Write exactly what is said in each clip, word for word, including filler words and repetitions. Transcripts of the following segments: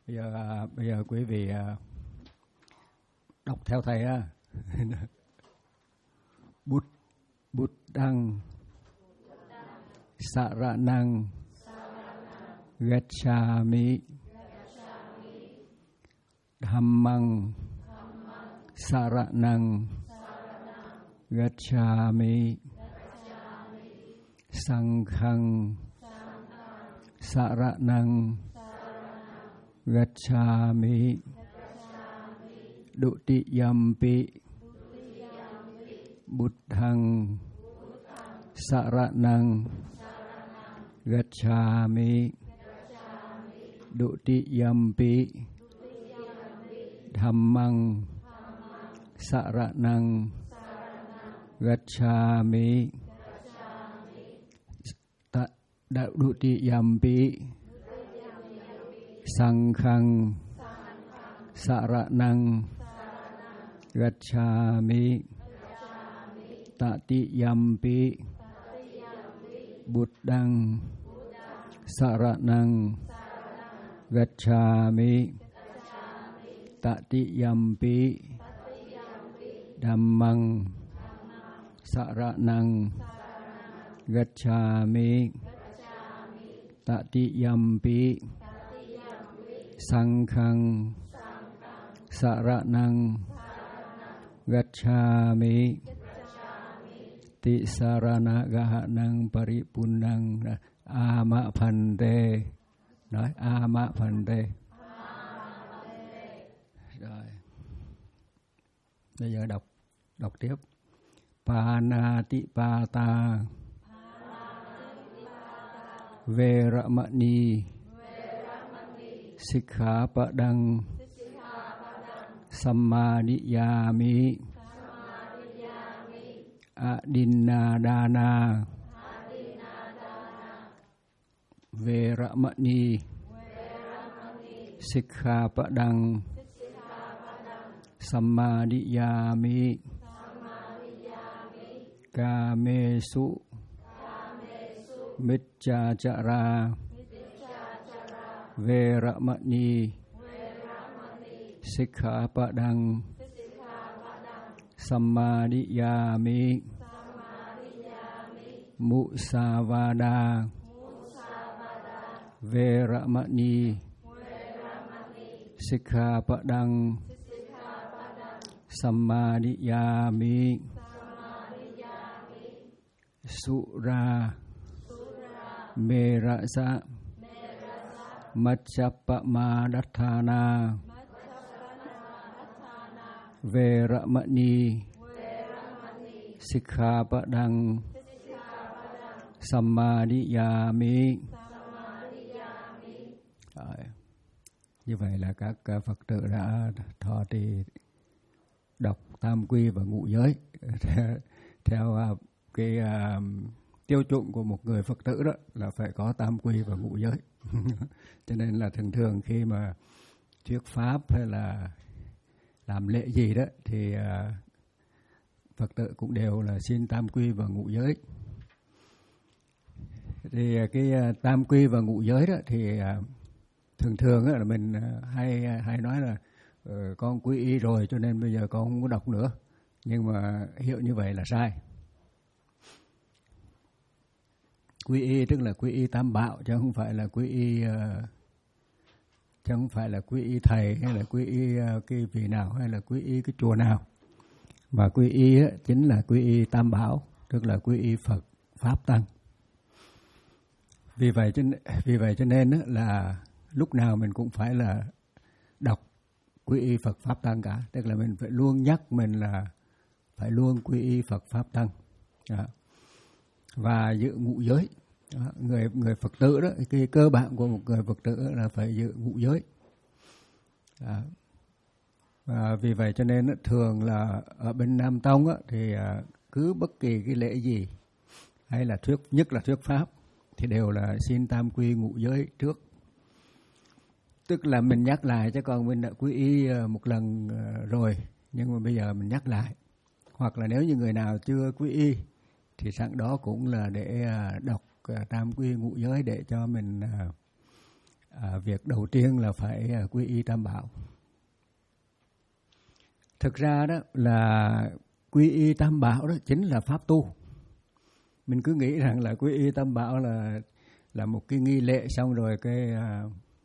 Bây giờ, à, bây giờ quý vị à, đọc theo thầy á. Bút bút đăng saranang gacchami dhammang saranang gacchami sanghang saranang gacchami dutiyampi buddhang saranang gacchami dutiyampi dhammang saranang gacchami dutiyampi sanghang saranang gacchami tatiyampi buddhang saranang gacchami tatiyampi dhammang saranang gacchami tatiyampi sanghang saranang gacchami tisarana gahanang paripunnang ama phante. Nói ama phante. Rồi. Bây giờ đọc đọc tiếp. Panatipata Veramani Sikkhapadang Sammadiyami Adinnadana Veramani Sikkhapadang Sammadiyami Kamesu Micchachara Veramani Sikkhapadang Sammadiyami Musavada Veramani Sikkhapadang Sammadiyami Sura Merasa Macchappamadatthana Veramani Sikkhapadang Sammadiyami. Như vậy là các Phật tử đã thọ trì đọc tam quy và ngũ giới theo cái uh, tiêu chuẩn của một người Phật tử, đó là phải có tam quy và ngũ giới. Cho nên là thường thường khi mà thuyết pháp hay là làm lễ gì đó thì uh, Phật tử cũng đều là xin tam quy và ngũ giới. Thì uh, cái uh, tam quy và ngũ giới đó thì uh, thường thường là mình uh, hay hay nói là uh, con quy y rồi cho nên bây giờ con không có đọc nữa. Nhưng mà hiểu như vậy là sai. Quy y tức là quy y tam bảo, chứ không phải là quy y uh, chứ không phải là quy y thầy hay là quy y uh, cái vị nào hay là quy y cái chùa nào. Mà quy y á, chính là quy y tam bảo, tức là quy y Phật, Pháp, Tăng. Vì vậy cho, vì vậy cho nên á, là lúc nào mình cũng phải là đọc quy y Phật, Pháp, Tăng cả. Tức là mình phải luôn nhắc mình là phải luôn quy y Phật, Pháp, Tăng. Đó. Và giữ ngũ giới. Đó. Người người Phật tử đó, cái cơ bản của một người Phật tử là phải giữ ngũ giới. Đó. Và vì vậy cho nên thường là ở bên Nam Tông á, thì cứ bất kỳ cái lễ gì hay là thuyết, nhất là thuyết pháp thì đều là xin tam quy ngũ giới trước. Tức là mình nhắc lại, chứ còn mình đã quy y một lần rồi nhưng mà bây giờ mình nhắc lại. Hoặc là nếu như người nào chưa quy y thì sẵn đó cũng là để đọc tam quy ngũ giới để cho mình à, việc đầu tiên là phải à, quy y Tam Bảo. Thực ra đó là quy y Tam Bảo đó chính là pháp tu. Mình cứ nghĩ rằng là quy y Tam Bảo là là một cái nghi lễ, xong rồi cái à,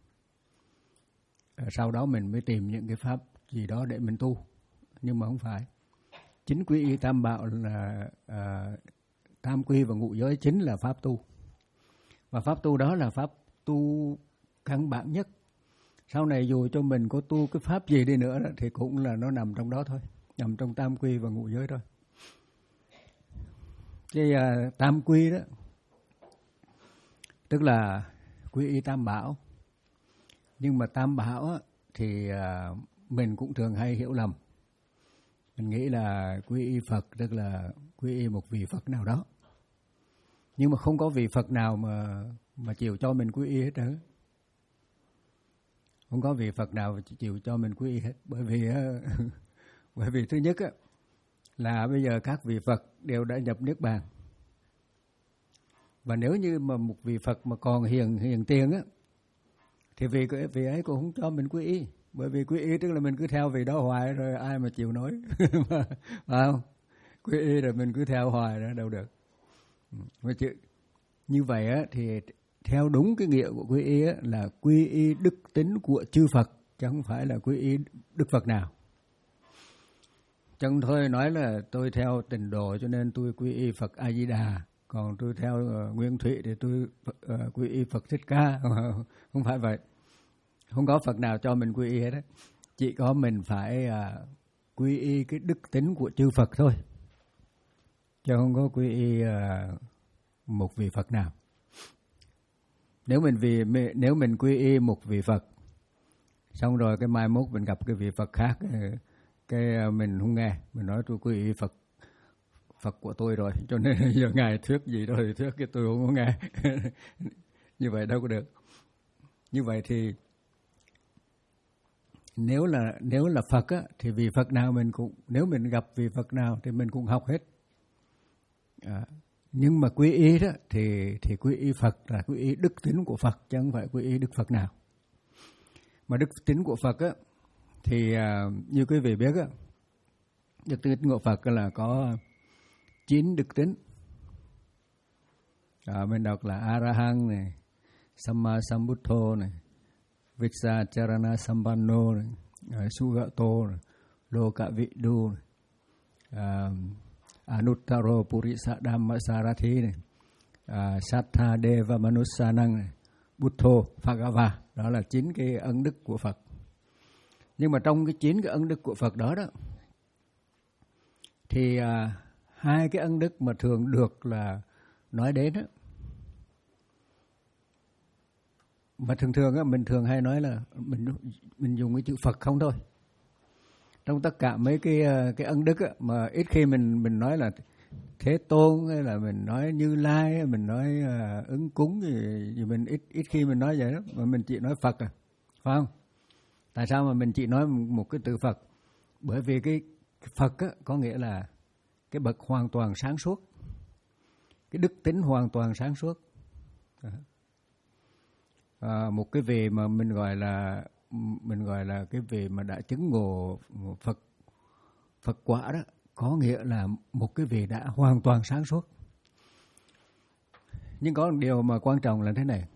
sau đó mình mới tìm những cái pháp gì đó để mình tu. Nhưng mà không phải. Chính quy y Tam Bảo là à, tam quy và ngũ giới chính là pháp tu. Và pháp tu đó là pháp tu căn bản nhất. Sau này dù cho mình có tu cái pháp gì đi nữa đó, thì cũng là nó nằm trong đó thôi, nằm trong tam quy và ngũ giới thôi. Cái à, tam quy đó tức là quy y Tam Bảo. Nhưng mà Tam Bảo á, thì à, mình cũng thường hay hiểu lầm. Mình nghĩ là quy y Phật tức là quy y một vị Phật nào đó. Nhưng mà không có vị Phật nào mà mà chịu cho mình quy y hết trơn. Không có vị Phật nào chịu cho mình quy y hết. Bởi vì bởi vì thứ nhất á, là bây giờ các vị Phật đều đã nhập Niết Bàn. Và nếu như mà một vị Phật mà còn hiền hiền tiền á, thì vị, vị ấy cũng không cho mình quy y. Bởi vì quy y tức là mình cứ theo vị đó hoài rồi ai mà chịu nói. Phải không? Quy y rồi mình cứ theo hoài đó đâu được. Mà chứ, như vậy á, thì theo đúng cái nghĩa của quy y á, là quy y đức tính của chư Phật, chứ không phải là quy y Đức Phật nào. Chẳng thôi nói là tôi theo Tịnh Độ cho nên tôi quy y Phật A Di Đà, còn tôi theo uh, Nguyên Thủy thì tôi uh, quy y Phật Thích Ca. Không phải vậy. Không có Phật nào cho mình quy y hết á. Chỉ có mình phải uh, quy y cái đức tính của chư Phật thôi, chứ không có quy y uh, một vị Phật nào. Nếu mình vì nếu mình quy y một vị Phật, xong rồi cái mai mốt mình gặp cái vị Phật khác, cái mình không nghe, mình nói tôi quy y Phật Phật của tôi rồi, cho nên giờ ngài thuyết gì rồi thuyết cái tôi không có nghe. Như vậy đâu có được. Như vậy thì nếu là nếu là Phật á, thì vị Phật nào mình cũng, nếu mình gặp vị Phật nào thì mình cũng học hết. À, nhưng mà quy y đó thì thì quy y Phật là quy y đức tính của Phật, chứ không phải quy y Đức Phật nào. Mà đức tính của Phật á thì à, như quý vị biết á, đức tính của Phật là có chín đức tính. À, mình đọc là A-ra-hăng này, Samma-sambuddho này, Vicca-charana-sampanno này, Sugato này, Loka-viddu này, à, Anuttaro Purisa Dhamma Sarathi này, à, Sattha Deva Manussanang này, Buddho Bhagava. Đó là chín cái ân đức của Phật. Nhưng mà trong cái chín cái ân đức của Phật đó đó, thì à, hai cái ân đức mà thường được là nói đến đó, mà thường thường á, mình thường hay nói là mình mình dùng cái chữ Phật không thôi. Trong tất cả mấy cái cái ân đức á, mà ít khi mình mình nói là Thế Tôn, hay là mình nói Như Lai, mình nói uh, ứng cúng gì, gì mình ít ít khi mình nói vậy đó, mà mình chỉ nói Phật à, phải không? Tại sao mà mình chỉ nói một cái từ Phật? Bởi vì cái, cái Phật á, có nghĩa là cái bậc hoàn toàn sáng suốt, cái đức tính hoàn toàn sáng suốt. À, một cái vị mà mình gọi là mình gọi là cái vị mà đã chứng ngộ Phật Phật quả đó, có nghĩa là một cái vị đã hoàn toàn sáng suốt. Nhưng có một điều mà quan trọng là thế này,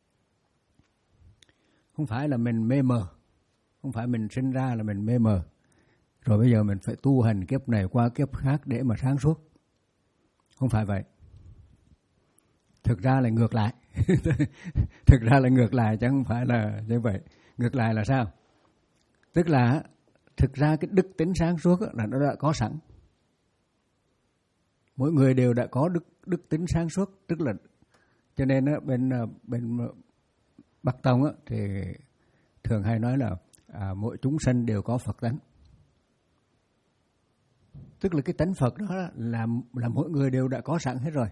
không phải là mình mê mờ, không phải mình sinh ra là mình mê mờ, rồi bây giờ mình phải tu hành kiếp này qua kiếp khác để mà sáng suốt. Không phải vậy. Thực ra là ngược lại. Thực ra là ngược lại chứ không phải là như vậy. Ngược lại là sao? Tức là thực ra cái đức tính sáng suốt là nó đã có sẵn. Mỗi người đều đã có đức đức tính sáng suốt, tức là cho nên bên bên Bắc Tông thì thường hay nói là à, mỗi chúng sanh đều có Phật tánh. Tức là cái tánh Phật đó là là mỗi người đều đã có sẵn hết rồi.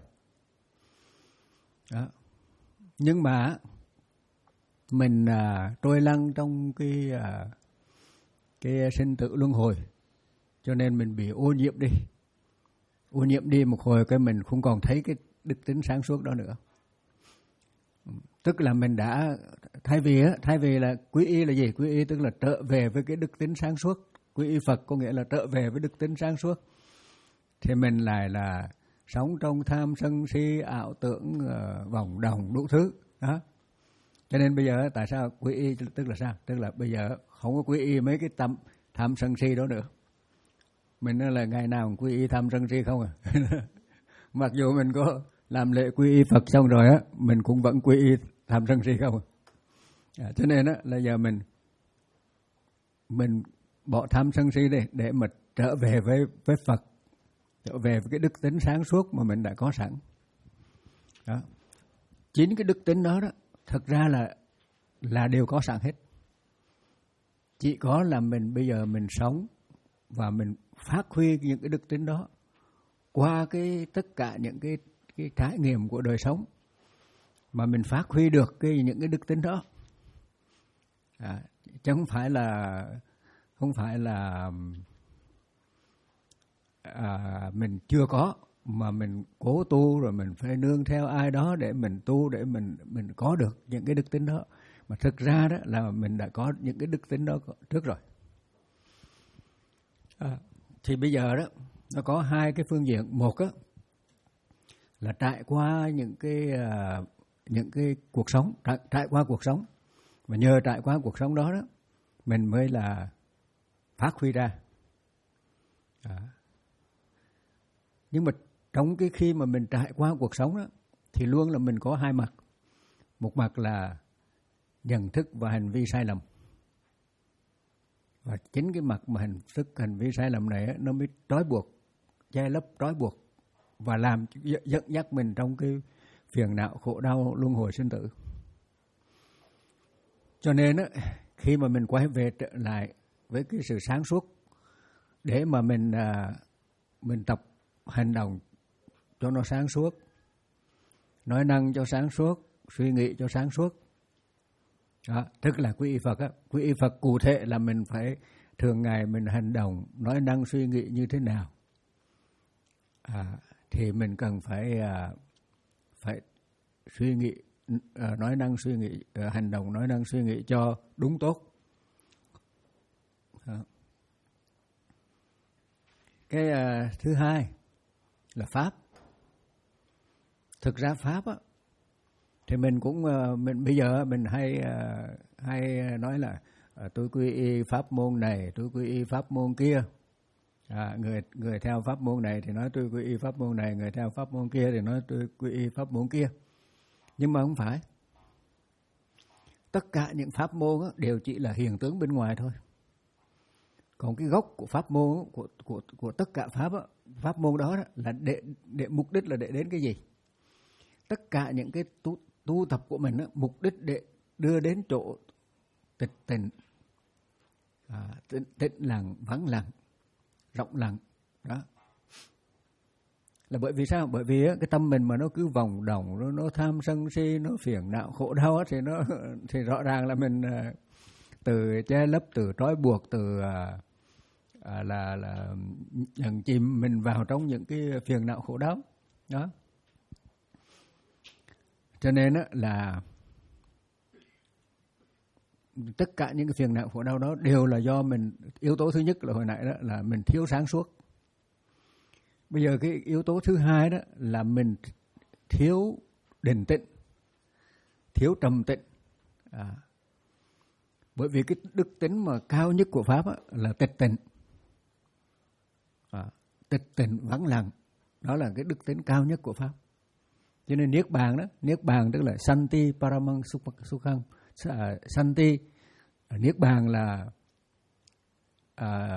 Đó. Nhưng mà mình à, trôi lăn trong cái à, cái sinh tử luân hồi, cho nên mình bị ô nhiễm đi, ô nhiễm đi một hồi cái mình không còn thấy cái đức tính sáng suốt đó nữa. Tức là mình đã thay vì á, thay vì là quy y là gì? Quy y tức là trở về với cái đức tính sáng suốt. Quy y Phật có nghĩa là trở về với đức tính sáng suốt. Thì mình lại là sống trong tham sân si, ảo tưởng, uh, vòng đồng đủ thứ đó. Cho nên bây giờ tại sao quy y tức là sao? Tức là bây giờ không có quy y mấy cái tâm tham sân si đó nữa. Mình nói là ngày nào cũng quy y tham sân si không à. Mặc dù mình có làm lễ quy y Phật xong rồi á, mình cũng vẫn quy y tham sân si không à. À, cho nên á là giờ mình mình bỏ tham sân si đi để mà trở về với với Phật, trở về với cái đức tính sáng suốt mà mình đã có sẵn. Đó. Chính cái đức tính đó đó, thật ra là là đều có sẵn hết. Chỉ có là mình bây giờ mình sống và mình phát huy những cái đức tính đó qua cái tất cả những cái cái trải nghiệm của đời sống mà mình phát huy được cái những cái đức tính đó. À, chứ không phải là không phải là à, mình chưa có mà mình cố tu rồi mình phải nương theo ai đó để mình tu để mình mình có được những cái đức tính đó, mà thực ra đó là mình đã có những cái đức tính đó trước rồi. À, thì bây giờ đó nó có hai cái phương diện. Một á là trải qua những cái uh, những cái cuộc sống, trải, trải qua cuộc sống, và nhờ trải qua cuộc sống đó đó mình mới là phát huy ra. À. Nhưng mà trong cái khi mà mình trải qua cuộc sống đó thì luôn là mình có hai mặt. Một mặt là nhận thức và hành vi sai lầm. Và chính cái mặt mà hình thức hành vi sai lầm này nó mới trói buộc, che lấp trói buộc và làm dẫn dắt mình trong cái phiền não, khổ đau, luân hồi sinh tử. Cho nên á, khi mà mình quay về trở lại với cái sự sáng suốt để mà mình à, mình tập hành động cho nó sáng suốt, nói năng cho sáng suốt, suy nghĩ cho sáng suốt. Đó, tức là quy y Phật á. Quy y Phật cụ thể là mình phải thường ngày mình hành động, nói năng suy nghĩ như thế nào. À, thì mình cần phải à, phải suy nghĩ, à, nói năng suy nghĩ, à, hành động nói năng suy nghĩ cho đúng tốt. Đó. Cái à, thứ hai là pháp. Thực ra pháp á thì mình cũng mình bây giờ mình hay hay nói là tôi quy y pháp môn này, tôi quy y pháp môn kia. À, người người theo pháp môn này thì nói tôi quy y pháp môn này, người theo pháp môn kia thì nói tôi quy y pháp môn kia. Nhưng mà không phải. Tất cả những pháp môn á, đều chỉ là hiện tướng bên ngoài thôi. Còn cái gốc của pháp môn của của của tất cả pháp á, pháp môn đó, đó là để để mục đích là để đến cái gì? Tất cả những cái tu, tu tập của mình á, mục đích để đưa đến chỗ tịch tịnh, à, tịnh, tịnh lặng, vắng lặng, rộng lặng. Đó là bởi vì sao? Bởi vì á, cái tâm mình mà nó cứ vòng đồng, nó, nó tham sân si, nó phiền não khổ đau á, thì nó thì rõ ràng là mình à, từ che lấp, từ trói buộc, từ à, à, là là nhận chìm mình vào trong những cái phiền não khổ đau đó. Cho nên á, là tất cả những cái phiền não khổ đau đó đều là do mình. Yếu tố thứ nhất là hồi nãy đó là mình thiếu sáng suốt. Bây giờ cái yếu tố thứ hai đó là mình thiếu định tĩnh, thiếu trầm tĩnh. À, bởi vì cái đức tính mà cao nhất của pháp á, là tịch tịnh. À, tịch tịnh vắng lặng, đó là cái đức tính cao nhất của pháp. Cho nên niết bàn đó, niết bàn tức là santi paramang sukhang. Santi, niết bàn là à,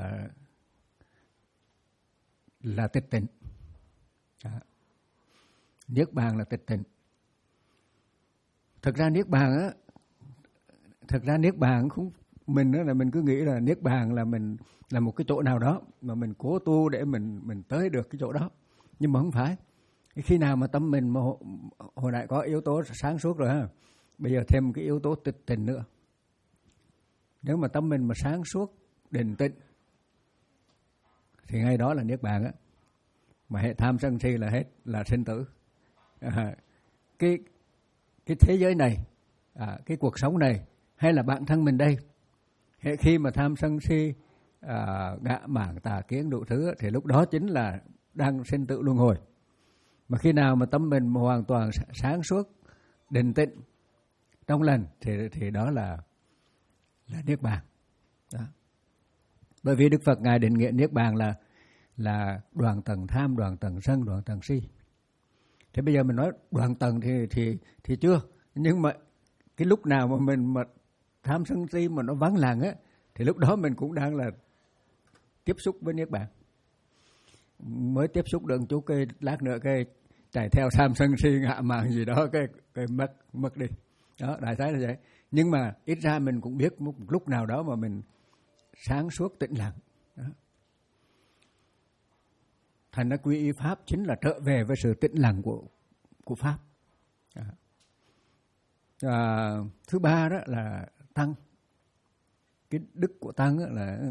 là tịch tịnh. À, niết bàn là tịch tịnh. Thực ra niết bàn á, thực ra niết bàn cũng mình đó là mình cứ nghĩ là niết bàn là mình là một cái chỗ nào đó mà mình cố tu để mình mình tới được cái chỗ đó, nhưng mà không phải. Khi nào mà tâm mình mà hồi, hồi nãy có yếu tố sáng suốt rồi ha, bây giờ thêm cái yếu tố tịch tịnh nữa. Nếu mà tâm mình mà sáng suốt, định tĩnh thì ngay đó là niết bàn á. Mà hệ tham sân si là hết là sinh tử. À, cái cái thế giới này à, cái cuộc sống này hay là bản thân mình đây. Hệ khi mà tham sân si, à, ngã mạn tà kiến đủ thứ thì lúc đó chính là đang sinh tử luân hồi. Mà khi nào mà tâm mình hoàn toàn sáng suốt, định tĩnh, trong lành thì thì đó là là niết bàn. Đó. Bởi vì Đức Phật ngài định nghĩa niết bàn là là đoạn tầng tham, đoạn tầng sân, đoạn tầng si. Thế bây giờ mình nói đoạn tầng thì thì thì chưa, nhưng mà cái lúc nào mà mình mà tham sân si mà nó vắng lặng á thì lúc đó mình cũng đang là tiếp xúc với niết bàn. Mới tiếp xúc được chút cái lát nữa cái chạy theo tham sân si ngạ mạn gì đó cái cái mất mất đi. Đó, đại khái là vậy. Nhưng mà ít ra mình cũng biết một lúc nào đó mà mình sáng suốt tĩnh lặng. Đó. Thành ra quy y pháp chính là trở về với sự tĩnh lặng của của pháp. Đó. À, thứ ba đó là tăng. Cái đức của tăng là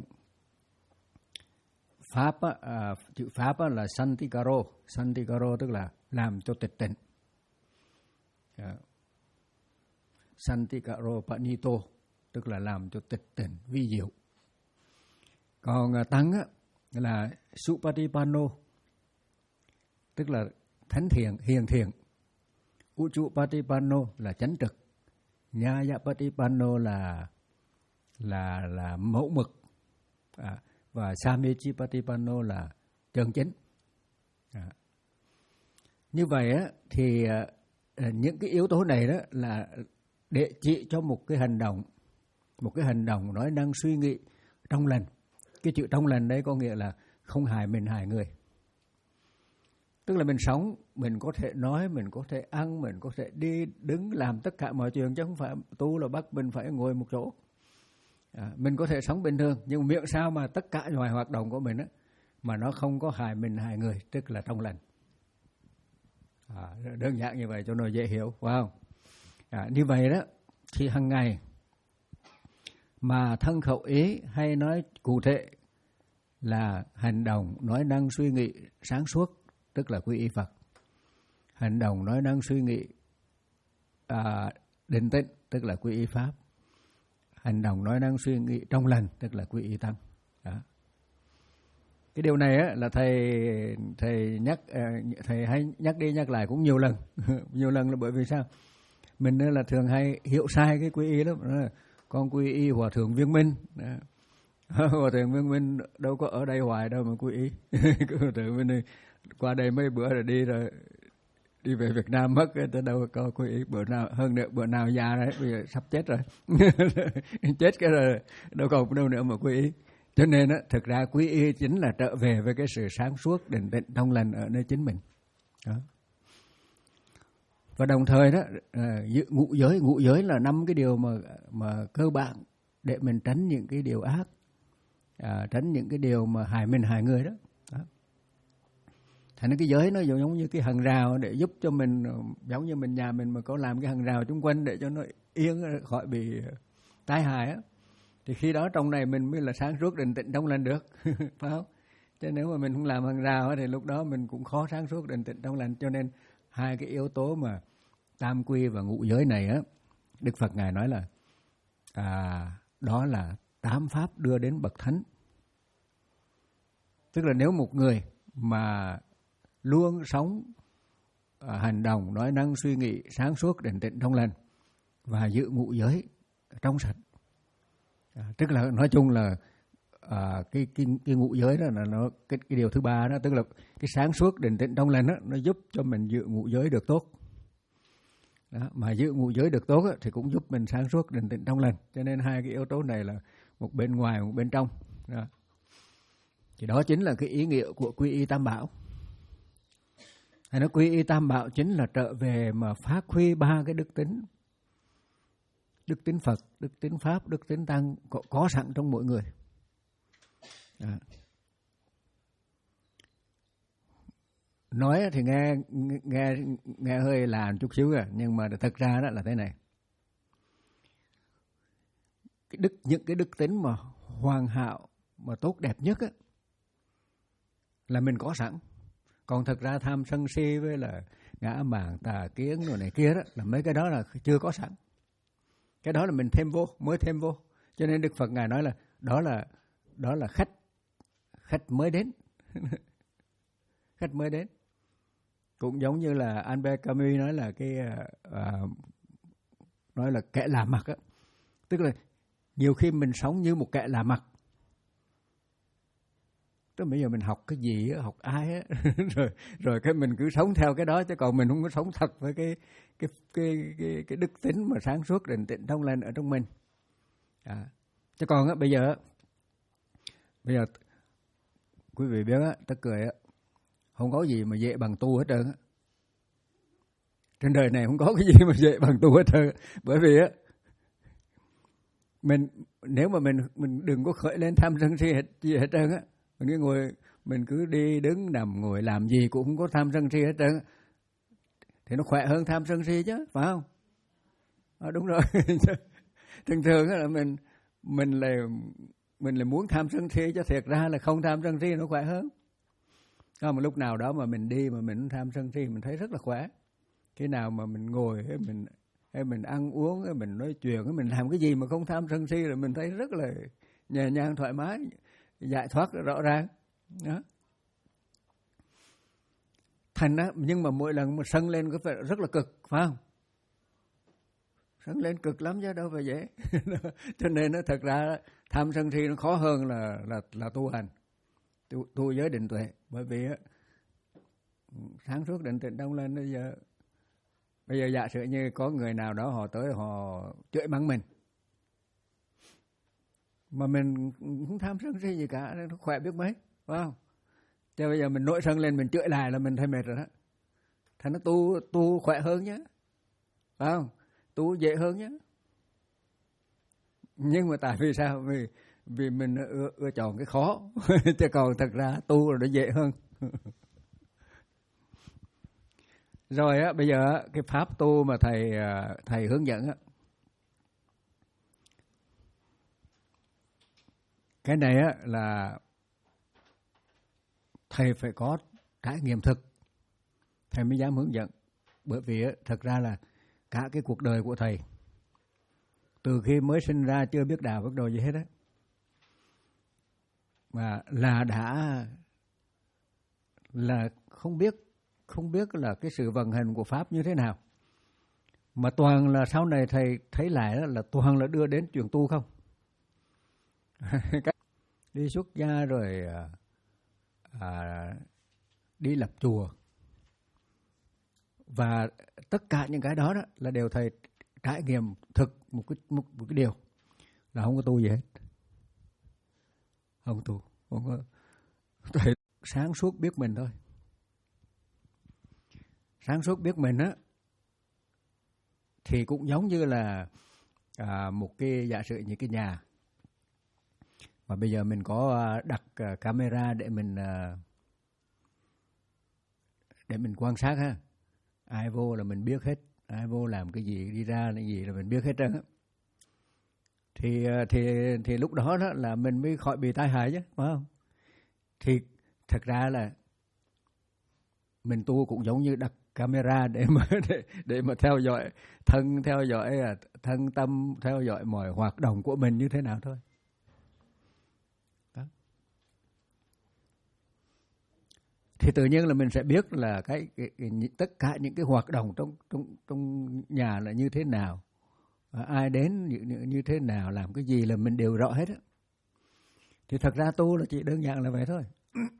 pháp á, à, chữ pháp á là santikaro, santikaro tức là làm cho tịch tịnh. À, santikaro panito tức là làm cho tịch tịnh vi diệu. Còn à, tăng á là supatipanno tức là thánh thiện, hiền thiện. Uchupatipanno là chánh trực. Nyayapatipanno là là là mẫu mực. À, và Samechipatipanno là chân chính. À. Như vậy á, thì à, những cái yếu tố này đó là để chỉ cho một cái hành động, một cái hành động nói năng suy nghĩ trong lành. Cái chữ trong lành đấy có nghĩa là không hại mình hại người. Tức là mình sống, mình có thể nói, mình có thể ăn, mình có thể đi đứng làm tất cả mọi chuyện, chứ không phải tu là bắt mình phải ngồi một chỗ. À, mình có thể sống bình thường, nhưng miệng sao mà tất cả mọi hoạt động của mình á, mà nó không có hại mình hại người, tức là trong lành. À, đơn giản như vậy cho nó dễ hiểu, phải không? À, như vậy đó, thì hàng ngày mà thân khẩu ý hay nói cụ thể là hành động, nói năng, suy nghĩ sáng suốt, tức là quy y Phật. Hành động, nói năng, suy nghĩ à, định tĩnh, tức là quy y Pháp. Hành động, nói năng, suy nghĩ trong lành, tức là quy y Tăng. Đó. Cái điều này á, là thầy thầy nhắc thầy hay nhắc đi nhắc lại cũng nhiều lần. Nhiều lần là bởi vì sao? Mình là thường hay hiểu sai cái quy y lắm. Con quy y Hòa Thượng Viên Minh. Đó. Hòa Thượng Viên Minh đâu có ở đây hoài đâu mà quy y. Hòa Thượng Viên Minh qua đây mấy bữa rồi đi rồi đi về Việt Nam mất, tới đâu có quy y, bữa nào hơn nữa bữa nào già đấy, bây giờ sắp chết rồi. Chết cái rồi đâu còn đâu nữa mà quy y. Cho nên á, thực ra quy y chính là trở về với cái sự sáng suốt, định tĩnh, trong lành ở nơi chính mình. Đó. Và đồng thời đó, ngũ giới, ngũ giới là năm cái điều mà mà cơ bản để mình tránh những cái điều ác, à, tránh những cái điều mà hại mình hại người đó. Đó. Thành ra cái giới nó giống như cái hàng rào để giúp cho mình, giống như mình nhà mình mà có làm cái hàng rào chung quanh để cho nó yên khỏi bị tai hại á, thì khi đó trong này mình mới là sáng suốt định tĩnh trong lành được. Phải không? Chứ nếu mà mình không làm hàng rào á, thì lúc đó mình cũng khó sáng suốt định tĩnh trong lành. Cho nên hai cái yếu tố mà tam quy và ngũ giới này á, Đức Phật ngài nói là à, đó là tám pháp đưa đến bậc thánh. Tức là nếu một người mà luôn sống, à, hành động, nói năng, suy nghĩ sáng suốt, định tĩnh trong lành và giữ ngũ giới trong sạch, à, tức là nói chung là à, cái, cái cái ngũ giới đó là nó cái, cái điều thứ ba đó, tức là cái sáng suốt, định tĩnh trong lành đó, nó giúp cho mình giữ ngũ giới được tốt. Đó, mà giữ ngũ giới được tốt đó, thì cũng giúp mình sáng suốt, định tĩnh trong lành. Cho nên hai cái yếu tố này là một bên ngoài, một bên trong. Đó. Thì đó chính là cái ý nghĩa của quy y tam bảo. Hay nói quy y tam bảo chính là trở về mà phát huy ba cái đức tính. Đức tính Phật, đức tính Pháp, đức tính Tăng có, có sẵn trong mỗi người. Đó. Nói thì nghe nghe nghe hơi là chút xíu rồi, nhưng mà thật ra đó là thế này. Cái đức, những cái đức tính mà hoàn hảo, mà tốt đẹp nhất á, là mình có sẵn. Còn thật ra tham sân si với là ngã mạn tà kiến rồi này kia đó, là mấy cái đó là chưa có sẵn. Cái đó là mình thêm vô, mới thêm vô. Cho nên Đức Phật Ngài nói là đó là đó là khách khách mới đến. Khách mới đến. Cũng giống như là Albert Camus nói là cái uh, nói là kẻ lạ mặt á. Tức là nhiều khi mình sống như một kẻ lạ mặt. Tức bây giờ mình học cái gì á, học ai á, rồi rồi cái mình cứ sống theo cái đó, chứ còn mình không có sống thật với cái cái cái cái, cái đức tính mà sáng suốt định tĩnh thông lên ở trong mình. À. Chứ còn á bây giờ bây giờ quý vị biết á, ta cười á, không có gì mà dễ bằng tu hết trơn á. Trên đời này không có cái gì mà dễ bằng tu hết trơn. Bởi vì á mình nếu mà mình mình đừng có khởi lên tham sân si hết gì hết trơn á. Mình cứ ngồi, mình cứ đi đứng nằm ngồi làm gì cũng không có tham sân si hết trơn, thì nó khỏe hơn tham sân si chứ, phải không? À, đúng rồi. Thường thường là mình mình là mình là muốn tham sân si, chứ thiệt ra là không tham sân si nó khỏe hơn. Có một lúc nào đó mà mình đi mà mình tham sân si mình thấy rất là khỏe. Khi nào mà mình ngồi hay mình hay mình ăn uống hay mình nói chuyện hay mình làm cái gì mà không tham sân si là mình thấy rất là nhẹ nhàng thoải mái, giải thoát rõ ràng đó. Thành đó, nhưng mà mỗi lần mà sân lên có phải rất là cực, phải không? Sân lên cực lắm chứ đâu phải dễ. Cho nên nó thật ra tham sân si nó khó hơn là là là tu hành, tu, tu giới định tuệ. Bởi vì sáng suốt định tĩnh đông lên bây giờ bây giờ giả sử như có người nào đó họ tới họ chửi mắng mình, mà mình không tham sân si gì cả, nó khỏe biết mấy, phải không? Chứ bây giờ mình nổi sân lên mình chửi lại là mình thấy mệt rồi đó. Thành nó tu tu khỏe hơn nhé, phải không? Tu dễ hơn nhé. Nhưng mà tại vì sao? Vì vì mình ưa, ưa chọn cái khó, chứ còn thật ra tu là nó dễ hơn. Rồi á, bây giờ cái pháp tu mà thầy thầy hướng dẫn á, cái này á là thầy phải có trải nghiệm thực, thầy mới dám hướng dẫn. Bởi vì á, thật ra là cả cái cuộc đời của thầy, từ khi mới sinh ra chưa biết đạo bắt đầu gì hết á, mà là đã là không biết không biết là cái sự vận hành của pháp như thế nào, mà toàn là sau này thầy thấy lại đó là toàn là đưa đến chuyện tu không. Đi xuất gia rồi à, đi lập chùa, và tất cả những cái đó, đó là đều thầy trải nghiệm thực một cái, một, một cái điều là không có tu gì hết, không tu, không có. Thầy sáng suốt biết mình thôi. Sáng suốt biết mình á thì cũng giống như là à, một cái giả sử như cái nhà mà bây giờ mình có đặt camera để mình để mình quan sát ha. Ai vô là mình biết hết, ai vô làm cái gì, đi ra cái gì là mình biết hết trơn á. Thì thì thì lúc đó, đó là mình mới khỏi bị tai hại chứ, phải không? Thì thật ra là mình tu cũng giống như đặt camera để mà để, để mà theo dõi thân, theo dõi thân tâm, theo dõi mọi hoạt động của mình như thế nào thôi. Đó. Thì tự nhiên là mình sẽ biết là cái, cái, cái tất cả những cái hoạt động trong trong trong nhà là như thế nào, ai đến như, như thế nào, làm cái gì là mình đều rõ hết á. Thì thật ra tu là chỉ đơn giản là vậy thôi.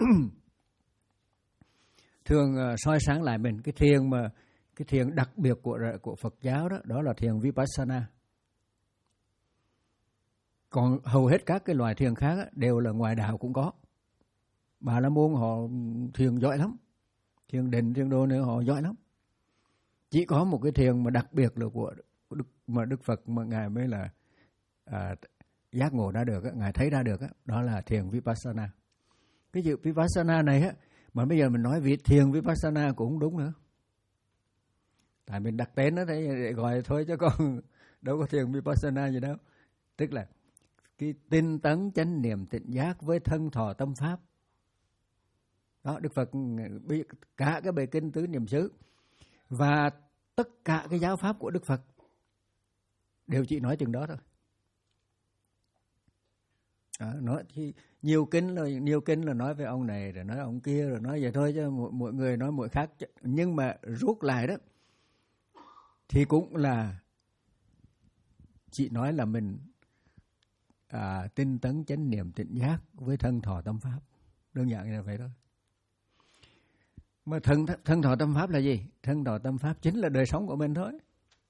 Thường uh, soi sáng lại mình cái thiền mà cái thiền đặc biệt của của Phật giáo đó, đó là thiền Vipassana. Còn hầu hết các cái loại thiền khác á, đều là ngoài đạo cũng có. Bà La Môn họ thiền giỏi lắm, thiền định, thiền đồ nữa họ giỏi lắm. Chỉ có một cái thiền mà đặc biệt là của Đức, mà Đức Phật mà ngài mới là à, giác ngộ ra được, á, ngài thấy ra được, á, đó là thiền Vipassana. Cái chữ Vipassana này á, mà bây giờ mình nói vị thiền Vipassana cũng không đúng nữa. Tại mình đặt tên nó để gọi thôi chứ còn đâu có thiền Vipassana gì đâu. Tức là cái tinh tấn chánh niệm tịnh giác với thân thọ tâm pháp. Đó, Đức Phật cả cái bài kinh tứ niệm xứ và tất cả cái giáo pháp của Đức Phật đều chỉ nói chừng đó thôi. À, nói thì nhiều kinh là nhiều kinh là nói về ông này rồi nói ông kia rồi nói vậy thôi, chứ mỗi, mỗi người nói mỗi khác. Nhưng mà rút lại đó thì cũng là chỉ nói là mình à, tinh tấn chánh niệm tỉnh giác với thân thọ tâm pháp, đơn giản như vậy thôi. Mà thân thân thọ tâm pháp là gì? Thân thọ tâm pháp chính là đời sống của mình thôi.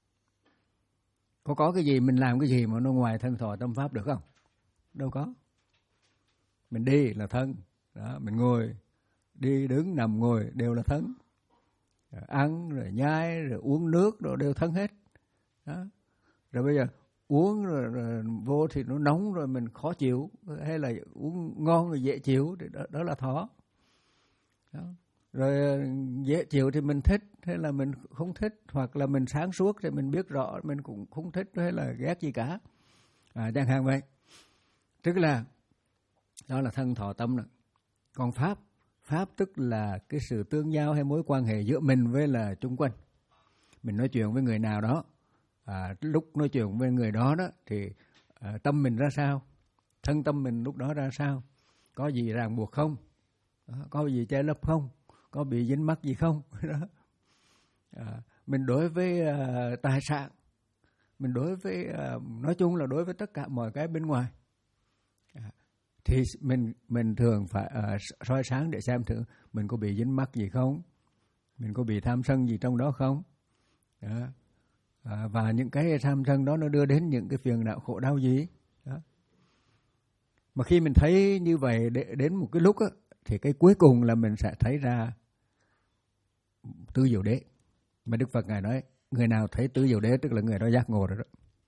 Có có cái gì mình làm cái gì mà nó ngoài thân thọ tâm pháp được không? Đâu có. Mình đi là thân, đó, mình ngồi, đi đứng nằm ngồi đều là thân. Rồi ăn rồi nhai rồi uống nước rồi đều thân hết. Đó. Rồi bây giờ uống rồi, rồi vô thì nó nóng rồi mình khó chịu, hay là uống ngon rồi dễ chịu thì đó, đó là thọ. Đó. Rồi dễ chịu thì mình thích hay là mình không thích, hoặc là mình sáng suốt thì mình biết rõ mình cũng không thích hay là ghét gì cả. À, chẳng hạn vậy. Tức là đó là thân thọ tâm đó. Còn pháp, pháp tức là cái sự tương giao hay mối quan hệ giữa mình với là chung quanh. Mình nói chuyện với người nào đó, à, lúc nói chuyện với người đó đó thì à, tâm mình ra sao, thân tâm mình lúc đó ra sao, có gì ràng buộc không, đó, có gì che lấp không, có bị dính mắc gì không. Đó. À, mình đối với à, tài sản, mình đối với à, nói chung là đối với tất cả mọi cái bên ngoài, à, thì mình mình thường phải à, soi sáng để xem thử mình có bị dính mắc gì không, mình có bị tham sân gì trong đó không. Đó. À, và những cái tham sân đó nó đưa đến những cái phiền não khổ đau gì. Đó. Mà khi mình thấy như vậy đến một cái lúc á, thì cái cuối cùng là mình sẽ thấy ra tứ diệu đế. Mà Đức Phật Ngài nói người nào thấy tứ diệu đế tức là người đó giác ngộ rồi đó.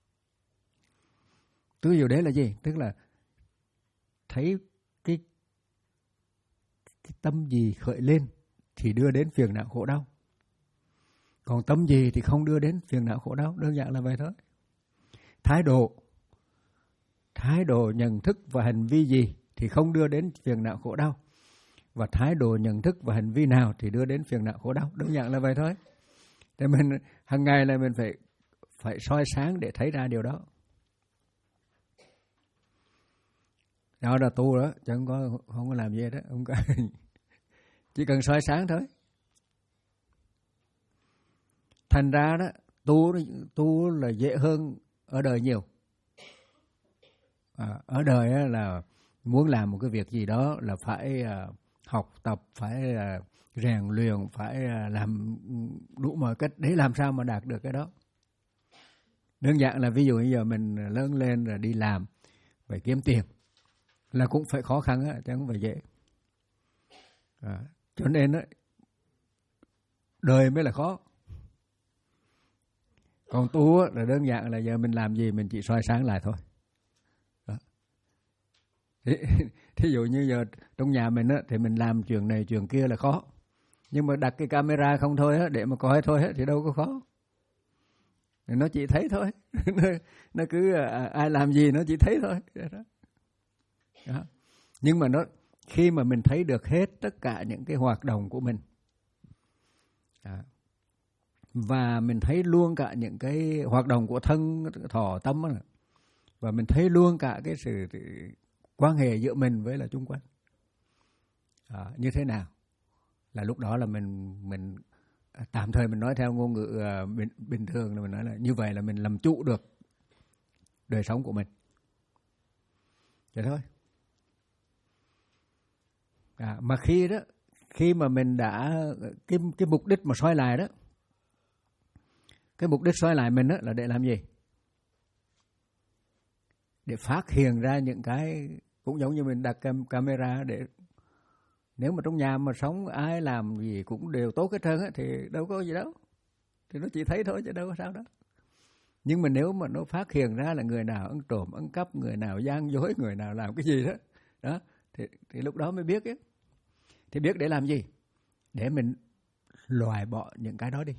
Tứ diệu đế là gì? Tức là thấy cái, cái tâm gì khởi lên thì đưa đến phiền não khổ đau, còn tâm gì thì không đưa đến phiền não khổ đau, đơn giản là vậy thôi. Thái độ, thái độ nhận thức và hành vi gì thì không đưa đến phiền não khổ đau, và thái độ nhận thức và hành vi nào thì đưa đến phiền não khổ đau, đơn giản là vậy thôi. Thì mình hàng ngày là mình phải phải soi sáng để thấy ra điều đó. Đó là tu đó, chứ không có không có làm gì đó, không có. Chỉ cần soi sáng thôi. Thành ra đó, tu tu là dễ hơn ở đời nhiều. À, ở đời là muốn làm một cái việc gì đó là phải uh, học tập, phải uh, rèn luyện, phải uh, làm đủ mọi cách để làm sao mà đạt được cái đó. Đơn giản là ví dụ bây giờ mình lớn lên rồi đi làm, phải kiếm tiền là cũng phải khó khăn á, chứ không phải dễ. À, cho nên đó, đời mới là khó. Còn tu á, là đơn giản là giờ mình làm gì mình chỉ soi sáng lại thôi. Đó. Thí, thí dụ như giờ trong nhà mình á, thì mình làm chuyện này chuyện kia là khó. Nhưng mà đặt cái camera không thôi á, để mà coi thôi á, thì đâu có khó. Nó chỉ thấy thôi. nó, nó cứ à, ai làm gì nó chỉ thấy thôi. Đó. Đó. Nhưng mà nó khi mà mình thấy được hết tất cả những cái hoạt động của mình, đó, và mình thấy luôn cả những cái hoạt động của thân thọ tâm đó, và mình thấy luôn cả cái sự quan hệ giữa mình với là chung quanh, à, như thế nào, là lúc đó là mình mình tạm thời mình nói theo ngôn ngữ uh, bình, bình thường là mình nói là như vậy là mình làm chủ được đời sống của mình. Vậy thôi. À, mà khi đó khi mà mình đã cái cái mục đích mà soi lại đó, cái mục đích soi lại mình đó là để làm gì? Để phát hiện ra những cái, cũng giống như mình đặt cam, camera để nếu mà trong nhà mà sống ai làm gì cũng đều tốt hết trơn á, thì đâu có gì đâu, thì nó chỉ thấy thôi chứ đâu có sao đó. Nhưng mà nếu mà nó phát hiện ra là người nào ăn trộm ăn cắp, người nào gian dối, người nào làm cái gì đó, đó thì, thì lúc đó mới biết ấy. Thì biết để làm gì? Để mình loại bỏ những cái đó đi.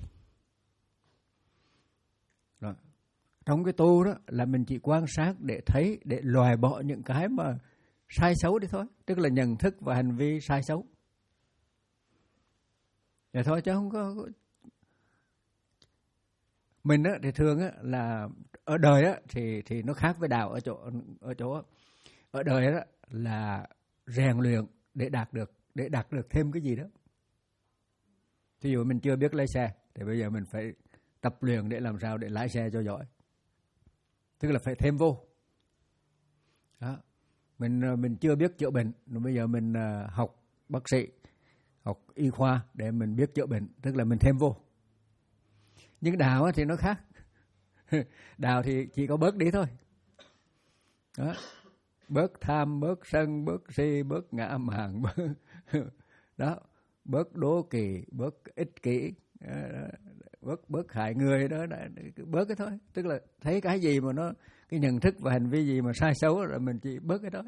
Rồi. Trong cái tu đó là mình chỉ quan sát để thấy, để loại bỏ những cái mà sai xấu đi thôi. Tức là nhận thức và hành vi sai xấu. Vậy thôi chứ không có. Mình á, thì thường á, là ở đời á, thì thì nó khác với đạo ở chỗ ở chỗ ở đời đó là rèn luyện để đạt được để đạt được thêm cái gì đó. Ví dụ mình chưa biết lái xe thì bây giờ mình phải tập luyện để làm sao để lái xe cho giỏi, tức là phải thêm vô. Đó. Mình mình chưa biết chữa bệnh, bây giờ mình học bác sĩ, học y khoa để mình biết chữa bệnh, tức là mình thêm vô. Nhưng đạo thì nó khác. Đạo thì chỉ có bớt đi thôi. Đó. Bớt tham, bớt sân, bớt si, bớt ngã mạn, bớt đó, bớt đố kỵ, bớt ích kỷ, bớt bớt hại người đó, bớt cái thôi. Tức là thấy cái gì mà nó cái nhận thức và hành vi gì mà sai xấu rồi mình chỉ bớt cái đó.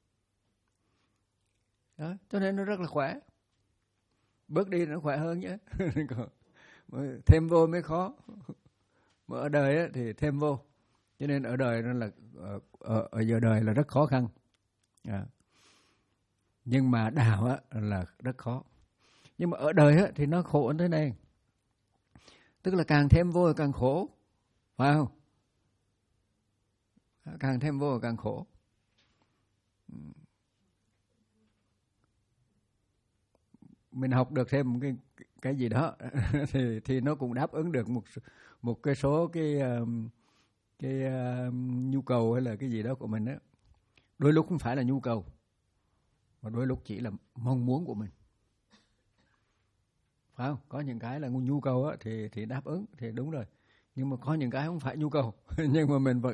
Đó, cho nên nó rất là khỏe. Bớt đi nó khỏe hơn nhé. Thêm vô mới khó. Mà ở đời thì thêm vô. Cho nên ở đời nó là ở, ở giờ đời là rất khó khăn. À. Nhưng mà đạo á, là rất khó. Nhưng mà ở đời á, thì nó khổ như thế này. Tức là càng thêm vô càng khổ. Phải không? Càng thêm vô càng khổ. Mình học được thêm một cái cái gì đó thì thì nó cũng đáp ứng được một một cái số cái cái uh, nhu cầu hay là cái gì đó của mình đó. Đôi lúc không phải là nhu cầu, mà đôi lúc chỉ là mong muốn của mình. Phải không? Có những cái là nhu cầu á, thì thì đáp ứng thì đúng rồi. Nhưng mà có những cái không phải nhu cầu nhưng mà mình vẫn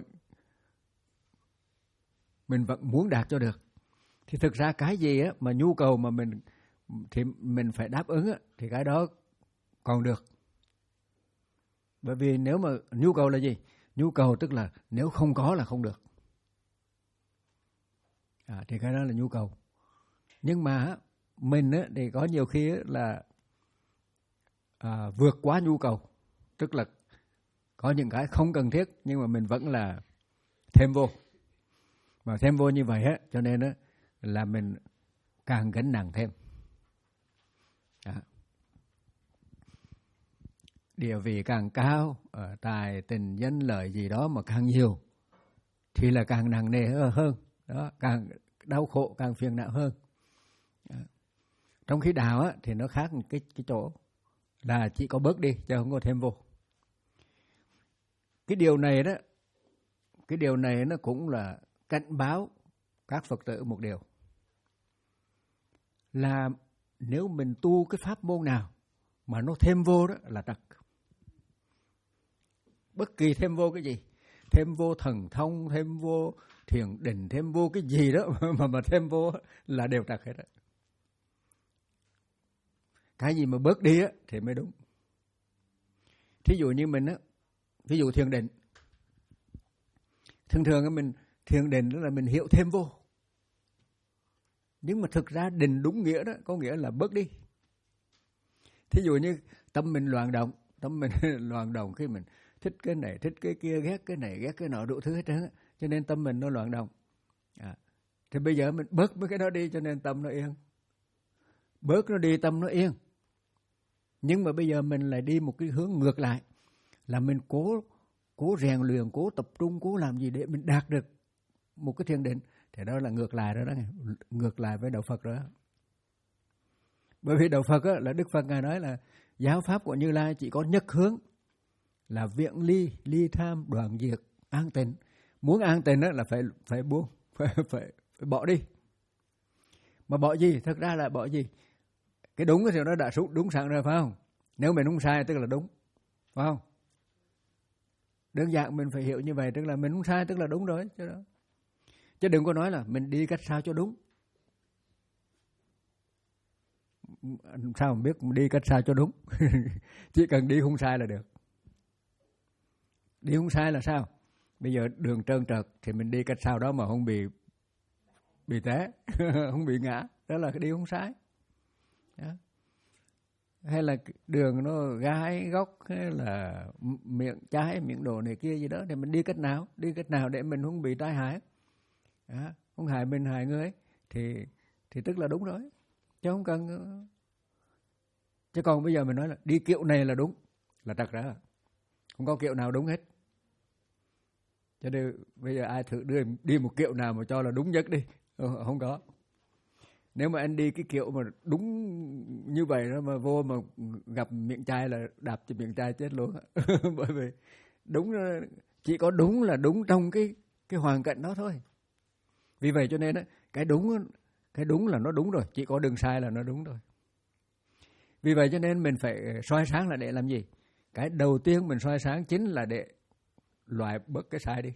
mình vẫn muốn đạt cho được. Thì thực ra cái gì á mà nhu cầu mà mình thì mình phải đáp ứng á, thì cái đó còn được. Bởi vì nếu mà nhu cầu là gì? Nhu cầu tức là nếu không có là không được. À, thì cái đó là nhu cầu. Nhưng mà mình á, thì có nhiều khi á, là à, vượt quá nhu cầu. Tức là có những cái không cần thiết nhưng mà mình vẫn là thêm vô. Mà thêm vô như vậy á, cho nên á, là mình càng gánh nặng thêm. À. Địa vị càng cao, tài tình danh lợi gì đó mà càng nhiều thì là càng nặng nề hơn, đó, càng đau khổ, càng phiền não hơn. Đó. Trong khi đạo á, thì nó khác một cái, cái chỗ là chỉ có bớt đi chứ không có thêm vô. Cái điều này đó, cái điều này nó cũng là cảnh báo các Phật tử một điều là nếu mình tu cái pháp môn nào mà nó thêm vô đó là trật. Bất kỳ thêm vô cái gì, thêm vô thần thông, thêm vô thiền định, thêm vô cái gì đó mà mà thêm vô là đều trật hết đó. Cái gì mà bớt đi á thì mới đúng. Thí dụ như mình á, ví dụ thiền định, thường thường mình thiền định đó là mình hiểu thêm vô. Nhưng mà thực ra định đúng nghĩa đó có nghĩa là bớt đi. Thí dụ như tâm mình loạn động, tâm mình loạn động khi mình thích cái này, thích cái kia, ghét cái này, ghét cái nọ, đủ thứ hết trơn. Cho nên tâm mình nó loạn động. À, thì bây giờ mình bớt mấy cái đó đi cho nên tâm nó yên. Bớt nó đi tâm nó yên. Nhưng mà bây giờ mình lại đi một cái hướng ngược lại. Là mình cố cố rèn luyện, cố tập trung, cố làm gì để mình đạt được một cái thiền định. Thì đó là ngược lại đó đó. Ngược lại với đạo Phật đó. Bởi vì đạo Phật á, là Đức Phật Ngài nói là giáo pháp của Như Lai chỉ có nhất hướng là viện ly, ly tham, đoạn diệt, an tịnh. Muốn an tịnh á, là phải phải buông, phải, phải, phải bỏ đi. Mà bỏ gì? Thật ra là bỏ gì? Cái đúng thì nó đã đúng sẵn rồi phải không? Nếu mình không sai tức là đúng, phải không? Đơn giản mình phải hiểu như vậy, tức là mình không sai tức là đúng rồi. Chứ, đó. Chứ đừng có nói là mình đi cách sao cho đúng. Sao mà biết đi cách sao cho đúng? Chỉ cần đi không sai là được. Đi không sai là sao? Bây giờ đường trơn trượt thì mình đi cách sao đó mà không bị bị té, không bị ngã. Đó là đi không sai. Đó. Hay là đường nó gai góc, hay là miệng trái, miệng đồ này kia gì đó, thì mình đi cách nào? Đi cách nào để mình không bị tai hại? Đó. Không hại mình, hại người thì thì tức là đúng rồi. Chứ không cần. Chứ còn bây giờ mình nói là đi kiểu này là đúng, là trật ra. Không có kiểu nào đúng hết. Cho nên bây giờ ai thử đưa đi một kiểu nào mà cho là đúng nhất đi, không có. Nếu mà anh đi cái kiểu mà đúng như vậy đó mà vô mà gặp miệng chai là đạp cho miệng chai chết luôn. Bởi vì đúng chỉ có đúng là đúng trong cái cái hoàn cảnh đó thôi. Vì vậy cho nên cái đúng cái đúng là nó đúng rồi, chỉ có đường sai là nó đúng rồi. Vì vậy cho nên mình phải soi sáng là để làm gì? Cái đầu tiên mình soi sáng chính là để loại bớt cái sai đi.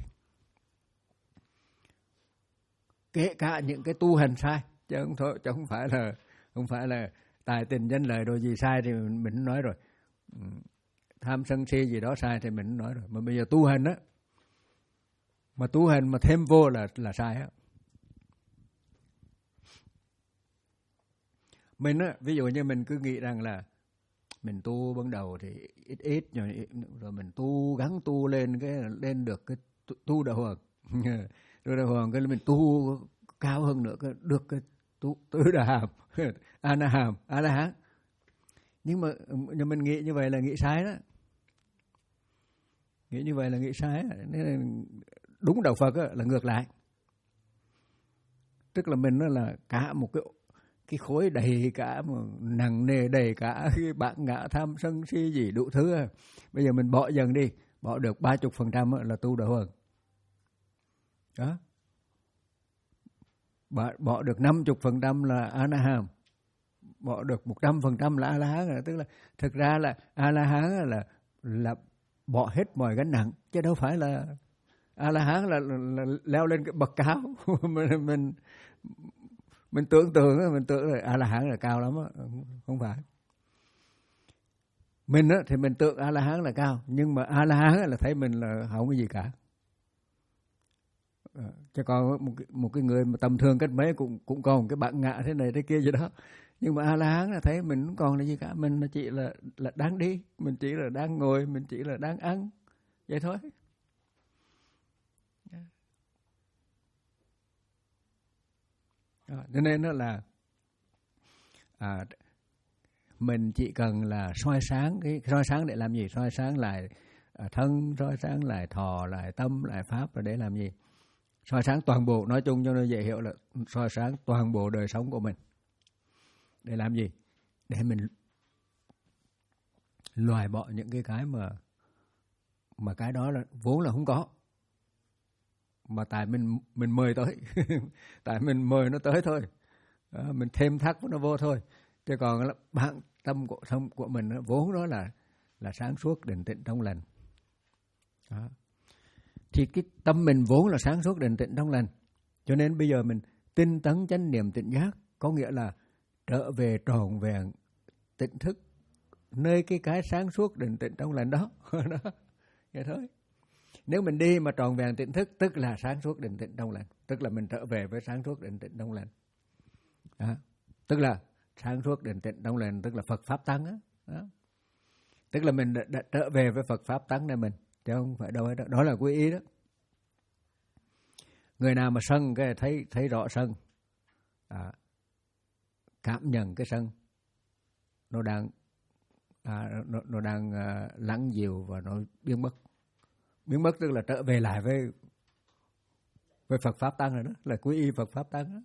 Kể cả những cái tu hành sai, chứ không thôi, chứ không phải là không phải là tài tình danh lợi rồi gì sai thì mình, mình nói rồi. Tham sân si gì đó sai thì mình nói rồi. Mà bây giờ tu hành á, mà tu hành mà thêm vô là là sai á. Mình á, ví dụ như mình cứ nghĩ rằng là mình tu ban đầu thì ít ít rồi, rồi mình tu gắng tu lên cái lên được cái tu, tu đạo hoàng. Rồi đạo hoàng cái mình tu cao hơn nữa cái được cái tu tứ đà hàm, a na hàm, a la hán. Nhưng mà nhưng mình nghĩ như vậy là nghĩ sai đó. Nghĩ như vậy là nghĩ sai. Nên đúng đạo Phật là ngược lại. Tức là mình nó là cả một cái cái khối đầy cả mà nặng nề đầy cả cái bạc ngã tham sân si gì đủ thứ. Bây giờ mình bỏ dần đi, bỏ được ba chục phần trăm là tu đạo Hoàng. Đó. Bỏ, bỏ được năm chục phần trăm là a la hàm, bỏ được một trăm phần trăm là a la hán. Tức là thực ra là a la hán là là bỏ hết mọi gánh nặng, chứ đâu phải là a la hán là, là, là leo lên cái bậc cao. mình mình mình tưởng tượng mình tưởng là a la hán là cao lắm đó. Không phải. Mình á thì mình tưởng a la hán là cao, nhưng mà a la hán là thấy mình là không có gì cả. À, chứ còn một, một cái người mà tầm thường cách mấy cũng cũng còn cái bạn ngạ thế này thế kia gì đó, nhưng mà a la hán là thấy mình không còn là gì cả, mình chỉ là là đang đi, mình chỉ là đang ngồi, mình chỉ là đang ăn vậy thôi. À, cho nên đó là à, mình chỉ cần là soi sáng, cái soi sáng để làm gì? Soi sáng lại à, thân, soi sáng lại thọ, lại tâm, lại pháp, là để làm gì? Soi sáng toàn bộ, nói chung cho nó dễ hiểu là soi sáng toàn bộ đời sống của mình. Để làm gì? Để mình loại bỏ những cái cái mà mà cái đó là vốn là không có, mà tại mình mình mời tới, tại mình mời nó tới thôi, đó, mình thêm thắt nó vô thôi. Chứ còn là bản tâm của tâm của mình vốn đó là là sáng suốt, định tĩnh, trong lành. Đó. Thì cái tâm mình vốn là sáng suốt, định tĩnh, trong lành. Cho nên bây giờ mình tinh tấn chánh niệm tỉnh giác, có nghĩa là trở về tròn vẹn tỉnh thức nơi cái cái sáng suốt, định tĩnh, trong lành đó. Đó, vậy thôi. Nếu mình đi mà tròn vẹn tỉnh thức, tức là sáng suốt, định tĩnh, trong lành, tức là mình trở về với sáng suốt, định tĩnh, trong lành. Đó. Tức là sáng suốt, định tĩnh, trong lành, tức là Phật pháp tăng á. Đó. Tức là mình đã, đã trở về với Phật pháp tăng này mình, chứ không phải đâu đó. Đó là quy y đó. Người nào mà sân cái thấy thấy rõ sân, à, cảm nhận cái sân nó đang à, nó, nó đang à, lắng dịu và nó biến mất. Biến mất tức là trở về lại với với Phật pháp tăng rồi đó, là quy y Phật pháp tăng đó.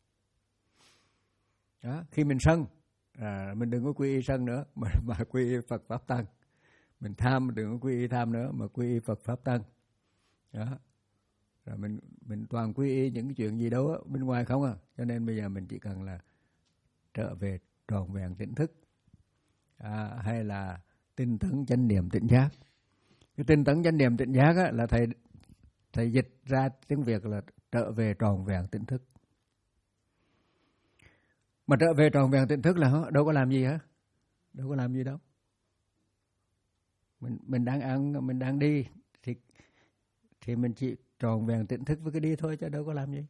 Đó, khi mình sân à, mình đừng có quy y sân nữa, mà mà quy y Phật pháp tăng. Mình tham đừng có quy y tham nữa, mà quy y Phật pháp tăng. Đó. Rồi mình mình toàn quy y những cái chuyện gì đâu á, bên ngoài không à. Cho nên bây giờ mình chỉ cần là trở về tròn vẹn tỉnh thức, à, hay là tinh tấn chánh niệm tỉnh giác. Cái tinh tấn chánh niệm tỉnh giác á, là thầy thầy dịch ra tiếng Việt là trở về tròn vẹn tỉnh thức. Mà trở về tròn vẹn tỉnh thức là đâu có làm gì hả? Đâu có làm gì đâu. Mình mình đang ăn, mình đang đi thì thì mình chỉ tròn vẹn tỉnh thức với cái đi thôi, chứ đâu có làm gì.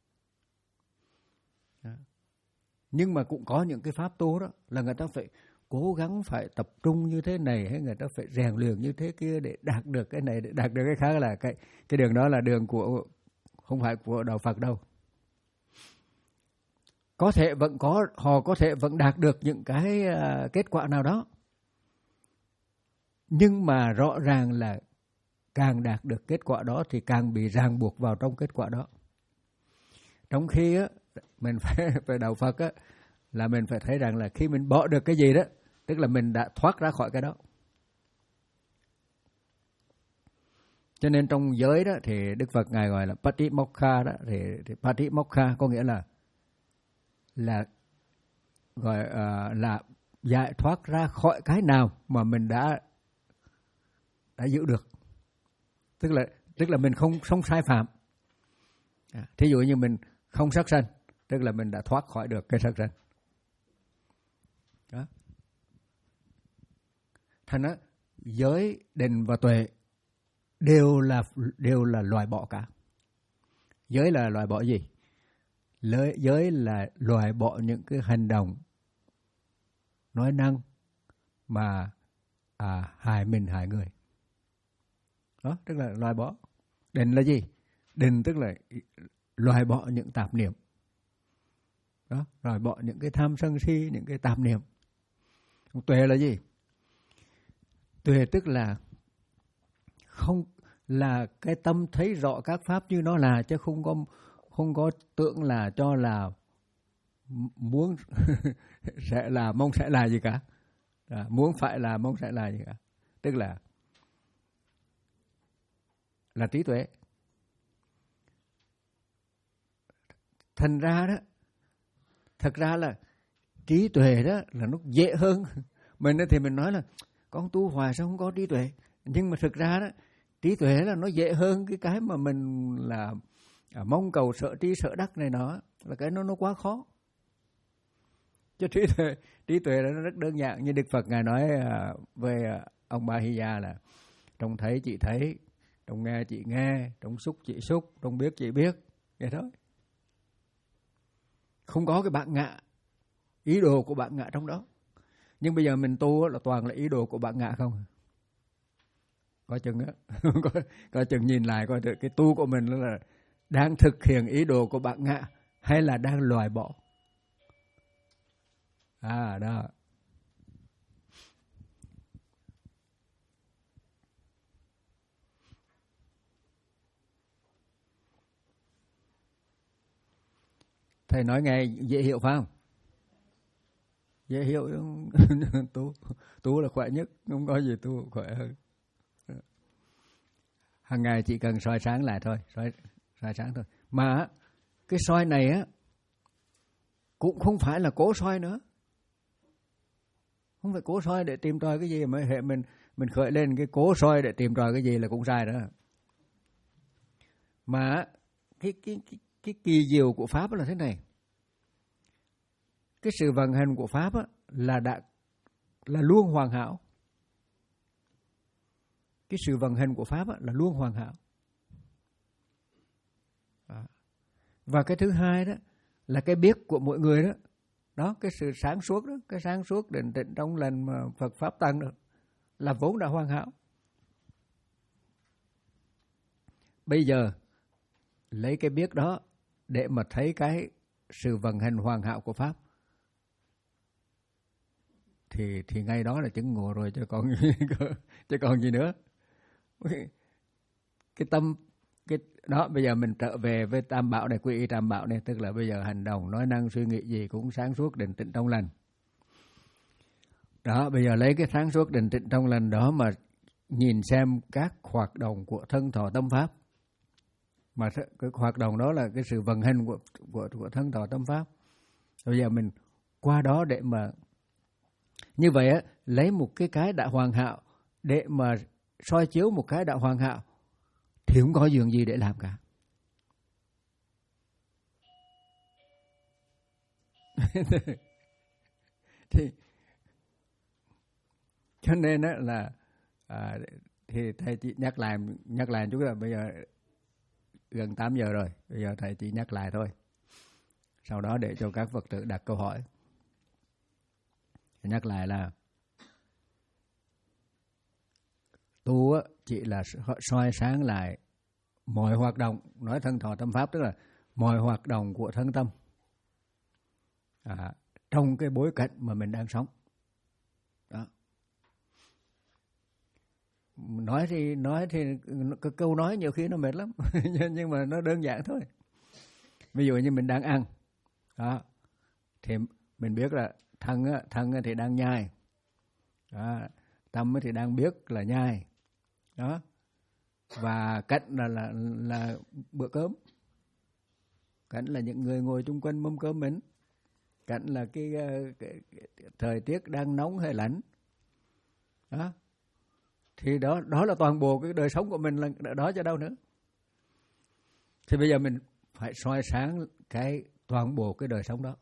Đó. Nhưng mà cũng có những cái pháp tu đó là người ta phải cố gắng phải tập trung như thế này, hay người ta phải rèn luyện như thế kia để đạt được cái này, để đạt được cái khác, là cái cái đường đó là đường của không phải của đạo Phật đâu. Có thể vẫn có, họ có thể vẫn đạt được những cái uh, kết quả nào đó, Nhưng mà rõ ràng là càng đạt được kết quả đó thì càng bị ràng buộc vào trong kết quả đó. Trong khi á, mình phải về đạo Phật á, là mình phải thấy rằng là khi mình bỏ được cái gì đó, tức là mình đã thoát ra khỏi cái đó. Cho nên trong giới đó thì Đức Phật Ngài gọi là Patimokkha đó, thì, thì Patimokkha có nghĩa là là gọi uh, là giải thoát ra khỏi cái nào mà mình đã đã giữ được. Tức là tức là mình không không sai phạm. À, thí dụ như mình không sát sanh, tức là mình đã thoát khỏi được cái sát sanh. Đó. Thành á, giới, định và tuệ đều là đều là loại bỏ cả. Giới là loại bỏ gì? Giới là loại bỏ những cái hành động, nói năng mà à, hại mình hại người. Đó, tức là loại bỏ. Định là gì? Định tức là loại bỏ những tạp niệm. Đó, loại bỏ những cái tham sân si, những cái tạp niệm. Tuệ là gì? Tuệ tức là không là cái tâm thấy rõ các pháp như nó là, chứ không có không có tưởng là cho là muốn sẽ là mong sẽ là gì cả. À, muốn phải là mong sẽ là gì cả. Tức là là trí tuệ. Thành ra đó, thật ra là trí tuệ đó là nó dễ hơn. Mình thì mình nói là con tu hoài sao không có trí tuệ. Nhưng mà thực ra đó, trí tuệ là nó dễ hơn cái cái mà mình là à, mong cầu sợ trí sợ đắc này nọ, là cái nó nó quá khó. Chứ trí tuệ, trí tuệ là nó rất đơn giản. Như Đức Phật Ngài nói à, về à, ông Ba Hy Gia là trông thấy chị thấy, trông nghe chị nghe, trông xúc chị xúc, trông biết chị biết, vậy thôi. Không có cái bản ngã, ý đồ của bản ngã trong đó. Nhưng bây giờ mình tu là toàn là ý đồ của bản ngã không. Có chừng á, có, có chừng nhìn lại coi cái tu của mình là đang thực hiện ý đồ của bản ngã hay là đang loại bỏ. À đó. Thầy nói nghe dễ hiểu phải không? Dễ hiểu. tu tu là khỏe nhất, không có gì tu khỏe hơn. Hàng ngày chỉ cần soi sáng lại thôi, soi, soi sáng thôi. Mà cái soi này á cũng không phải là cố soi nữa. Không phải cố soi để tìm tòi cái gì, mà hệ mình mình khởi lên cái cố soi để tìm tòi cái gì là cũng sai đó. Mà cái cái cái, cái kỳ diệu của pháp là thế này. Cái sự vận hành của pháp á, là đã là luôn hoàn hảo. Cái sự vận hành của pháp á, là luôn hoàn hảo. Đó. Và cái thứ hai đó là cái biết của mỗi người đó. Đó, cái sự sáng suốt đó, cái sáng suốt định tĩnh trong lành mà Phật pháp tăng được là vốn đã hoàn hảo. Bây giờ lấy cái biết đó để mà thấy cái sự vận hành hoàn hảo của pháp thì thì ngay đó là chứng ngộ rồi, chứ còn chứ còn gì nữa. Cái tâm cái đó, bây giờ mình trở về với tam bảo này, quy y tam bảo này, tức là bây giờ hành động nói năng suy nghĩ gì cũng sáng suốt định tĩnh trong lành. Đó, bây giờ lấy cái sáng suốt định tĩnh trong lành đó mà nhìn xem các hoạt động của thân thọ tâm pháp. Mà cái hoạt động đó là cái sự vận hành của của, của thân thọ tâm pháp. Bây giờ mình qua đó để mà như vậy á, lấy một cái cái đã hoàn hảo để mà soi chiếu một cái đã hoàn hảo thì không có dường gì để làm cả. thì cho nên á là à, thì thầy chỉ nhắc lại nhắc lại chút là bây giờ gần tám giờ rồi, bây giờ thầy chỉ nhắc lại thôi. Sau đó để cho các Phật tử đặt câu hỏi. Nhắc lại là tu á, chỉ là soi sáng lại mọi hoạt động, nói thân thọ tâm pháp tức là mọi hoạt động của thân tâm à, trong cái bối cảnh mà mình đang sống. Đó. nói thì nói thì cái câu nói nhiều khi nó mệt lắm nhưng mà nó đơn giản thôi. Ví dụ như mình đang ăn đó, thì mình biết là thân á, thân thì đang nhai đó, tâm thì đang biết là nhai đó, và cạnh là là là bữa cơm, cạnh là những người ngồi chung quanh mâm cơm mình, cạnh là cái, cái, cái thời tiết đang nóng hay lạnh đó, thì đó đó là toàn bộ cái đời sống của mình, là đó cho đâu nữa. Thì bây giờ mình phải soi sáng cái toàn bộ cái đời sống đó.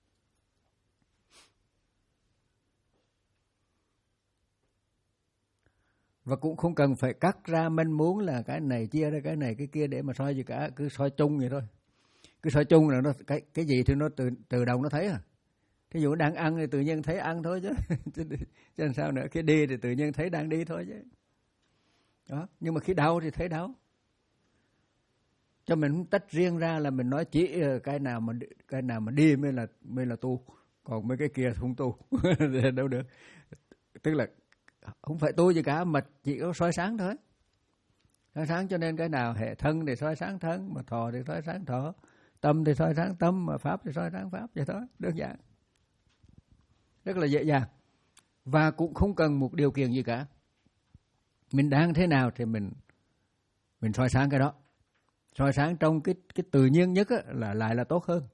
Và cũng không cần phải cắt ra manh muốn là cái này chia ra cái này cái kia để mà soi gì cả, cứ soi chung vậy thôi. Cứ soi chung là nó cái cái gì thì nó từ từ đầu nó thấy à. Thí dụ đang ăn thì tự nhiên thấy ăn thôi chứ. chứ làm sao nữa, khi đi thì tự nhiên thấy đang đi thôi chứ. Đó, nhưng mà khi đau thì thấy đau. Cho mình không tách riêng ra là mình nói chỉ cái nào mà cái nào mà đi mới là mới là tu, còn mấy cái kia không tu. Đâu được. Tức là không phải tu gì cả, mà chỉ có soi sáng thôi. Soi sáng cho nên cái nào hệ thân thì soi sáng thân, mà thọ thì soi sáng thọ, tâm thì soi sáng tâm, mà pháp thì soi sáng pháp, vậy thôi, đơn giản. Rất là dễ dàng. Và cũng không cần một điều kiện gì cả. Mình đang thế nào thì mình mình soi sáng cái đó. Soi sáng trong cái cái tự nhiên nhất á, là lại là tốt hơn.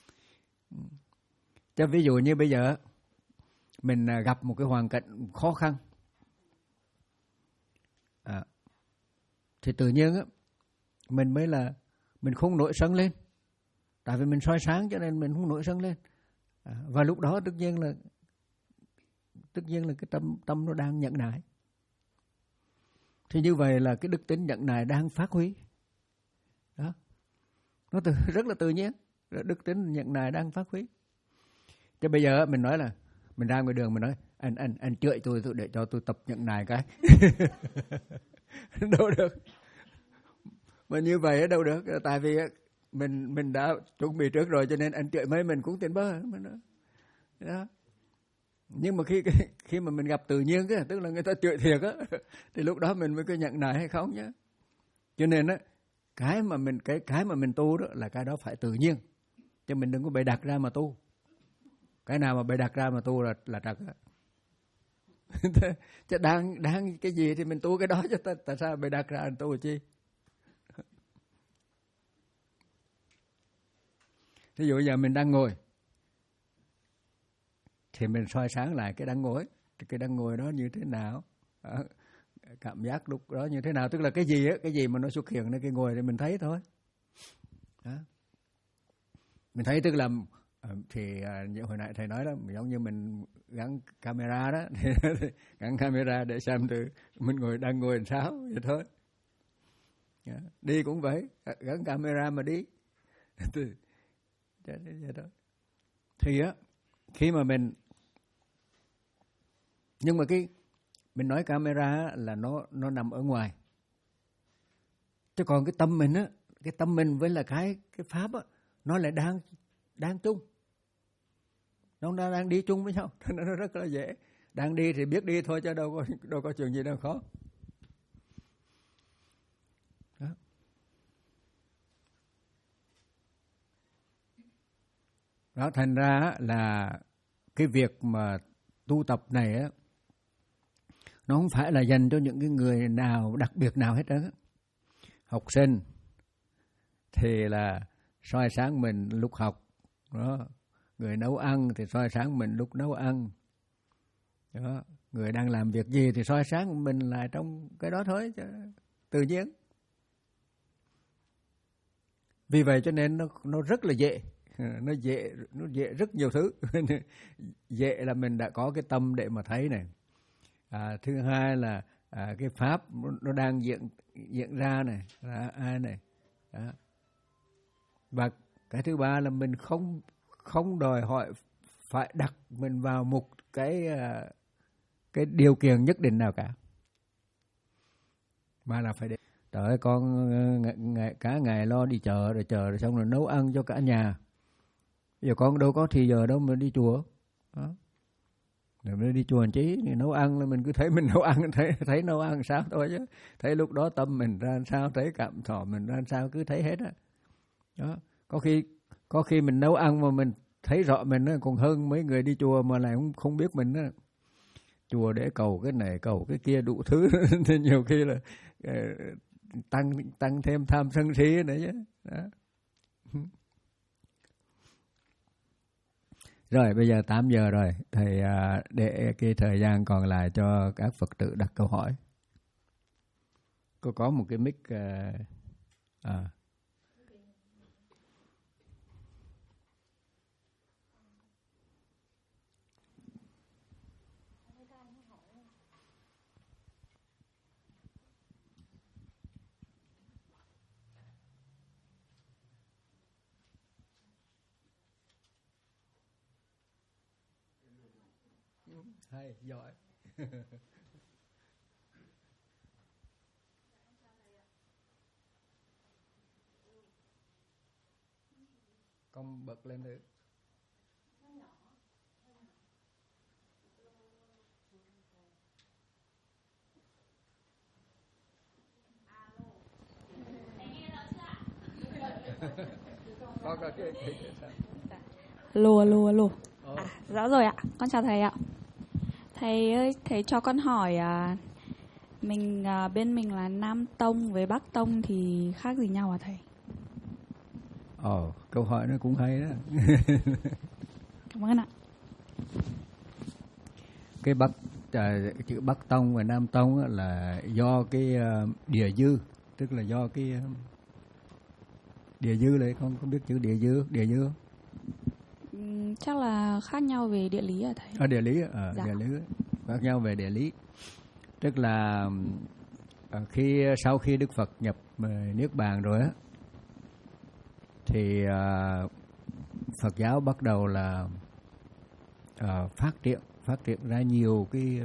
Cho ví dụ như bây giờ mình gặp một cái hoàn cảnh khó khăn, à, thì tự nhiên á, mình mới là mình không nổi sân lên, tại vì mình soi sáng cho nên mình không nổi sân lên. À, và lúc đó tất nhiên là tất nhiên là cái tâm tâm nó đang nhẫn nại. Thì như vậy là cái đức tính nhẫn nại đang phát huy. Đó, nó từ, rất là tự nhiên, đức tính nhẫn nại đang phát huy. Chứ bây giờ mình nói là mình ra ngoài đường mình nói anh anh anh chửi tôi, tôi để cho tôi tập nhẫn nại cái. Đâu được. Mà như vậy đâu được, tại vì mình mình đã chuẩn bị trước rồi, cho nên anh chửi mấy mình cũng tin bơ. Đó. Nhưng mà khi khi mà mình gặp tự nhiên cái, tức là người ta chửi thiệt á, thì lúc đó mình mới có nhận nại hay không nhá. Cho nên á, cái mà mình cái cái mà mình tu đó là cái đó phải tự nhiên, chứ mình đừng có bày đặt ra mà tu. Cái nào mà bày đặt ra mà tu là là trật á. Chứ đang đang cái gì thì mình tu cái đó, chứ ta, tại sao bày đặt ra anh tu chi? Ví dụ giờ mình đang ngồi thì mình soi sáng lại cái đang ngồi, cái đang ngồi đó như thế nào, cảm giác lúc đó như thế nào, tức là cái gì á, cái gì mà nó xuất hiệnในcái ngồi thì mình thấy thôi. Đó. Mình thấy tức là thì như hồi nãy thầy nói đó, giống như mình gắn camera đó, thì gắn camera để xem từ mình ngồi đang ngồi làm sao vậy thôi. Đi cũng vậy, gắn camera mà đi. Thì á, khi mà mình, nhưng mà cái mình nói camera là nó nó nằm ở ngoài, chứ còn cái tâm mình á, cái tâm mình với là cái cái pháp á, nó lại đang đang chung, nó đang đang đi chung với nhau, nó rất là dễ. Đang đi thì biết đi thôi, chứ đâu có đâu có chuyện gì đâu khó. Đó. Đó, thành ra là cái việc mà tu tập này á, nó không phải là dành cho những cái người nào đặc biệt nào hết á. Học sinh thì là soi sáng mình lúc học, đó. Người nấu ăn thì soi sáng mình lúc nấu ăn, đó. Người đang làm việc gì thì soi sáng mình là trong cái đó thôi, chứ tự nhiên. Vì vậy cho nên nó nó rất là dễ, nó dễ nó dễ rất nhiều thứ. Dễ là mình đã có cái tâm để mà thấy này. À, thứ hai là à, cái pháp nó đang diễn diễn ra này, là ai này. Đó. Và cái thứ ba là mình không không đòi hỏi phải đặt mình vào một cái cái điều kiện nhất định nào cả, mà là phải để trời ơi, con ngày, cả ngày lo đi chợ rồi chờ rồi xong rồi nấu ăn cho cả nhà, giờ con đâu có thì giờ đâu mà đi chùa. Đó. Rồi mới đi chùa làm chí, nấu ăn là mình cứ thấy mình nấu ăn, thấy thấy nấu ăn sao thôi chứ. Thấy lúc đó tâm mình ra sao, thấy cảm thọ mình ra sao, cứ thấy hết á. Đó. Có khi có khi mình nấu ăn mà mình thấy rõ mình á, còn hơn mấy người đi chùa mà lại không không biết mình á. Chùa để cầu cái này, cầu cái kia đủ thứ, nên nhiều khi là tăng tăng thêm tham sân si nữa chứ. Đó. Rồi bây giờ tám giờ rồi, thầy để cái thời gian còn lại cho các Phật tử đặt câu hỏi. Có có một cái mic à. Hay, giỏi. Con bật lên được. Con có cái cái sao? Alo, alo, alo. À, rõ rồi ạ. Con chào thầy ạ. Thầy ơi, thầy cho con hỏi à, mình à, bên mình là Nam Tông với Bắc Tông thì khác gì nhau hả thầy? Ồ, oh, câu hỏi nó cũng hay đó. Cảm ơn ạ. Cái Bắc à, chữ Bắc Tông và Nam Tông là do cái uh, địa dư, tức là do cái uh, địa dư đấy, con không biết chữ địa dư, địa dư không? Uhm, chắc là khác nhau về địa lý hả thầy? À, địa lý, à, dạ. địa lý, khác nhau về địa lý. Tức là uh, khi sau khi Đức Phật nhập uh, Niết Bàn rồi á, thì uh, Phật giáo bắt đầu là uh, phát triển phát triển ra nhiều cái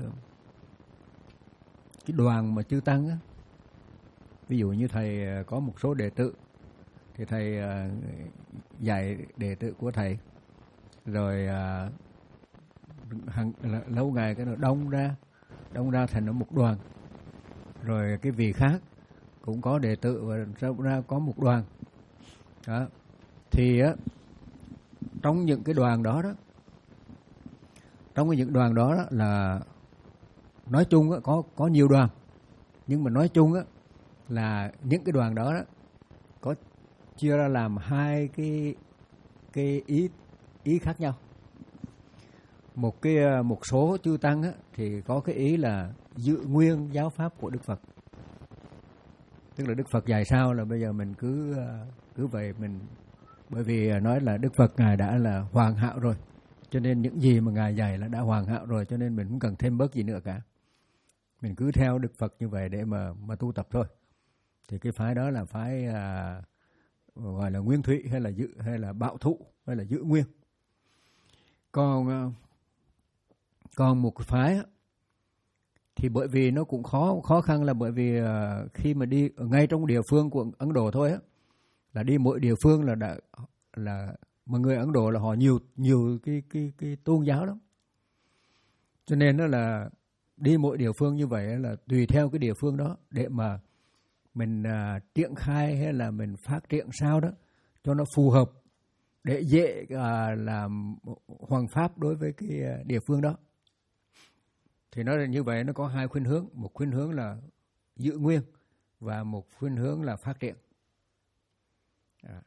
cái đoàn mà chư tăng á. Ví dụ như thầy có một số đệ tử thì thầy uh, dạy đệ tử của thầy, rồi uh, hằng, lâu ngày cái nó đông ra đông ra thành một đoàn, rồi cái vị khác cũng có đệ tử và ra có một đoàn đó. Thì á, trong những cái đoàn đó đó trong những đoàn đó, đó là nói chung á, có có nhiều đoàn, nhưng mà nói chung á, là những cái đoàn đó, đó có chia ra làm hai cái cái ý ý khác nhau. Một cái một số chư tăng á, thì có cái ý là giữ nguyên giáo pháp của Đức Phật, tức là Đức Phật dạy sao là bây giờ mình cứ cứ vậy mình, bởi vì nói là Đức Phật ngài đã là hoàn hảo rồi, cho nên những gì mà ngài dạy là đã hoàn hảo rồi, cho nên mình không cần thêm bớt gì nữa cả, mình cứ theo Đức Phật như vậy để mà mà tu tập thôi. Thì cái phái đó là phái à, gọi là nguyên thủy hay là giữ hay là bảo thủ hay là giữ nguyên. Còn còn một cái phái thì bởi vì nó cũng khó khó khăn là bởi vì à, khi mà đi ở ngay trong địa phương của Ấn Độ thôi á, là đi mỗi địa phương là đã là mà người Ấn Độ là họ nhiều nhiều cái cái cái tôn giáo lắm, cho nên nó là đi mỗi địa phương như vậy là tùy theo cái địa phương đó để mà mình à, triển khai hay là mình phát triển sao đó cho nó phù hợp để dễ à, làm hoằng pháp đối với cái địa phương đó. Thì nó là như vậy, nó có hai khuynh hướng, một khuynh hướng là giữ nguyên và một khuynh hướng là phát triển. À.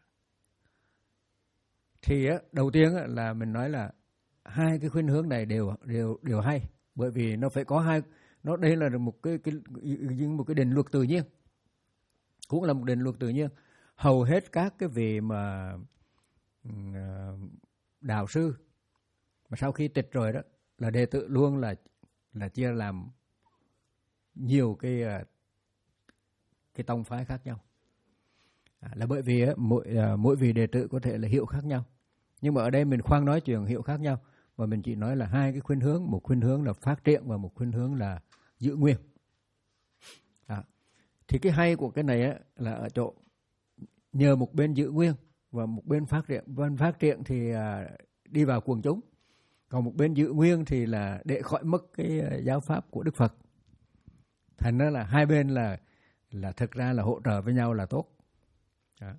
Thì á, đầu tiên á, là mình nói là hai cái khuynh hướng này đều đều đều hay, bởi vì nó phải có hai, nó đây là một cái cái một cái định luật tự nhiên, cũng là một định luật tự nhiên. Hầu hết các cái vị mà uh, đạo sư mà sau khi tịch rồi đó là đệ tử luôn là là chia làm nhiều cái cái tông phái khác nhau. À, là bởi vì á, mỗi uh, mỗi vị đệ tử có thể là hiệu khác nhau, nhưng mà ở đây mình khoan nói chuyện hiệu khác nhau, và mình chỉ nói là hai cái khuynh hướng, một khuynh hướng là phát triển và một khuynh hướng là giữ nguyên. À, thì cái hay của cái này á, là ở chỗ nhờ một bên giữ nguyên và một bên phát triển. Bên phát triển thì uh, đi vào quần chúng, Còn một bên giữ nguyên thì là để khỏi mất cái giáo pháp của Đức Phật. Thành ra là hai bên là là thực ra là hỗ trợ với nhau là tốt. Đó.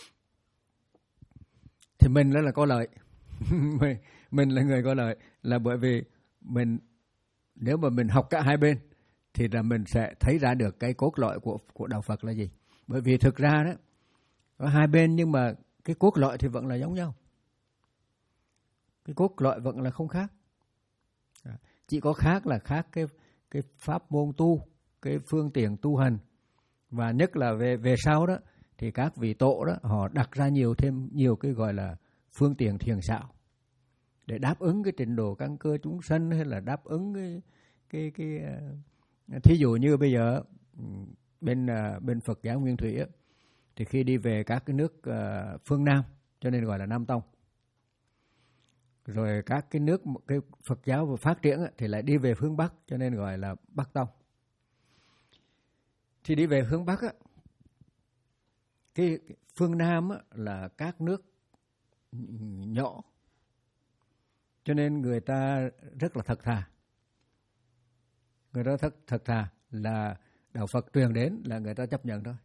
Thì mình đó là có lợi. Mình là người có lợi, là bởi vì mình nếu mà mình học cả hai bên thì là mình sẽ thấy ra được cái cốt lõi của của đạo Phật là gì. Bởi vì thực ra đó có hai bên nhưng mà cái cốt lõi thì vẫn là giống nhau. Cái cốt lõi vẫn là không khác. Chỉ có khác là khác cái cái pháp môn tu, cái phương tiện tu hành. Và nhất là về về sau đó thì các vị tổ đó họ đặt ra nhiều thêm nhiều cái gọi là phương tiện thiền xảo để đáp ứng cái trình độ căn cơ chúng sanh, hay là đáp ứng cái cái cái uh, thí dụ như bây giờ bên uh, bên Phật giáo Nguyên Thủy á, thì khi đi về các cái nước uh, phương Nam cho nên gọi là Nam Tông. Rồi các cái nước cái Phật giáo vừa phát triển á, thì lại đi về phương Bắc cho nên gọi là Bắc Tông. Thì đi về hướng Bắc á, cái phương Nam á, là các nước nhỏ, cho nên người ta rất là thật thà. Người ta thật, thật thà là đạo Phật truyền đến là người ta chấp nhận thôi.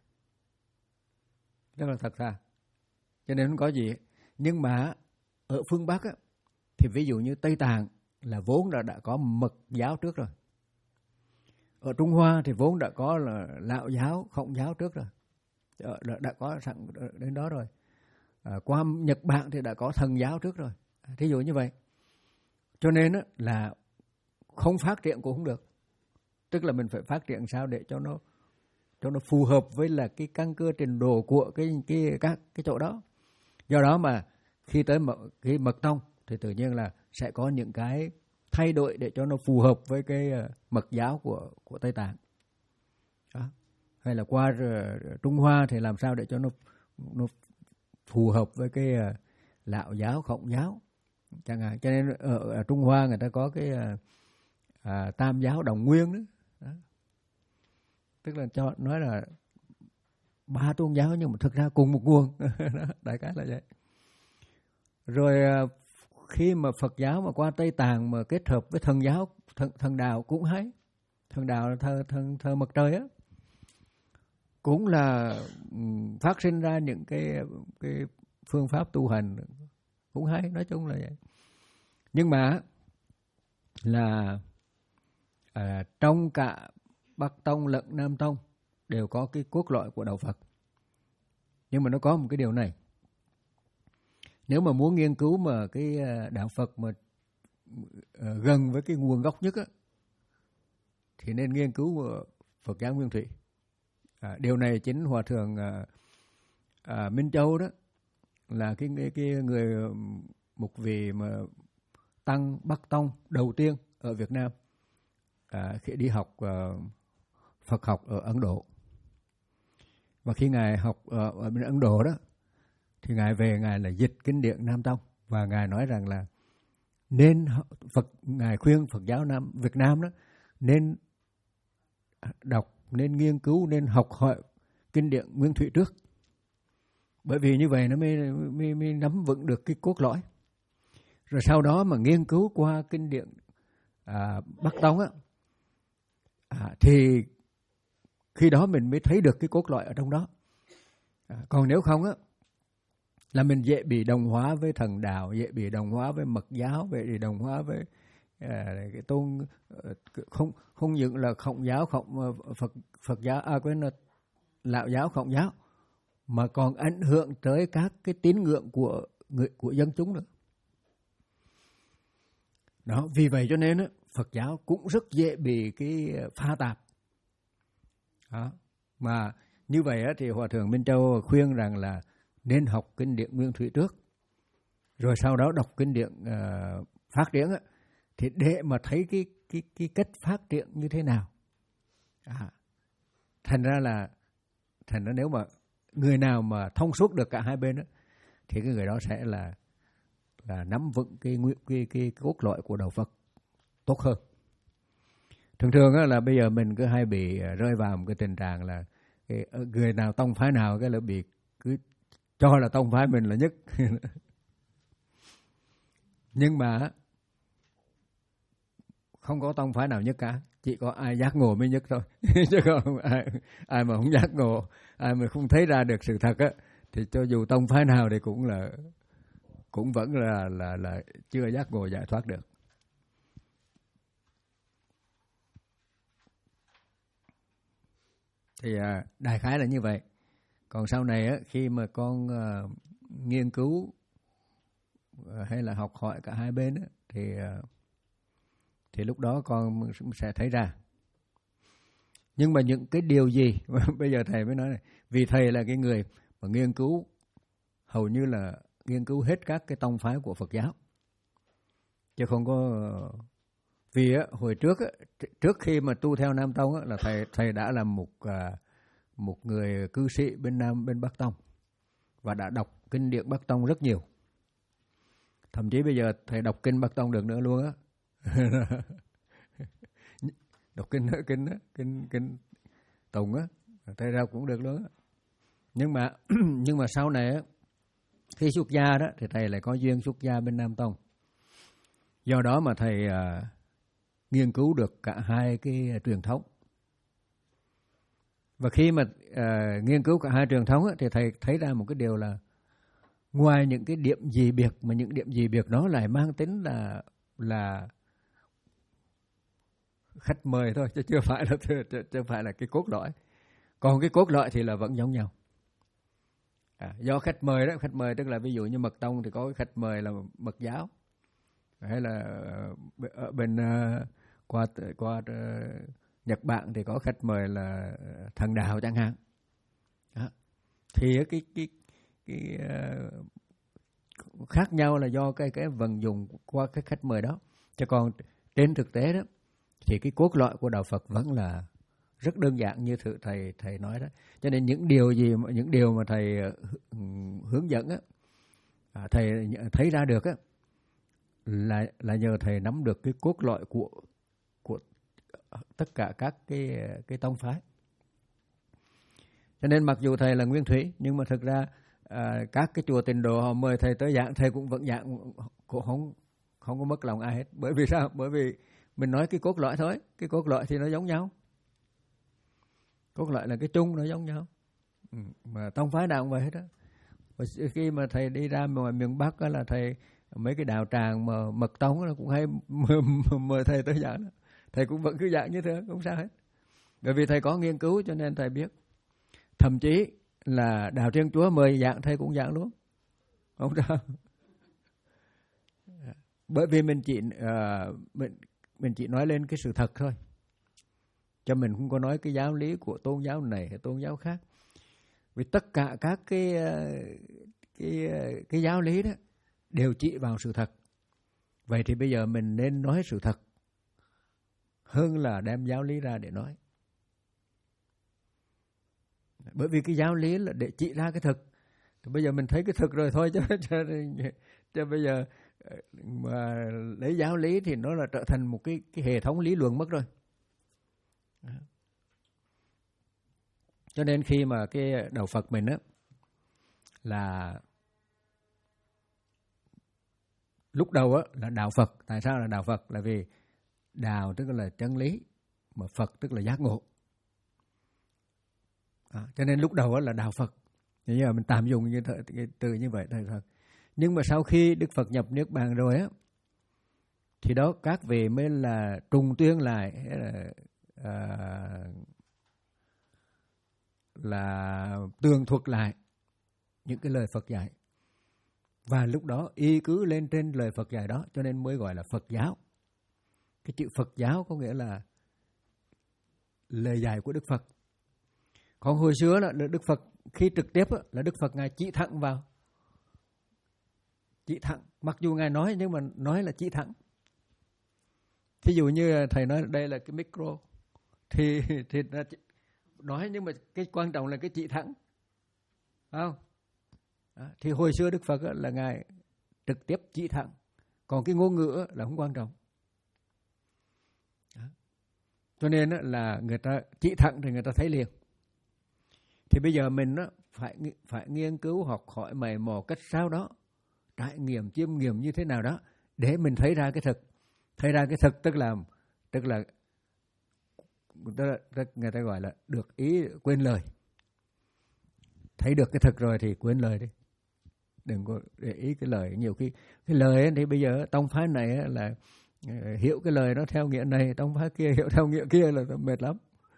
Rất là thật thà. Cho nên không có gì. Nhưng mà ở phương Bắc á, thì ví dụ như Tây Tạng là vốn đã, đã có mật giáo trước rồi. Ở Trung Hoa thì vốn đã có là Lão giáo, Khổng giáo trước rồi. Đã, đã có sẵn đến đó rồi. À, qua Nhật Bản thì đã có Thần giáo trước rồi. Thí dụ như vậy. Cho nên á, là không phát triển cũng không được. Tức là mình phải phát triển sao để cho nó cho nó phù hợp với là cái căn cơ trình độ của cái cái các cái chỗ đó. Do đó mà khi tới mật, cái mật tông thì tự nhiên là sẽ có những cái thay đổi để cho nó phù hợp với cái mật giáo của của Tây Tạng. Đó. Hay là qua uh, Trung Hoa thì làm sao để cho nó nó phù hợp với cái uh, Lão giáo, Khổng giáo chẳng hạn. Cho nên ở, ở Trung Hoa người ta có cái uh, uh, Tam giáo Đồng Nguyên đó. Đó. Tức là cho nói là ba tôn giáo nhưng mà thực ra cùng một nguồn. Đại khái là vậy. Rồi uh, khi mà Phật giáo mà qua Tây Tạng mà kết hợp với thần giáo, thần, thần đạo cũng hay. Thần đạo là thờ, thần, thờ mặt trời á. Cũng là phát sinh ra những cái, cái phương pháp tu hành cũng hay, nói chung là vậy. Nhưng mà là à, trong cả Bắc Tông lẫn Nam Tông đều có cái cốt lõi của đạo Phật. Nhưng mà nó có một cái điều này. Nếu mà muốn nghiên cứu mà cái đạo Phật mà gần với cái nguồn gốc nhất á, thì nên nghiên cứu Phật giáo Nguyên Thủy. À, điều này chính Hòa thượng à, à, Minh Châu đó là cái, cái, cái người một vị mà tăng Bắc Tông đầu tiên ở Việt Nam à, khi đi học à, Phật học ở Ấn Độ. Và khi Ngài học ở, ở bên Ấn Độ đó thì Ngài về Ngài là dịch kinh điển Nam Tông và Ngài nói rằng là nên Phật Ngài khuyên Phật giáo Nam Việt Nam đó nên đọc, nên nghiên cứu, nên học hỏi kinh điển Nguyên Thủy trước. Bởi vì như vậy nó mới, mới, mới nắm vững được cái cốt lõi. Rồi sau đó mà nghiên cứu qua kinh điển à, Bắc Tông á, à, thì khi đó mình mới thấy được cái cốt lõi ở trong đó. À, còn nếu không á, là mình dễ bị đồng hóa với thần đạo, dễ bị đồng hóa với mật giáo, dễ bị đồng hóa với à, cái tôn không không những là Khổng giáo, Khổng Phật Phật giáo, à quên là Lão giáo, Khổng giáo, mà còn ảnh hưởng tới các cái tín ngưỡng của người của dân chúng nữa. Đó, vì vậy cho nên á, Phật giáo cũng rất dễ bị cái pha tạp. Đó. Mà như vậy á, thì Hòa thượng Minh Châu khuyên rằng là nên học kinh điển Nguyên Thủy trước, rồi sau đó đọc kinh điển uh, phát triển á, thì để mà thấy cái cái cái cách phát triển như thế nào. À, thành ra là thành ra nếu mà người nào mà thông suốt được cả hai bên á, thì cái người đó sẽ là là nắm vững cái cái cái, cái cốt lõi của đạo Phật tốt hơn. Thường thường á, là bây giờ mình cứ hay bị rơi vào một cái tình trạng là cái, người nào tông phái nào cái là bị cứ cho là tông phái mình là nhất. Nhưng mà không có tông phái nào nhất cả, chỉ có ai giác ngộ mới nhất thôi. Chứ không ai, ai mà không giác ngộ, ai mà không thấy ra được sự thật á, thì cho dù tông phái nào thì cũng là cũng vẫn là là là chưa giác ngộ giải thoát được. Thì à, đại khái là như vậy. Còn sau này á, khi mà con à, nghiên cứu à, hay là học hỏi cả hai bên á, thì à, thì lúc đó con sẽ thấy ra. Nhưng mà những cái điều gì bây giờ thầy mới nói này, vì thầy là cái người mà nghiên cứu hầu như là nghiên cứu hết các cái tông phái của Phật giáo, chứ không có. Vì á, hồi trước á, trước khi mà tu theo Nam Tông á, là thầy thầy đã là một à, một người cư sĩ bên Nam bên Bắc Tông và đã đọc kinh điển Bắc Tông rất nhiều. Thậm chí bây giờ thầy đọc kinh Bắc Tông được nữa luôn á. Đọc kinh kinh kinh kinh Tùng á, thầy ra cũng được luôn á. Nhưng mà nhưng mà sau này á, khi xuất gia đó thì thầy lại có duyên xuất gia bên Nam Tông. Do đó mà thầy à, nghiên cứu được cả hai cái truyền thống. Và khi mà à, nghiên cứu cả hai truyền thống á, thì thầy thấy ra một cái điều là ngoài những cái điểm dị biệt, mà những điểm dị biệt đó lại mang tính là là khách mời thôi, chứ chưa phải là chưa, chưa phải là cái cốt lõi. Còn cái cốt lõi thì là vẫn giống nhau. À, do khách mời đó, khách mời tức là ví dụ như Mật Tông thì có cái khách mời là Mật giáo, hay là ở bên uh, qua qua uh, Nhật Bản thì có khách mời là Thần Đạo chẳng hạn. Đó. Thì cái cái cái uh, khác nhau là do cái cái vận dụng qua cái khách mời đó. Chứ còn trên thực tế đó thì cái cốt lõi của đạo Phật vẫn là rất đơn giản như thử thầy thầy nói đó. Cho nên những điều gì những điều mà thầy hướng dẫn á, thầy thấy ra được á, là là nhờ thầy nắm được cái cốt lõi của của tất cả các cái cái tông phái. Cho nên mặc dù thầy là nguyên thủy, nhưng mà thực ra à, các cái chùa Tịnh Độ họ mời thầy tới giảng, thầy cũng vẫn giảng, cũng không không có mất lòng ai hết. Bởi vì sao? Bởi vì mình nói cái cốt lõi thôi, cái cốt lõi thì nó giống nhau. Cốt lõi là cái chung, nó giống nhau. Ừ, mà tông phái nào cũng vậy hết á. Và khi mà thầy đi ra ngoài miền Bắc á, là thầy mấy cái đạo tràng mà Mật Tông nó cũng hay mời, mời thầy tới giảng đó. Thầy cũng vẫn cứ giảng như thế, không sao hết. Bởi vì thầy có nghiên cứu cho nên thầy biết. Thậm chí là đạo Thiên Chúa mời giảng thầy cũng giảng luôn, không sao. Bởi vì mình chỉ uh, mình mình chỉ nói lên cái sự thật thôi, cho mình không có nói cái giáo lý của tôn giáo này hay tôn giáo khác. Vì tất cả các cái cái cái giáo lý đó đều chỉ vào sự thật. Vậy thì bây giờ mình nên nói sự thật hơn là đem giáo lý ra để nói. Bởi vì cái giáo lý là để chỉ ra cái thực. Thì bây giờ mình thấy cái thực rồi thôi, chứ, chứ, chứ bây giờ mà lấy giáo lý thì nó là trở thành một cái, cái hệ thống lý luận mất rồi. Cho nên khi mà cái đạo Phật mình á, là lúc đầu á là đạo Phật. Tại sao là đạo Phật? Là vì đạo tức là chân lý, mà Phật tức là giác ngộ. À, cho nên lúc đầu á là đạo Phật. Bây giờ mình tạm dùng như th- cái từ như vậy thôi thật. Nhưng mà sau khi Đức Phật nhập Niết Bàn rồi á, thì đó các vị mới là trùng tuyên lại, là, à, là tường thuật lại những cái lời Phật dạy. Và lúc đó y cứ lên trên lời Phật dạy đó, cho nên mới gọi là Phật giáo. Cái chữ Phật giáo có nghĩa là lời dạy của Đức Phật. Còn hồi xưa là Đức Phật khi trực tiếp là Đức Phật Ngài chỉ thẳng vào. Chỉ thẳng, mặc dù Ngài nói nhưng mà nói là chỉ thẳng. Thí dụ như thầy nói đây là cái micro, thì, thì nói nhưng mà cái quan trọng là cái chỉ thẳng. Không? Đó. Thì hồi xưa Đức Phật là Ngài trực tiếp chỉ thẳng. Còn cái ngôn ngữ là không quan trọng. Đó. Cho nên là người ta chỉ thẳng thì người ta thấy liền. Thì bây giờ mình phải, phải nghiên cứu, học hỏi, mày mò cách sao đó, trải nghiệm, chiêm nghiệm như thế nào đó, để mình thấy ra cái thực. Thấy ra cái thực tức là tức là, tức là tức người ta gọi là được ý quên lời. Thấy được cái thực rồi thì quên lời đi, đừng có để ý cái lời. Nhiều khi cái lời ấy, thì bây giờ tông phái này là hiểu cái lời nó theo nghĩa này, tông phái kia hiểu theo nghĩa kia là mệt lắm.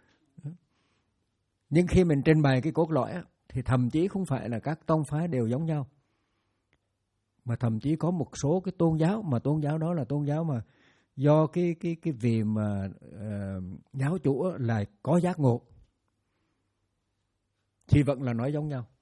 Nhưng khi mình trình bày cái cốt lõi ấy, thì thậm chí không phải là các tông phái đều giống nhau, mà thậm chí có một số cái tôn giáo mà tôn giáo đó là tôn giáo mà do cái cái cái vị mà uh, giáo chủ là có giác ngộ thì vẫn là nói giống nhau.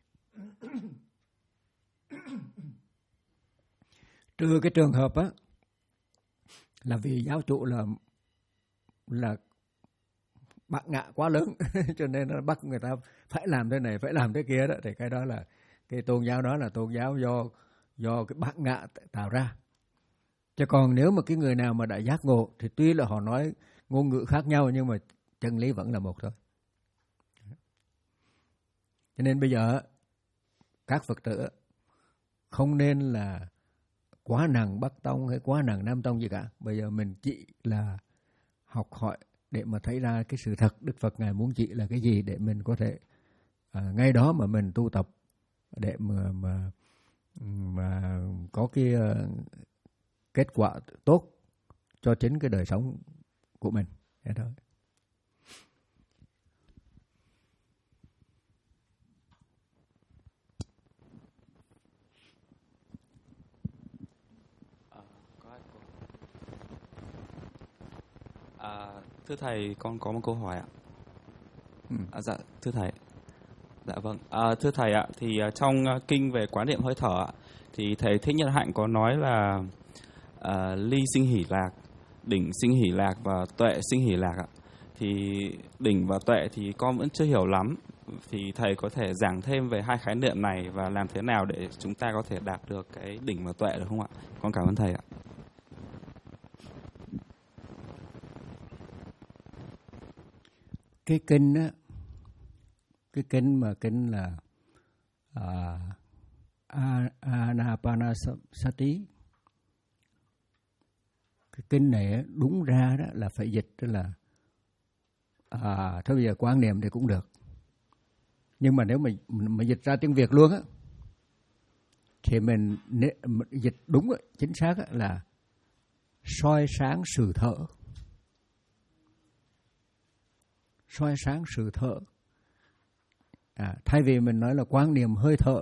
Trừ cái trường hợp á là vì giáo chủ là là bạc ngạ quá lớn cho nên nó bắt người ta phải làm thế này, phải làm thế kia đó, thì cái đó là cái tôn giáo đó là tôn giáo do do cái bạc ngạ tạo ra. Chứ còn nếu mà cái người nào mà đã giác ngộ thì tuy là họ nói ngôn ngữ khác nhau nhưng mà chân lý vẫn là một thôi. Cho nên bây giờ các Phật tử không nên là quá nặng Bắc Tông hay quá nặng Nam Tông gì cả. Bây giờ mình chỉ là học hỏi để mà thấy ra cái sự thật Đức Phật Ngài muốn chỉ là cái gì, để mình có thể à, ngay đó mà mình tu tập để mà mà, mà có cái uh, kết quả tốt cho chính cái đời sống của mình. Thế thôi. À, thưa thầy, con có một câu hỏi ạ. Ừ. À, dạ, thưa thầy. Dạ vâng. À, thưa thầy ạ, thì uh, trong uh, kinh về quán niệm hơi thở ạ, thì thầy Thích Nhất Hạnh có nói là uh, ly sinh hỷ lạc, đỉnh sinh hỷ lạc và tuệ sinh hỷ lạc ạ. Thì đỉnh và tuệ thì con vẫn chưa hiểu lắm. Thì thầy có thể giảng thêm về hai khái niệm này và làm thế nào để chúng ta có thể đạt được cái đỉnh và tuệ được không ạ? Con cảm ơn thầy ạ. Cái kinh á, cái kinh mà kinh là uh, Anapanasati, cái kinh này đúng ra đó là phải dịch đó là à, thôi bây giờ quan niệm thì cũng được, nhưng mà nếu mà mà dịch ra tiếng Việt luôn á thì mình, mình dịch đúng á, chính xác á, là soi sáng sự thở. Soi sáng sự thở. À, thay vì mình nói là quan niệm hơi thở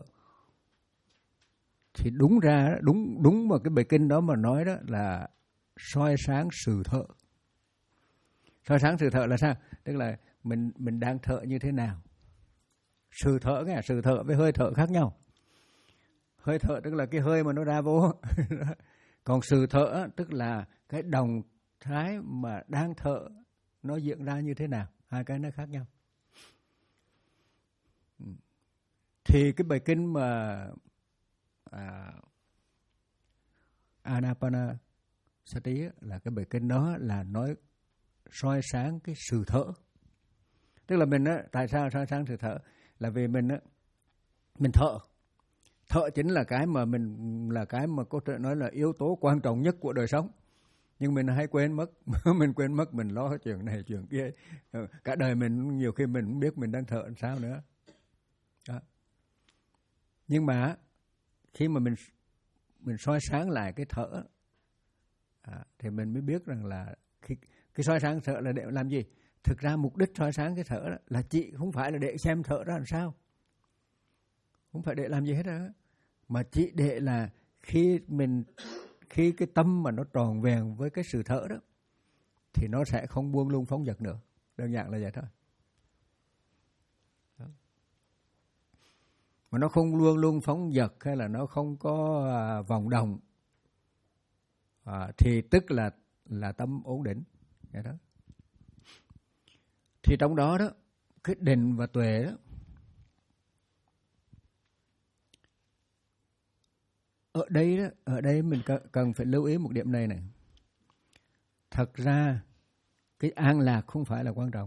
thì đúng ra đúng đúng mà cái bài kinh đó mà nói đó là soi sáng sự thở. Soi sáng sự thở là sao? Tức là mình mình đang thở như thế nào. Sự thở nghe, sự thở với hơi thở khác nhau. Hơi thở tức là cái hơi mà nó ra vô. Còn sự thở tức là cái động thái mà đang thở nó diễn ra như thế nào. Hai cái nó khác nhau. Thì cái bài kinh mà à, Anapanasati là cái bài kinh đó là nói soi sáng cái sự thở. Tức là mình á, tại sao soi sáng sự thở? Là vì mình á, mình thở. Thở chính là cái mà mình là cái mà có thể nói là yếu tố quan trọng nhất của đời sống. Nhưng mình hay quên mất, mình quên mất mình lo chuyện này chuyện kia. Cả đời mình nhiều khi mình không biết mình đang thở làm sao nữa. Đó. Nhưng mà khi mà mình mình soi sáng lại cái thở à, thì mình mới biết rằng là khi, cái soi sáng thở là để làm gì? Thực ra mục đích soi sáng cái thở đó là chỉ không phải là để xem thở ra làm sao, không phải để làm gì hết đó, mà chỉ để là khi mình khi cái tâm mà nó tròn vẹn với cái sự thở đó thì nó sẽ không buông lung phóng dật nữa. Đơn giản là vậy thôi. Đó. Mà nó không luôn luôn phóng dật hay là nó không có à, vòng đồng à, thì tức là là tâm ổn định. Vậy đó. Thì trong đó đó cái định và tuệ đó ở đây đó, ở đây mình cần phải lưu ý một điểm này này. Thật ra cái an lạc không phải là quan trọng.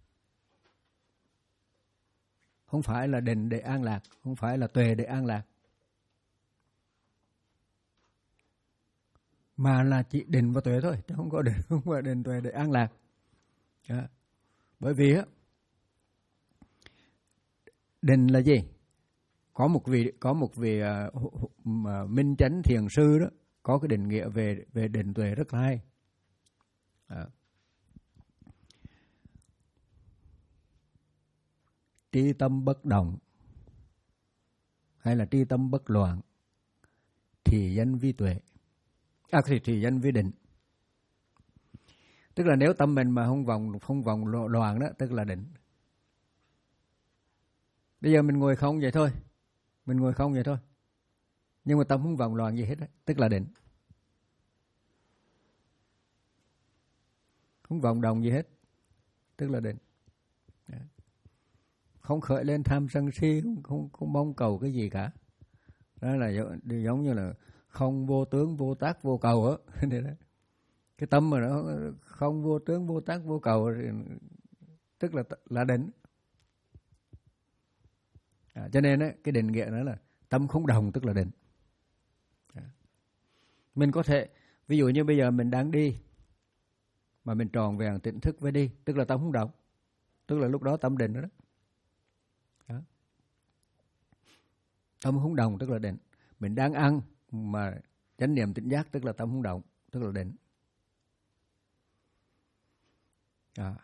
Không phải là định để an lạc, không phải là tuệ để an lạc. mà là chỉ định và tuệ thôi, chứ không có định, không có định tuệ để an lạc. Đó. Bởi vì á, định là gì? Có một vị có một vị uh, minh chánh thiền sư đó có cái định nghĩa về về định tuệ rất là hay. Đó. Tri tâm bất động hay là tri tâm bất loạn thì danh vi tuệ. À, thì thì danh vi định. Tức là nếu tâm mình mà không vòng không vòng loạn đó, tức là định. Bây giờ mình ngồi không vậy thôi, mình ngồi không vậy thôi, nhưng mà tâm không vòng loạn gì hết đó, tức là định. Không vòng đồng gì hết, tức là định. Đó. Không khởi lên tham sân si, không, không, không mong cầu cái gì cả. Đó là giống như là không vô tướng vô tác vô cầu á. Cái tâm mà nó không vô tướng vô tác vô cầu tức là là định. À, cho nên á, cái định nghĩa đó là tâm không đồng tức là định. À. Mình có thể, ví dụ như bây giờ mình đang đi mà mình tròn vẹn tỉnh thức với đi, tức là tâm không động, tức là lúc đó tâm định đó. Đó. Tâm không động tức là định. Mình đang ăn mà chánh niệm tỉnh giác tức là tâm không động, tức là định. À.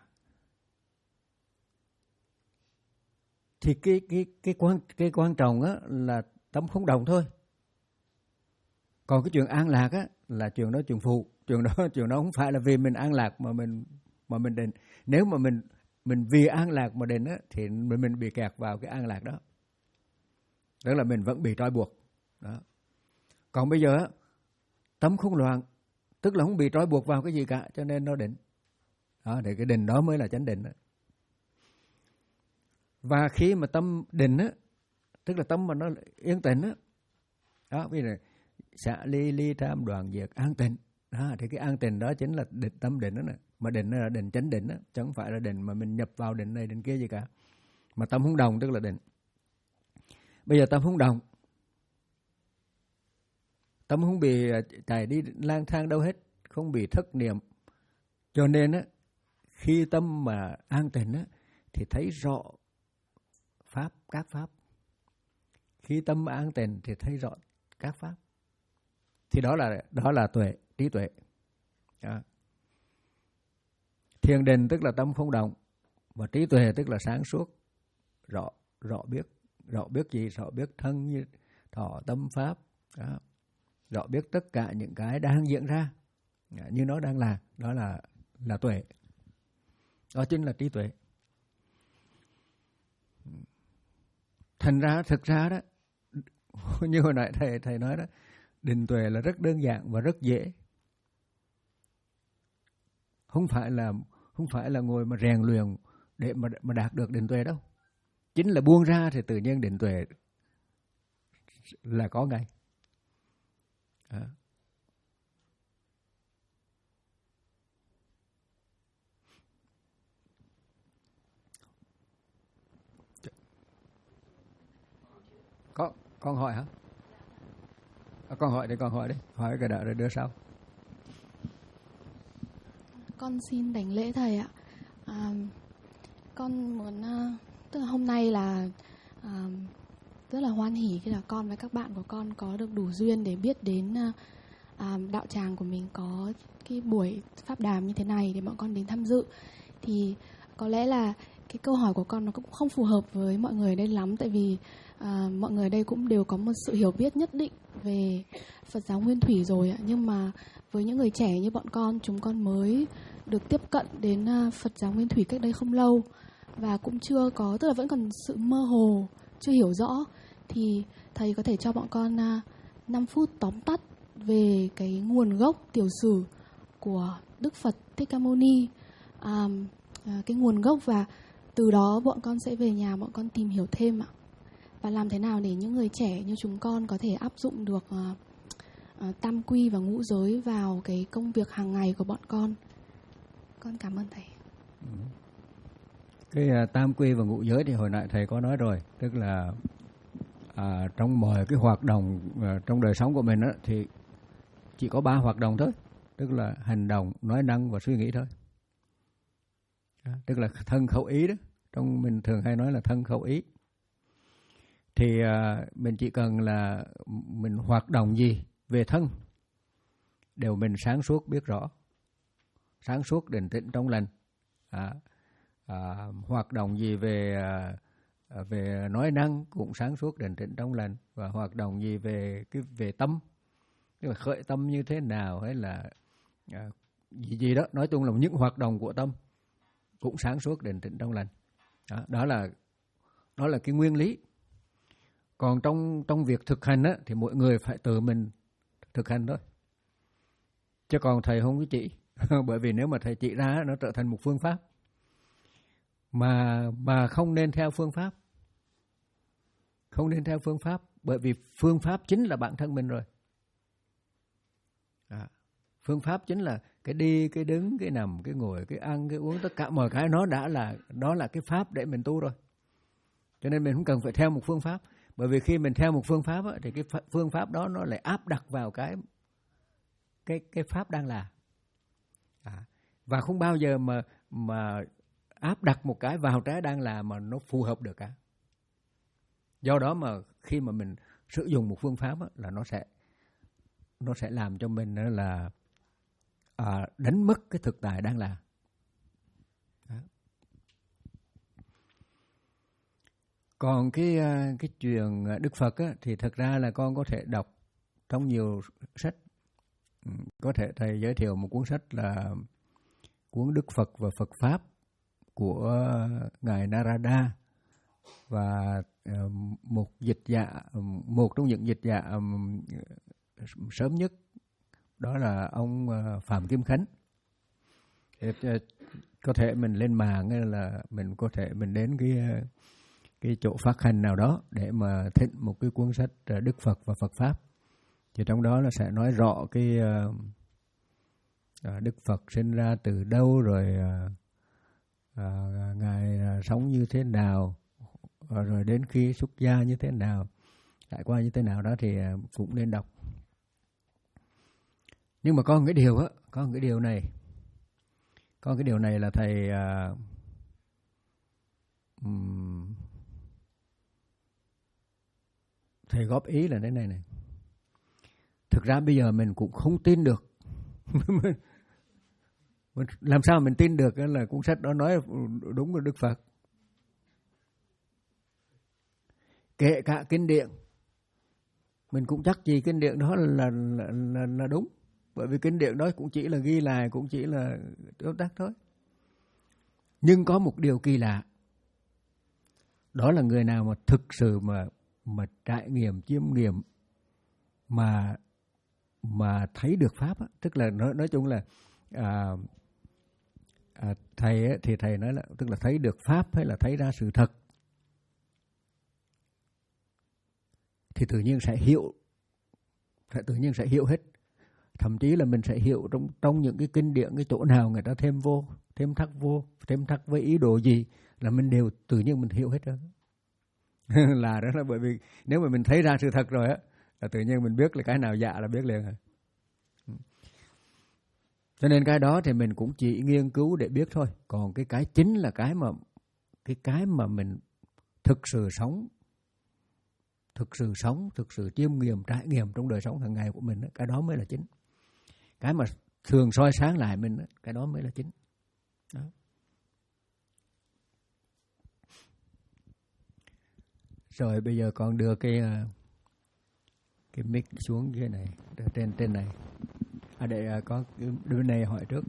Thì cái cái cái quan cái quan trọng á là tâm không động thôi. Còn cái chuyện an lạc á là chuyện đó chuyện phụ, chuyện đó chuyện đó không phải là vì mình an lạc mà mình mà mình định. Nếu mà mình mình vì an lạc mà định á thì mình mình bị kẹt vào cái an lạc đó. Tức là mình vẫn bị trói buộc. Đó. Còn bây giờ á, tâm không loạn, tức là không bị trói buộc vào cái gì cả, cho nên nó định. Đó, thì cái định đó mới là chánh định đó. Và khi mà tâm định á, tức là tâm mà nó yên tĩnh á, đó, bây giờ xả ly ly tham đoạn diệt an tịnh. Đó, thì cái an tịnh đó chính là định, tâm định đó nè. Mà định là định chánh định đó, chứ không phải là định mà mình nhập vào định này định kia gì cả. Mà tâm không đồng tức là định. Bây giờ tâm không đồng, tâm không bị chạy đi lang thang đâu hết, không bị thất niệm. Cho nên á, khi tâm mà an tịnh á, thì thấy rõ pháp, các pháp. Khi tâm an tịnh thì thấy rõ các pháp. Thì đó là đó là tuệ, trí tuệ. Đó. Thiền định tức là tâm không động, và trí tuệ tức là sáng suốt, rõ rõ biết, rõ biết gì, rõ biết thân như thọ tâm pháp. Đó. Rõ biết tất cả những cái đang diễn ra như nó đang là, đó là là tuệ. Đó chính là trí tuệ. Thành ra thực ra đó, như hồi nãy thầy thầy nói đó, định tuệ là rất đơn giản và rất dễ. Không phải là không phải là ngồi mà rèn luyện để mà mà đạt được định tuệ đâu. Chính là buông ra thì tự nhiên định tuệ là có ngay. À. Có con hỏi hả? À, con hỏi đi, con hỏi đi, hỏi cái đó rồi đưa sau. Con xin đảnh lễ thầy ạ. À, con muốn uh, tức là hôm nay là uh, rất là hoan hỉ khi là con với các bạn của con có được đủ duyên để biết đến uh, uh, đạo tràng của mình có cái buổi pháp đàm như thế này để bọn con đến tham dự. Thì có lẽ là cái câu hỏi của con nó cũng không phù hợp với mọi người ở đây lắm, tại vì uh, mọi người ở đây cũng đều có một sự hiểu biết nhất định về Phật giáo Nguyên Thủy rồi ạ. Nhưng mà với những người trẻ như bọn con, chúng con mới được tiếp cận đến uh, Phật giáo Nguyên Thủy cách đây không lâu, và cũng chưa có, tức là vẫn còn sự mơ hồ, chưa hiểu rõ. Thì thầy có thể cho bọn con uh, năm phút tóm tắt về cái nguồn gốc tiểu sử của Đức Phật Thích Ca Mâu Ni, um, uh, cái nguồn gốc, và từ đó bọn con sẽ về nhà bọn con tìm hiểu thêm ạ. Và làm thế nào để những người trẻ như chúng con có thể áp dụng được uh, uh, tam quy và ngũ giới vào cái công việc hàng ngày của bọn con. Con cảm ơn thầy. Cái uh, tam quy và ngũ giới thì hồi nãy thầy có nói rồi, tức là uh, trong mọi cái hoạt động uh, trong đời sống của mình á, thì chỉ có ba hoạt động thôi, tức là hành động, nói năng và suy nghĩ thôi. Đó, tức là thân khẩu ý đó, trong mình thường hay nói là thân khẩu ý. Thì uh, mình chỉ cần là mình hoạt động gì về thân đều mình sáng suốt biết rõ, sáng suốt định tĩnh trong lành. À, à, hoạt động gì về à, về nói năng cũng sáng suốt định tĩnh trong lành, và hoạt động gì về cái về tâm, tức là khởi tâm như thế nào hay là à, gì gì đó, nói chung là những hoạt động của tâm cũng sáng suốt định tĩnh trong lành. Đó, đó là đó là cái nguyên lý. Còn trong trong việc thực hành á, thì mỗi người phải tự mình thực hành thôi, chứ còn thầy không có chỉ. Bởi vì nếu mà thầy chỉ ra nó trở thành một phương pháp mà mà không nên theo phương pháp, không nên theo phương pháp, bởi vì phương pháp chính là bản thân mình rồi. À, phương pháp chính là cái đi, cái đứng, cái nằm, cái ngồi, cái ăn, cái uống, tất cả mọi cái nó đã là đó là cái pháp để mình tu rồi. Cho nên mình không cần phải theo một phương pháp, bởi vì khi mình theo một phương pháp á, thì cái phương pháp đó nó lại áp đặt vào cái cái cái pháp đang là. À, và không bao giờ mà mà áp đặt một cái vào cái đang là mà nó phù hợp được cả. Do đó mà khi mà mình sử dụng một phương pháp á, là nó sẽ nó sẽ làm cho mình là à, đánh mất cái thực tại đang là. Đó. Còn cái cái chuyện Đức Phật á, thì thật ra là con có thể đọc trong nhiều sách. Có thể thầy giới thiệu một cuốn sách là cuốn Đức Phật và Phật Pháp của ngài Narada, và một dịch giả, một trong những dịch giả sớm nhất đó là ông Phạm Kim Khánh. Có thể mình lên mạng hay là mình có thể mình đến cái cái chỗ phát hành nào đó để mà thịnh một cái cuốn sách Đức Phật và Phật Pháp. Thì trong đó nó sẽ nói rõ cái uh, Đức Phật sinh ra từ đâu, rồi uh, uh, ngài uh, sống như thế nào, uh, rồi đến khi xuất gia như thế nào, trải qua như thế nào đó thì uh, cũng nên đọc. Nhưng mà có một cái điều á, có một cái điều này, có một cái điều này là thầy uh, um, thầy góp ý là thế này này. Thực ra bây giờ mình cũng không tin được. Làm sao mình tin được là cuốn sách đó nói đúng của Đức Phật? Kể cả kinh điển, mình cũng chắc gì kinh điển đó là, là, là, là đúng. Bởi vì kinh điển đó cũng chỉ là ghi lại, cũng chỉ là tóm tắt thôi. Nhưng có một điều kỳ lạ. Đó là người nào mà thực sự mà, mà trải nghiệm, chiêm nghiệm, mà mà thấy được pháp á, tức là nói nói chung là à, à, thầy ấy, thì thầy nói là tức là thấy được pháp hay là thấy ra sự thật, thì tự nhiên sẽ hiểu, tự nhiên sẽ hiểu hết. Thậm chí là mình sẽ hiểu trong trong những cái kinh điển, cái chỗ nào người ta thêm vô, thêm thắt vô, thêm thắt với ý đồ gì là mình đều tự nhiên mình hiểu hết rồi. Là đó là bởi vì nếu mà mình thấy ra sự thật rồi á, là tự nhiên mình biết là cái nào dạ là biết liền rồi. Cho nên cái đó thì mình cũng chỉ nghiên cứu để biết thôi. Còn cái cái chính là cái mà cái cái mà mình thực sự sống, thực sự sống, thực sự chiêm nghiệm, trải nghiệm trong đời sống hàng ngày của mình, cái đó mới là chính. Cái mà thường soi sáng lại mình, cái đó mới là chính. Đó. Rồi bây giờ con đưa cái cái mic xuống dưới này, trên trên này. À, để có đứa này hỏi trước.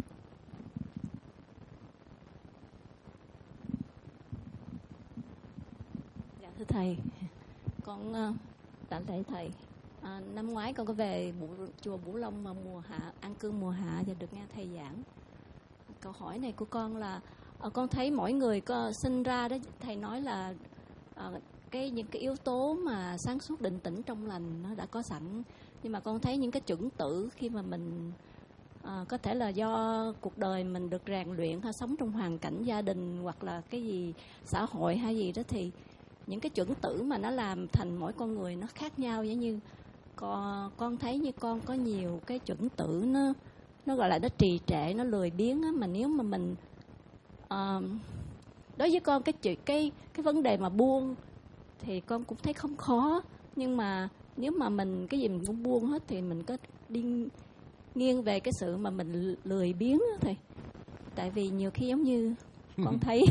Dạ thưa thầy, con đã lễ thầy. À, năm ngoái con có về Bụ, chùa Bửu Long mà mùa hạ, an cư mùa hạ và được nghe thầy giảng. Câu hỏi này của con là à, con thấy mỗi người có sinh ra đó, thầy nói là à, cái những cái yếu tố mà sáng suốt định tĩnh trong lành nó đã có sẵn, nhưng mà con thấy những cái chuẩn tử khi mà mình à, có thể là do cuộc đời mình được rèn luyện hay sống trong hoàn cảnh gia đình hoặc là cái gì xã hội hay gì đó, thì những cái chuẩn tử mà nó làm thành mỗi con người nó khác nhau, giống như con con thấy như con có nhiều cái chuẩn tử nó nó gọi là nó trì trệ, nó lười biếng á, mà nếu mà mình uh, đối với con cái chuyện cái cái vấn đề mà buông thì con cũng thấy không khó, nhưng mà nếu mà mình cái gì mình cũng buông hết thì mình có đi nghiêng về cái sự mà mình lười biếng á thầy. Tại vì nhiều khi giống như con thấy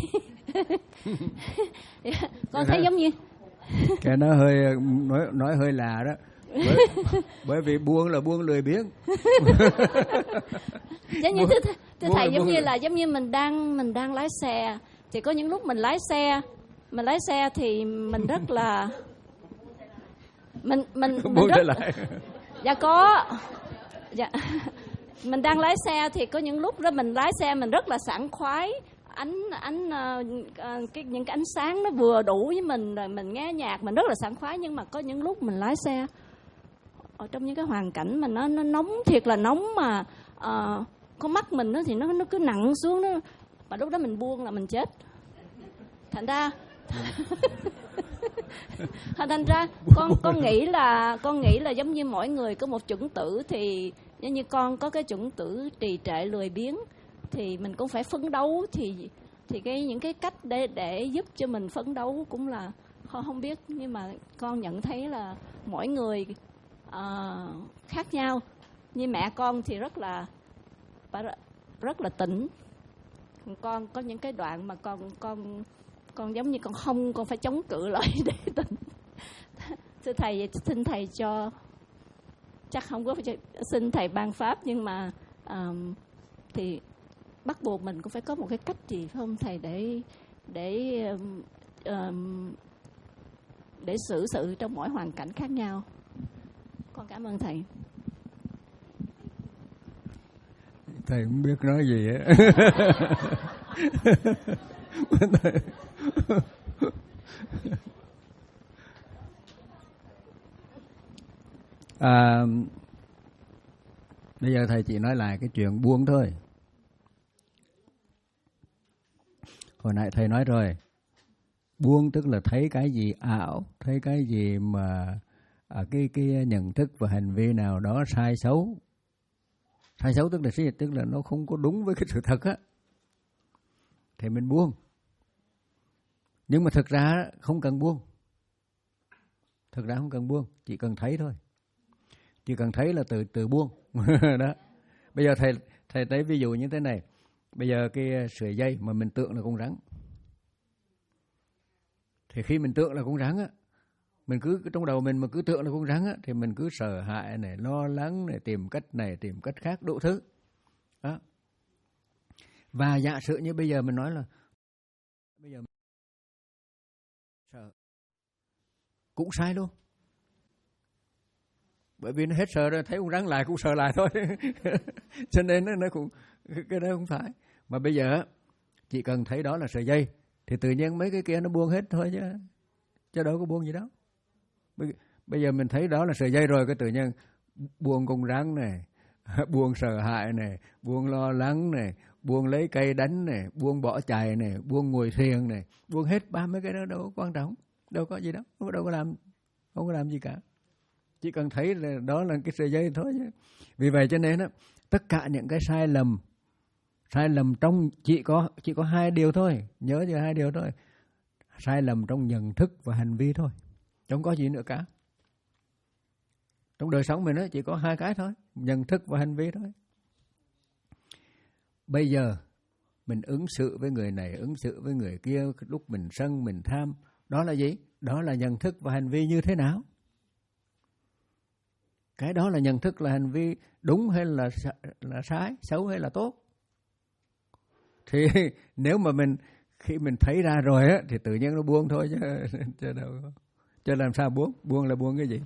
con thấy giống như cái nó hơi nói nói hơi lạ đó, bởi, bởi vì buông là buông lười biếng. Giống như thưa, thưa thầy, giống như là giống như mình đang mình đang lái xe, thì có những lúc mình lái xe mình lái xe thì mình rất là mình mình, mình rất lại. Dạ có dạ mình đang lái xe thì có những lúc đó mình lái xe mình rất là sảng khoái, ánh ánh uh, cái những cái ánh sáng nó vừa đủ với mình, rồi mình nghe nhạc mình rất là sảng khoái. Nhưng mà có những lúc mình lái xe ở trong những cái hoàn cảnh mà nó nó nóng thiệt là nóng, mà uh, con mắt mình nó thì nó nó cứ nặng xuống, nó và lúc đó mình buông là mình chết. Thành ra thành ra con con nghĩ là con nghĩ là giống như mỗi người có một chuẩn tử, thì giống như con có cái chuẩn tử trì trệ lười biếng thì mình cũng phải phấn đấu, thì thì cái những cái cách để để giúp cho mình phấn đấu cũng là không, không biết, nhưng mà con nhận thấy là mỗi người uh, khác nhau. Như mẹ con thì rất là rất là tỉnh, con có những cái đoạn mà con con con giống như con không con phải chống cự lại để tỉnh. Thưa thầy, xin thầy cho, chắc không có phải xin thầy ban pháp, nhưng mà um, thì bắt buộc mình cũng phải có một cái cách gì phải không thầy, để để um, để xử sự trong mỗi hoàn cảnh khác nhau. Con cảm ơn thầy. Thầy không biết nói gì á. À, bây giờ thầy chỉ nói lại cái chuyện buông thôi. Hồi nãy thầy nói rồi, buông tức là thấy cái gì ảo, thấy cái gì mà à, cái cái nhận thức và hành vi nào đó sai xấu. Sai xấu tức là gì? Tức là nó không có đúng với cái sự thật á, thì mình buông. Nhưng mà thực ra không cần buông. Thực ra không cần buông, chỉ cần thấy thôi. Chỉ cần thấy là từ từ buông. Đó. Bây giờ thầy thầy lấy ví dụ như thế này. Bây giờ cái sợi dây mà mình tưởng là con rắn, thì khi mình tưởng là con rắn á, mình cứ trong đầu mình mà cứ tưởng là con rắn á, thì mình cứ sợ hãi này, lo lắng này, tìm cách này, tìm cách khác, đủ thứ. Đó. Và giả sử như bây giờ mình nói là bây giờ mình sợ, cũng sai luôn. Bởi vì nó hết sợ rồi, thấy con rắn lại cũng sợ lại thôi. Cho nên nó, nó cũng cái đó không phải. Mà bây giờ chỉ cần thấy đó là sợi dây thì tự nhiên mấy cái kia nó buông hết thôi chứ. Chứ đâu có buông gì đâu. Bây, bây giờ mình thấy đó là sợi dây rồi, cái tự nhiên buông con rắn này, buông sợ hãi này, buông lo lắng này, buông lấy cây đánh này, buông bỏ chạy này, buông ngồi thiền này, buông hết ba mấy cái đó đâu có quan trọng, đâu có gì đâu, đâu có làm, không có làm gì cả. Chỉ cần thấy là đó là cái sợi dây thôi chứ. Vì vậy cho nên á, tất cả những cái sai lầm, sai lầm trong chỉ có chỉ có hai điều thôi, nhớ cho hai điều thôi. Sai lầm trong nhận thức và hành vi thôi, không có gì nữa cả. Trong đời sống mình á chỉ có hai cái thôi, nhận thức và hành vi thôi. Bây giờ mình ứng xử với người này, ứng xử với người kia, lúc mình sân, mình tham, đó là gì? Đó là nhận thức và hành vi như thế nào? Cái đó là nhận thức, là hành vi đúng hay là là sai, xấu hay là tốt. Thì nếu mà mình khi mình thấy ra rồi á thì tự nhiên nó buông thôi chứ, chứ đâu có. Chứ làm sao buông? Buông là buông cái gì?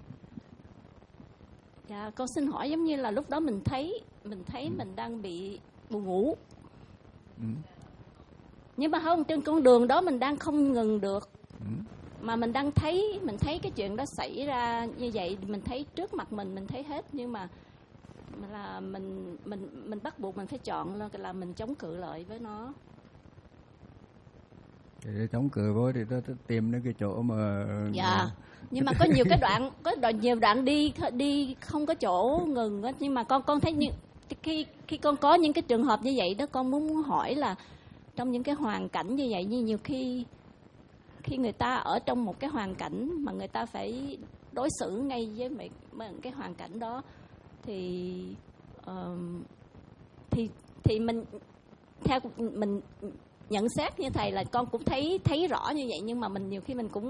Dạ, con xin hỏi, giống như là lúc đó mình thấy mình thấy ừ. mình đang bị buồn ngủ. Ừ. Nhưng mà không, trên con đường đó mình đang không ngừng được. Ừ. Mà mình đang thấy, mình thấy cái chuyện đó xảy ra như vậy, mình thấy trước mặt mình, mình thấy hết, nhưng mà là mình mình mình bắt buộc mình phải chọn là, là mình chống cự lại với nó. Để chống cự vô thì tôi, tôi tìm đến cái chỗ mà. Dạ. Nhưng mà có nhiều cái đoạn, có đoạn nhiều đoạn đi đi không có chỗ ngừng á, nhưng mà con con thấy như khi khi con có những cái trường hợp như vậy đó, con muốn hỏi là trong những cái hoàn cảnh như vậy, như nhiều khi khi người ta ở trong một cái hoàn cảnh mà người ta phải đối xử ngay với mấy, mấy cái hoàn cảnh đó thì uh, thì thì mình theo mình nhận xét như thầy là con cũng thấy thấy rõ như vậy, nhưng mà mình nhiều khi mình cũng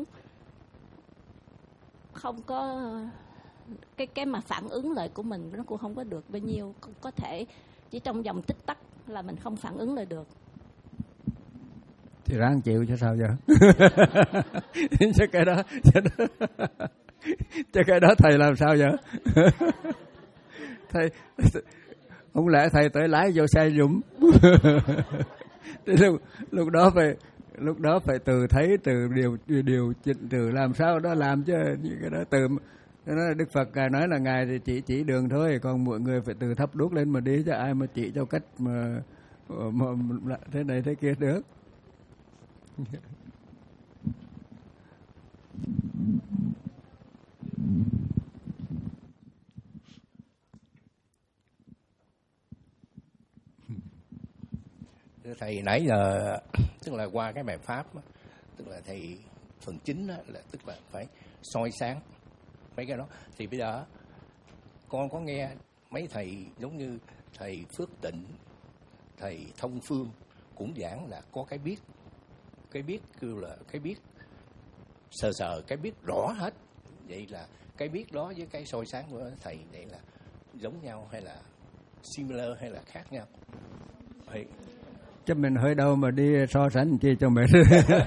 không có cái cái mà phản ứng lại của mình nó cũng không có được bao nhiêu, có thể chỉ trong vòng tích tắc là mình không phản ứng lại được. Thì ráng chịu chứ sao giờ. Chứ cái đó chứ cái đó thầy làm sao giờ. Thầy không lẽ thầy tới lái vô xe dùm. lúc, lúc đó phải lúc đó phải từ thấy, từ điều điều chỉnh, từ làm sao đó làm chứ những cái đó từ đó. Đức Phật ngài nói là ngài thì chỉ chỉ đường thôi, còn mọi người phải từ thắp đuốc lên mà đi, chứ ai mà chỉ cho cách mà, mà, mà thế này thế kia được. Thầy nãy giờ tức là qua cái bài pháp đó, tức là thầy phần chính đó, là tức là phải soi sáng mấy cái đó. Thì bây giờ con có nghe mấy thầy giống như thầy Phước Tịnh, thầy Thông Phương cũng giảng là có cái biết, cái biết kêu là cái biết sờ sờ, cái biết rõ hết. Vậy là cái biết đó với cái soi sáng của thầy vậy là giống nhau hay là similar hay là khác nhau? Thì chứ mình hơi đâu mà đi so sánh chi cho mệt.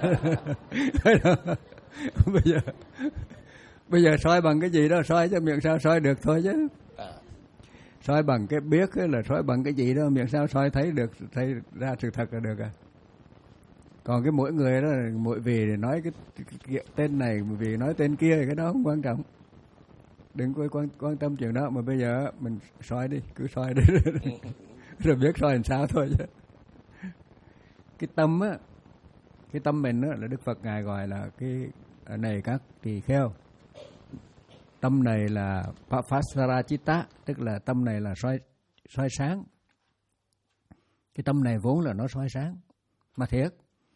bây giờ bây giờ soi bằng cái gì đó, soi cho miệng sao soi được thôi chứ. À. Soi bằng cái biết là soi bằng cái gì đó, miệng sao soi thấy được, thấy ra sự thật là được à. Còn cái mỗi người đó, mỗi vì để nói cái, cái, cái tên này, vì nói tên kia thì cái đó không quan trọng. Đừng có quan, quan tâm chuyện đó, mà bây giờ mình soi đi, cứ soi đi. Rồi biết soi làm sao thôi chứ. Cái tâm á, cái tâm mình á là Đức Phật ngài gọi là cái này các tỳ kheo. Tâm này là Papasarachitta, tức là tâm này là soi soi sáng. Cái tâm này vốn là nó soi sáng, mà thiệt.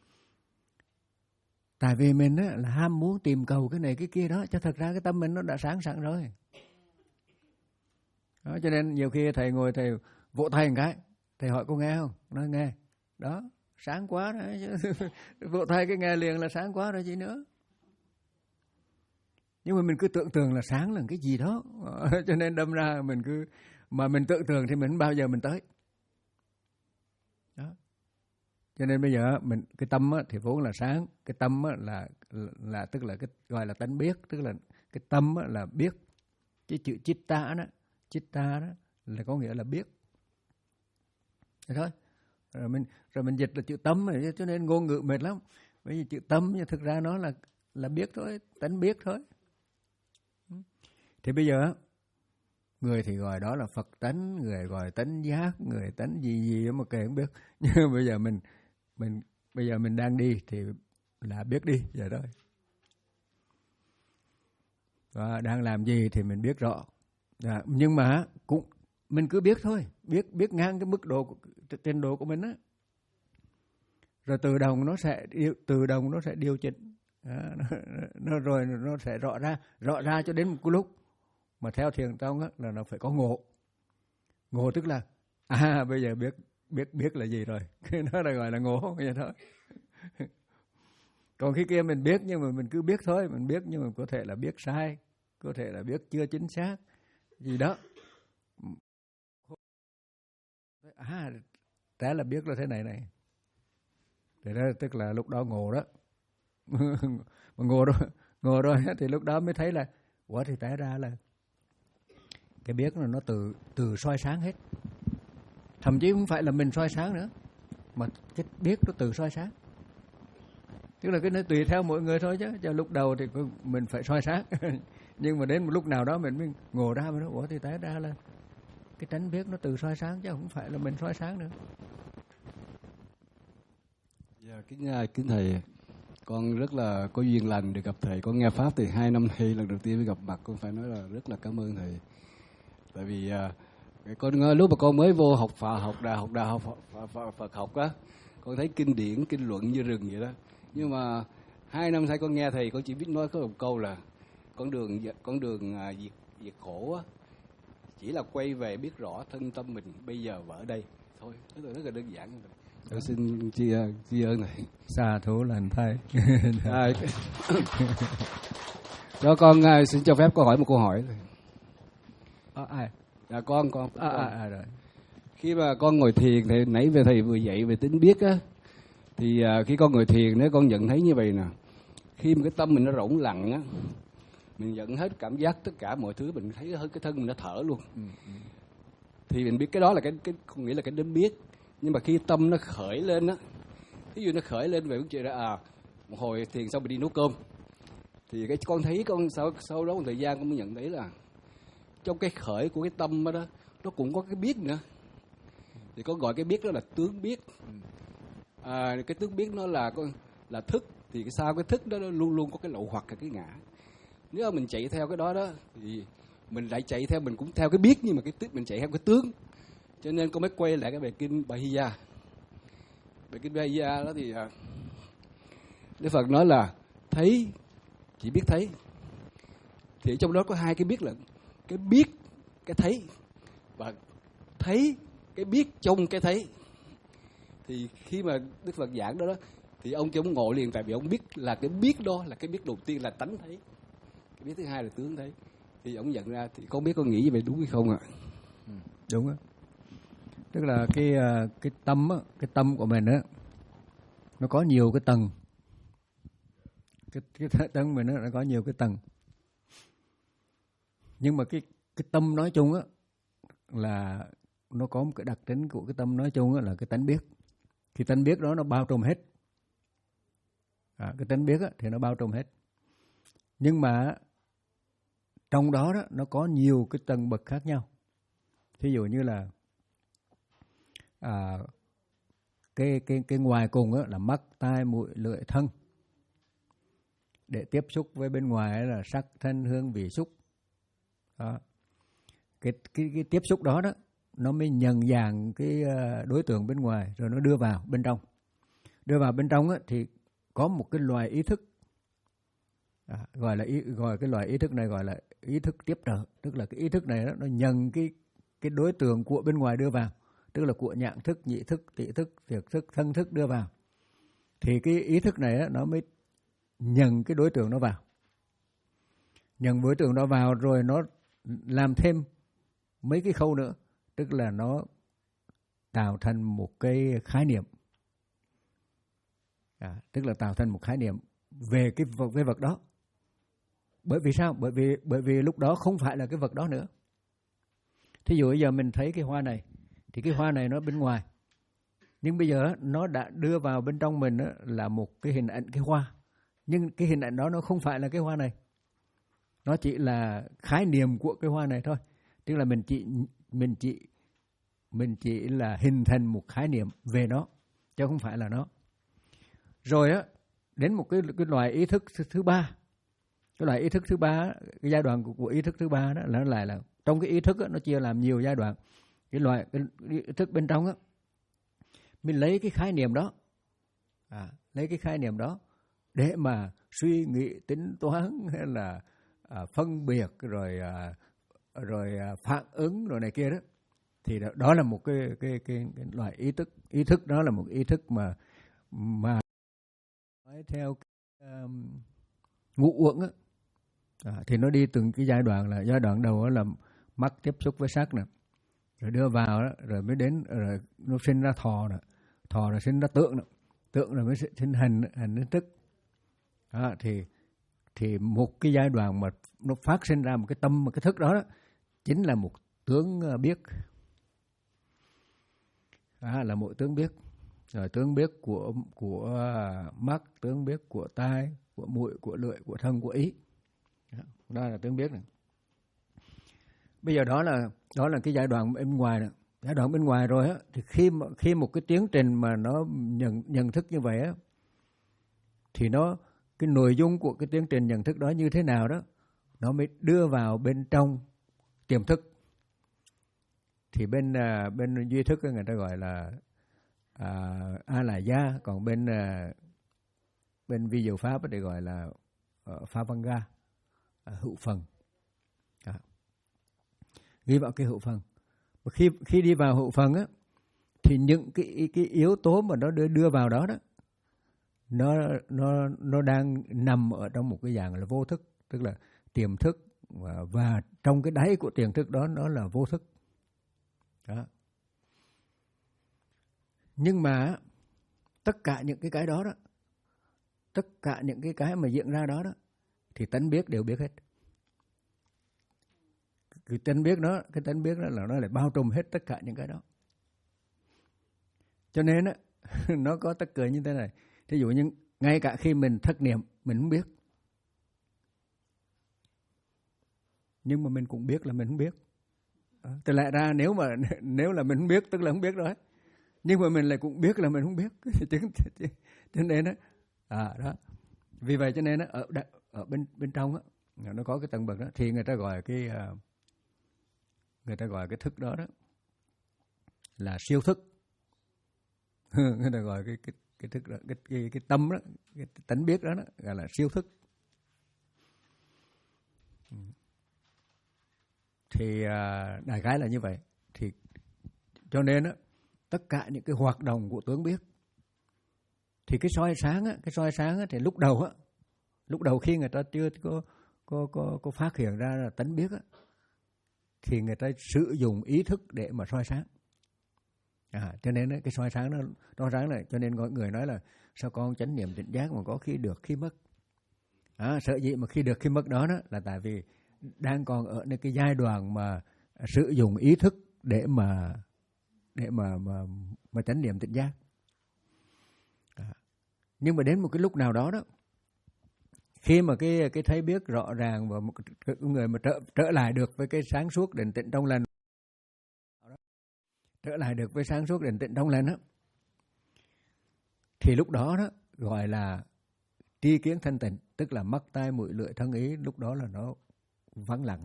Tại vì mình á là ham muốn tìm cầu cái này cái kia đó, cho thật ra cái tâm mình nó đã sáng sẵn rồi. Đó, cho nên nhiều khi thầy ngồi thầy vỗ tay một cái, thầy hỏi cô nghe không? Nói nghe. Đó, sáng quá rồi. Vỗ tay cái nghe liền là sáng quá rồi gì nữa. Nhưng mà mình cứ tưởng tượng là sáng là cái gì đó. Cho nên đâm ra mình cứ, mà mình tưởng tượng thì mình không bao giờ mình tới. Đó. Cho nên bây giờ mình cái tâm á, thì vốn là sáng, cái tâm á, là, là là tức là cái gọi là tánh biết, tức là cái tâm á, là biết. Cái chữ chitta đó, chitta đó là có nghĩa là biết. Thế thôi. Rồi mình rồi mình dịch là chữ tâm rồi, cho nên ngôn ngữ mệt lắm. Bởi vì chữ tâm nhưng thực ra nó là là biết thôi, tánh biết thôi. Thì bây giờ người thì gọi đó là Phật tánh, người gọi tánh giác, người tánh gì gì mà kể không biết. Nhưng bây giờ mình mình bây giờ mình đang đi thì là biết đi vậy thôi. Và đang làm gì thì mình biết rõ. À, nhưng mà cũng mình cứ biết thôi, biết biết ngang cái mức độ trình độ của mình á. Rồi tự động nó sẽ tự động nó sẽ điều chỉnh. À, nó, nó rồi nó sẽ rõ ra, rõ ra cho đến một lúc mà theo thiền tông á là nó phải có ngộ. Ngộ tức là à bây giờ biết biết biết là gì rồi. Nó là gọi là ngộ vậy thôi. Còn khi kia mình biết nhưng mà mình cứ biết thôi, mình biết nhưng mà có thể là biết sai, có thể là biết chưa chính xác gì đó. À, té là biết là thế này này. Thế đó tức là lúc đó ngộ đó. Mà ngộ rồi, ngộ rồi thì lúc đó mới thấy là quả thì té ra là cái biết là nó từ từ soi sáng hết. Thậm chí không phải là mình soi sáng nữa, mà cái biết nó từ soi sáng. Tức là cái nó tùy theo mỗi người thôi chứ. Cho lúc đầu thì mình phải soi sáng. Nhưng mà đến một lúc nào đó mình mới ngộ ra, mình nói ủa thì té ra là cái tánh biết nó từ soi sáng chứ không phải là mình soi sáng nữa. Dạ, kính kính thầy, Con rất là có duyên lành được gặp thầy. Con nghe pháp thì hai năm nay lần đầu tiên mới gặp mặt. Con phải nói là rất là cảm ơn thầy. Tại vì uh, con lúc mà con mới vô học Phật học đại học đại học Phật, Phật, Phật học á, con thấy kinh điển kinh luận như rừng vậy đó. Nhưng mà hai năm nay con nghe thầy, con chỉ biết nói có một câu là con đường con đường uh, diệt diệt khổ á, chỉ là quay về biết rõ thân tâm mình bây giờ và ở đây thôi. Rất là, rất là đơn giản. Tôi xin tri, tri ơn này. Xa thú lành thầy. À, cho con uh, xin cho phép con hỏi một câu hỏi. À, ai? Dạ con con. À, à, à, rồi. Khi mà con ngồi thiền thì nãy về thầy vừa dạy về tính biết á, thì uh, khi con ngồi thiền nếu con nhận thấy như vậy nè, khi mà cái tâm mình nó rỗng lặng á, mình nhận hết cảm giác tất cả mọi thứ, mình thấy hết cái thân mình nó thở luôn. Ừ, ừ. Thì mình biết cái đó là cái cái không nghĩa là cái đến biết. Nhưng mà khi tâm nó khởi lên á, ví dụ nó khởi lên về vấn chuyện là à một hồi thiền xong mình đi nấu cơm, thì cái con thấy con sau sau đó một thời gian con mới nhận thấy là trong cái khởi của cái tâm đó, đó nó cũng có cái biết nữa. Thì con gọi cái biết đó là tướng biết. À, cái tướng biết nó là con là thức, thì sau cái thức đó nó luôn luôn có cái lậu hoặc là cái ngã. Nếu mà mình chạy theo cái đó đó thì mình lại chạy theo, mình cũng theo cái biết, nhưng mà cái mình chạy theo cái tướng. Cho nên con mới quay lại cái bài kinh Bahiya. Bài kinh Bahiya đó thì Đức Phật nói là thấy, chỉ biết thấy. Thì trong đó có hai cái biết là cái biết cái thấy và thấy cái biết trong cái thấy. Thì khi mà Đức Phật giảng đó đó thì ông cho ông ngộ liền, tại vì ông biết là cái biết đó là cái biết đầu tiên là tánh thấy, cái biết thứ hai là tướng thấy. Thì ông nhận ra, thì con biết con nghĩ vậy đúng hay không ạ? À? Ừ, đúng á. Tức là cái cái tâm á, cái tâm của mình á, nó có nhiều cái tầng. Cái cái tâm mình nó có nhiều cái tầng. Nhưng mà cái cái tâm nói chung á là nó có một cái đặc tính của cái tâm nói chung á là cái tánh biết. Thì tánh biết đó nó bao trùm hết. À, cái tánh biết á thì nó bao trùm hết. Nhưng mà trong đó đó nó có nhiều cái tầng bậc khác nhau. Thí dụ như là à, cái cái cái ngoài cùng á là mắt, tai, mũi, lưỡi, thân. Để tiếp xúc với bên ngoài là sắc, thân, hương, vị, xúc. Đó. Cái, cái cái tiếp xúc đó đó nó mới nhận dạng cái đối tượng bên ngoài, rồi nó đưa vào bên trong. Đưa vào bên trong á thì có một cái loài ý thức. À, gọi là ý, gọi cái loài ý thức này gọi là ý thức tiếp trợ, tức là cái ý thức này đó, nó nhận cái cái đối tượng của bên ngoài đưa vào, tức là của nhãn thức, nhị thức, tị thức, thiệt thức, thân thức đưa vào. Thì cái ý thức này đó, nó mới nhận cái đối tượng nó vào, nhận đối tượng nó vào rồi nó làm thêm mấy cái khâu nữa, tức là nó tạo thành một cái khái niệm. À, tức là tạo thành một khái niệm về cái vật, về vật đó. Bởi vì sao? Bởi vì bởi vì lúc đó không phải là cái vật đó nữa. Thí dụ bây giờ mình thấy cái hoa này, thì cái hoa này nó bên ngoài, nhưng bây giờ nó đã đưa vào bên trong mình là một cái hình ảnh cái hoa, nhưng cái hình ảnh đó nó không phải là cái hoa này, nó chỉ là khái niệm của cái hoa này thôi. Tức là mình chỉ mình chỉ mình chỉ là hình thành một khái niệm về nó, chứ không phải là nó. Rồi á, đến một cái cái loại ý thức thứ, thứ ba. Cái loại ý thức thứ ba, cái giai đoạn của, của ý thức thứ ba đó là nó lại là trong cái ý thức đó, nó chia làm nhiều giai đoạn. Cái loại cái ý thức bên trong á, mình lấy cái khái niệm đó, à, lấy cái khái niệm đó để mà suy nghĩ, tính toán hay là à, phân biệt rồi à, rồi à, phản ứng rồi này kia đó, thì đó, đó là một cái cái, cái cái loại ý thức. Ý thức đó là một ý thức mà mà nói theo um, ngũ uẩn á, à, thì nó đi từng cái giai đoạn. Là giai đoạn đầu là mắt tiếp xúc với sắc nè, rồi đưa vào đó, rồi mới đến rồi nó sinh ra thọ nè, thọ rồi sinh ra tượng nè, tượng rồi mới sinh hình, hình đến thức. À, thì thì một cái giai đoạn mà nó phát sinh ra một cái tâm, một cái thức đó, đó chính là một tướng biết. À, là một tướng biết. Rồi tướng biết của của mắt, tướng biết của tai, của mũi, của lưỡi, của thân, của ý. Đó là tướng biết này. Bây giờ đó là đó là cái giai đoạn bên ngoài này. Giai đoạn bên ngoài rồi á, thì khi mà, khi một cái tiến trình mà nó nhận nhận thức như vậy á, thì nó cái nội dung của cái tiến trình nhận thức đó như thế nào đó, nó mới đưa vào bên trong tiềm thức. Thì bên à, bên duy thức người ta gọi là à, a la gia, còn bên à, bên vi diệu pháp thì gọi là uh, pháp văn ga, uh, hữu phần. À. Ghi vào cái hữu phần. Và khi khi đi vào hữu phần á, thì những cái cái yếu tố mà nó đưa đưa vào đó đó, nó nó nó đang nằm ở trong một cái dạng là vô thức, tức là tiềm thức, và, và trong cái đáy của tiềm thức đó nó là vô thức. Đó. Nhưng mà tất cả những cái cái đó đó, tất cả những cái cái mà diễn ra đó đó, thì tánh biết đều biết hết. Cái tánh biết nó, cái tánh biết đó là nó lại bao trùm hết tất cả những cái đó. Cho nên á, nó có tất cười như thế này. Thí dụ như ngay cả khi mình thất niệm, mình không biết, nhưng mà mình cũng biết là mình không biết. Thì lại ra nếu mà nếu là mình không biết, tức là không biết rồi. Nhưng mà mình lại cũng biết là mình không biết. Cho nên á, à đó. Vì vậy cho nên á, ở ở bên bên trong á, nó có cái tầng bậc đó, thì người ta gọi cái người ta gọi cái thức đó đó là siêu thức. Người ta gọi cái cái cái thức đó, cái cái cái tâm đó, cái tánh biết đó, đó gọi là siêu thức. Thì à, đại khái là như vậy. Thì cho nên á, tất cả những cái hoạt động của tướng biết, thì cái soi sáng á, cái soi sáng á, thì lúc đầu á, lúc đầu khi người ta chưa có có có có phát hiện ra là tánh biết á, thì người ta sử dụng ý thức để mà soi sáng. À, cho nên á, cái soi sáng nó nó sáng này, cho nên mọi người nói là sao con chánh niệm tỉnh giác mà có khi được khi mất. À, sợ gì mà khi được khi mất đó, đó là tại vì đang còn ởในcái giai đoạn mà sử dụng ý thức để mà để mà mà mà chánh niệm tỉnh giác. À. Nhưng mà đến một cái lúc nào đó đó, khi mà cái cái thấy biết rõ ràng và một cái người mà trở trở lại được với cái sáng suốt định tĩnh trong lành, trở lại được với sáng suốt định tĩnh trong lành á, thì lúc đó đó gọi là tri kiến thanh tịnh, tức là mắt tai mũi lưỡi thân ý, lúc đó là nó vắng lặng.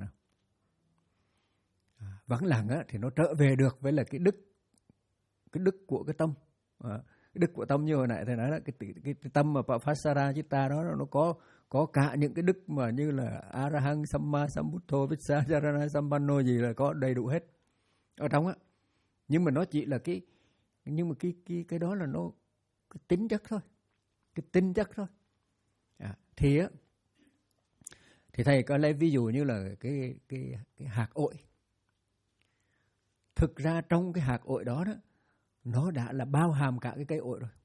À, vắng lặng á, thì nó trở về được với là cái đức, cái đức của cái tâm. À, cái đức của tâm như hồi nãy thầy nói đó, cái, cái, cái, cái tâm mà Pasara Chitta đó nó có có cả những cái đức mà như là Arahang Samma Sambuddho Vissacharana Sampanno gì là có đầy đủ hết ở trong á. Nhưng mà nó chỉ là cái nhưng mà cái cái cái đó là nó cái tính chất thôi, cái tính chất thôi. À, thì á, thì thầy có lấy ví dụ như là cái cái cái hạt ổi. Thực ra trong cái hạt ổi đó đó, nó đã là bao hàm cả cái cây ổi rồi.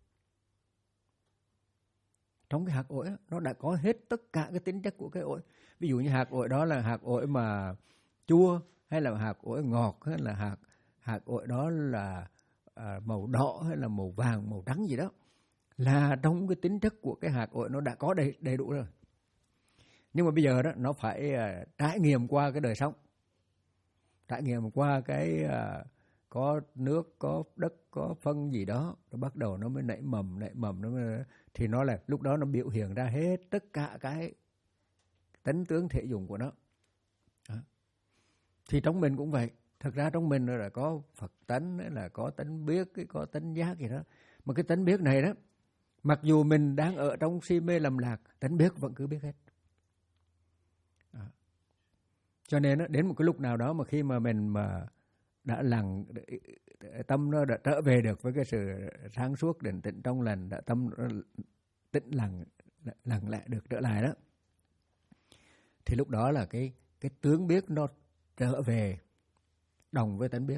Trong cái hạt ổi đó, nó đã có hết tất cả cái tính chất của cây ổi. Ví dụ như hạt ổi đó là hạt ổi mà chua, hay là hạt ổi ngọt, hay là hạt hạt ổi đó là à, màu đỏ, hay là màu vàng, màu trắng gì đó, là trong cái tính chất của cái hạt ổi nó đã có đầy đầy đủ rồi. Nhưng mà bây giờ đó nó phải uh, trải nghiệm qua cái đời sống, trải nghiệm qua cái uh, có nước, có đất, có phân gì đó, nó bắt đầu nó mới nảy mầm, nảy mầm nó mới, thì nó là lúc đó nó biểu hiện ra hết tất cả cái tánh tướng thể dụng của nó. Đó. Thì trong mình cũng vậy, thật ra trong mình là có Phật tánh, là có tánh biết, có tánh giác gì đó. Mà cái tánh biết này đó, mặc dù mình đang ở trong si mê lầm lạc, tánh biết vẫn cứ biết hết. Đó. Cho nên đó, đến một cái lúc nào đó mà khi mà mình mà đã lặng, tâm nó đã trở về được với cái sự sáng suốt định tĩnh trong lành, đã tâm tĩnh lặng lặng lại được trở lại đó, thì lúc đó là cái cái tướng biết nó trở về đồng với tánh biết.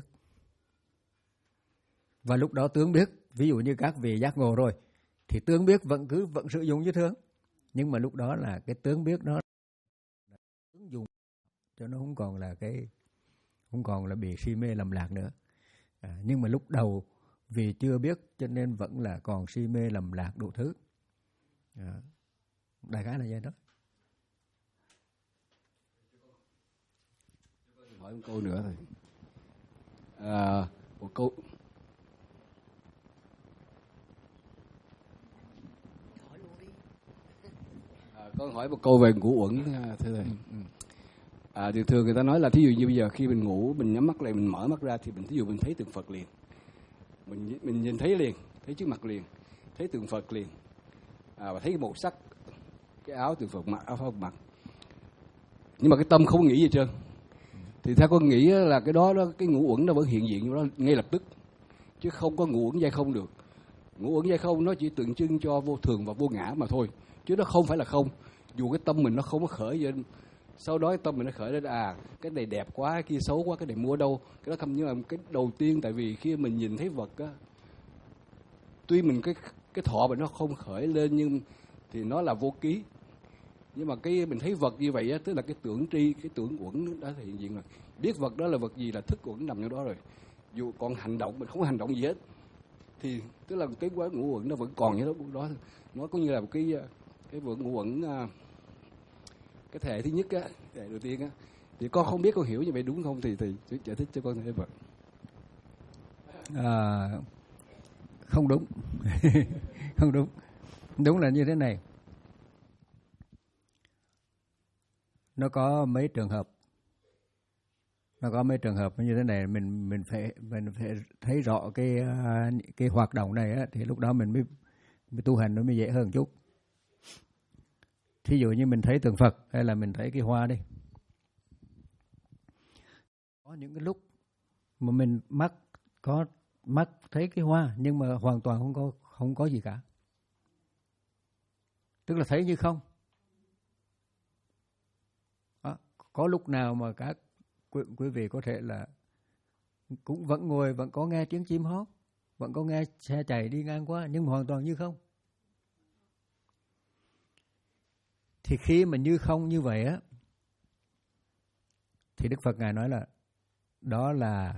Và lúc đó tướng biết, ví dụ như các vị giác ngộ rồi, thì tướng biết vẫn cứ vẫn sử dụng như thường, nhưng mà lúc đó là cái tướng biết nó ứng dụng cho nó không còn là cái không còn là bị si mê lầm lạc nữa. À, nhưng mà lúc đầu vì chưa biết cho nên vẫn là còn si mê lầm lạc đủ thứ. À, đại khái là vậy đó. Hỏi một câu nữa thôi. À, một câu. Con hỏi một câu về ngũ uẩn thưa thầy. À, thường thường người ta nói là thí dụ như bây giờ khi mình ngủ, mình nhắm mắt lại, mình mở mắt ra thì mình thí dụ mình thấy tượng Phật liền, mình mình nhìn thấy liền, thấy trước mặt liền, thấy tượng Phật liền, à, và thấy màu sắc cái áo tượng Phật mặc, áo Phật mặc. Nhưng mà cái tâm không nghĩ gì trơn. Thì theo con nghĩ là cái đó, đó cái ngũ uẩn nó vẫn hiện diện đó ngay lập tức, chứ không có ngũ uẩn giai không được. Ngũ uẩn giai không nó chỉ tượng trưng cho vô thường và vô ngã mà thôi, chứ nó không phải là không. Dù cái tâm mình nó không có khởi lên, sau đó cái tâm mình nó khởi lên à cái này đẹp quá, cái kia xấu quá, cái này mua đâu, cái đó không. Nhưng mà cái đầu tiên, tại vì khi mình nhìn thấy vật á, tuy mình cái cái thọ mình nó không khởi lên nhưng thì nó là vô ký. Nhưng mà cái mình thấy vật như vậy á, tức là cái tưởng tri, cái tưởng uẩn đã hiện diện rồi. Biết vật đó là vật gì là thức uẩn nằm trong đó rồi. Dù còn hành động mình không có hành động gì hết, thì tức là cái quán ngũ uẩn nó vẫn còn như đó. Nó có như là một cái cái vượng ngũ uẩn, cái thể thứ nhất á, thể đầu tiên á. Thì con không biết con hiểu như vậy đúng không thì thì giải thích cho con thấy vậy. À, không đúng. Không đúng. Đúng là như thế này. Nó có mấy trường hợp. Nó có mấy trường hợp như thế này, mình mình phải mình phải thấy rõ cái cái hoạt động này á, thì lúc đó mình mới, mới tu hành nó mới dễ hơn chút. Thí dụ như mình thấy tượng Phật hay là mình thấy cái hoa đi. Có những cái lúc mà mình mắt có mắt thấy cái hoa nhưng mà hoàn toàn không có không có gì cả. Tức là thấy như không. Đó. Có lúc nào mà các quý, quý vị có thể là cũng vẫn ngồi, vẫn có nghe tiếng chim hót, vẫn có nghe xe chạy đi ngang qua, nhưng mà hoàn toàn như không. Thì khi mà như không như vậy á, thì Đức Phật Ngài nói là đó là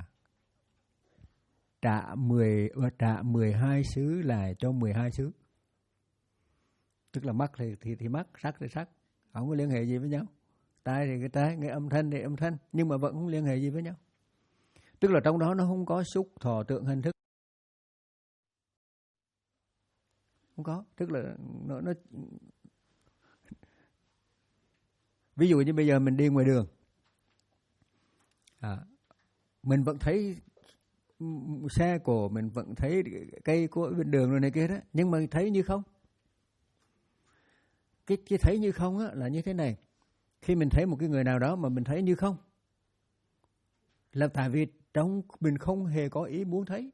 trả mười trả mười hai xứ lại cho mười hai xứ. Tức là mắt thì thì, thì mắt, sắc thì sắc, không có liên hệ gì với nhau. Tai thì cái tai, nghe âm thanh thì âm thanh, nhưng mà vẫn không liên hệ gì với nhau. Tức là trong đó nó không có xúc thọ tượng hình thức. Không có, tức là nó, nó ví dụ như bây giờ mình đi ngoài đường, à, mình vẫn thấy xe của mình, vẫn thấy cây của bên đường rồi này kia đó, nhưng mà thấy như không. Cái, cái thấy như không á, là như thế này. Khi mình thấy một cái người nào đó mà mình thấy như không, là tại vì trong mình không hề có ý muốn thấy.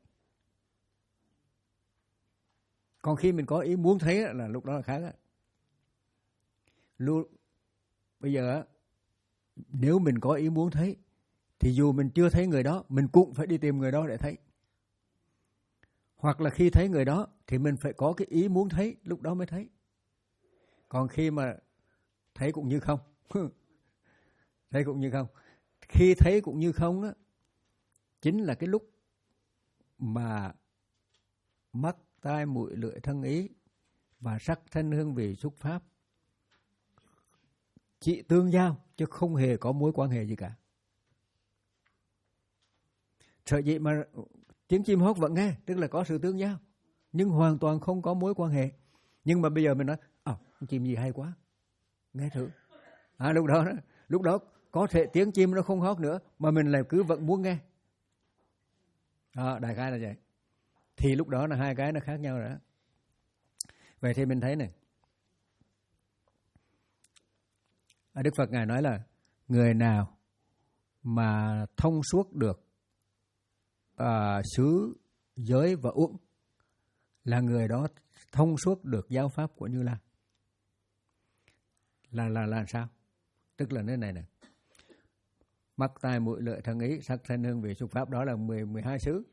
Còn khi mình có ý muốn thấy á, là lúc đó là khác á. Lúc bây giờ á, nếu mình có ý muốn thấy, thì dù mình chưa thấy người đó, mình cũng phải đi tìm người đó để thấy. Hoặc là khi thấy người đó, thì mình phải có cái ý muốn thấy, lúc đó mới thấy. Còn khi mà thấy cũng như không, thấy cũng như không. Khi thấy cũng như không á, chính là cái lúc mà mắt, tai, mũi, lưỡi, thân, ý và sắc, thân, hương, vị, xúc, pháp chỉ tương giao, chứ không hề có mối quan hệ gì cả. Sợ gì mà tiếng chim hót vẫn nghe, tức là có sự tương giao, nhưng hoàn toàn không có mối quan hệ. Nhưng mà bây giờ mình nói, à, chim gì hay quá, nghe thử. À, lúc đó, lúc đó có thể tiếng chim nó không hót nữa, mà mình lại cứ vẫn muốn nghe. À, đại khái là vậy. Thì lúc đó là hai cái nó khác nhau rồi đó. Vậy thì mình thấy này, Đức Phật Ngài nói là người nào mà thông suốt được à, xứ, giới và uẩn, là người đó thông suốt được giáo pháp của Như Lai. Là là là sao? Tức là thế này này. Mắt, tai, mũi, lưỡi, thân, ý, sắc, thân, hương, vị, xúc, pháp, đó là mười, mười hai xứ.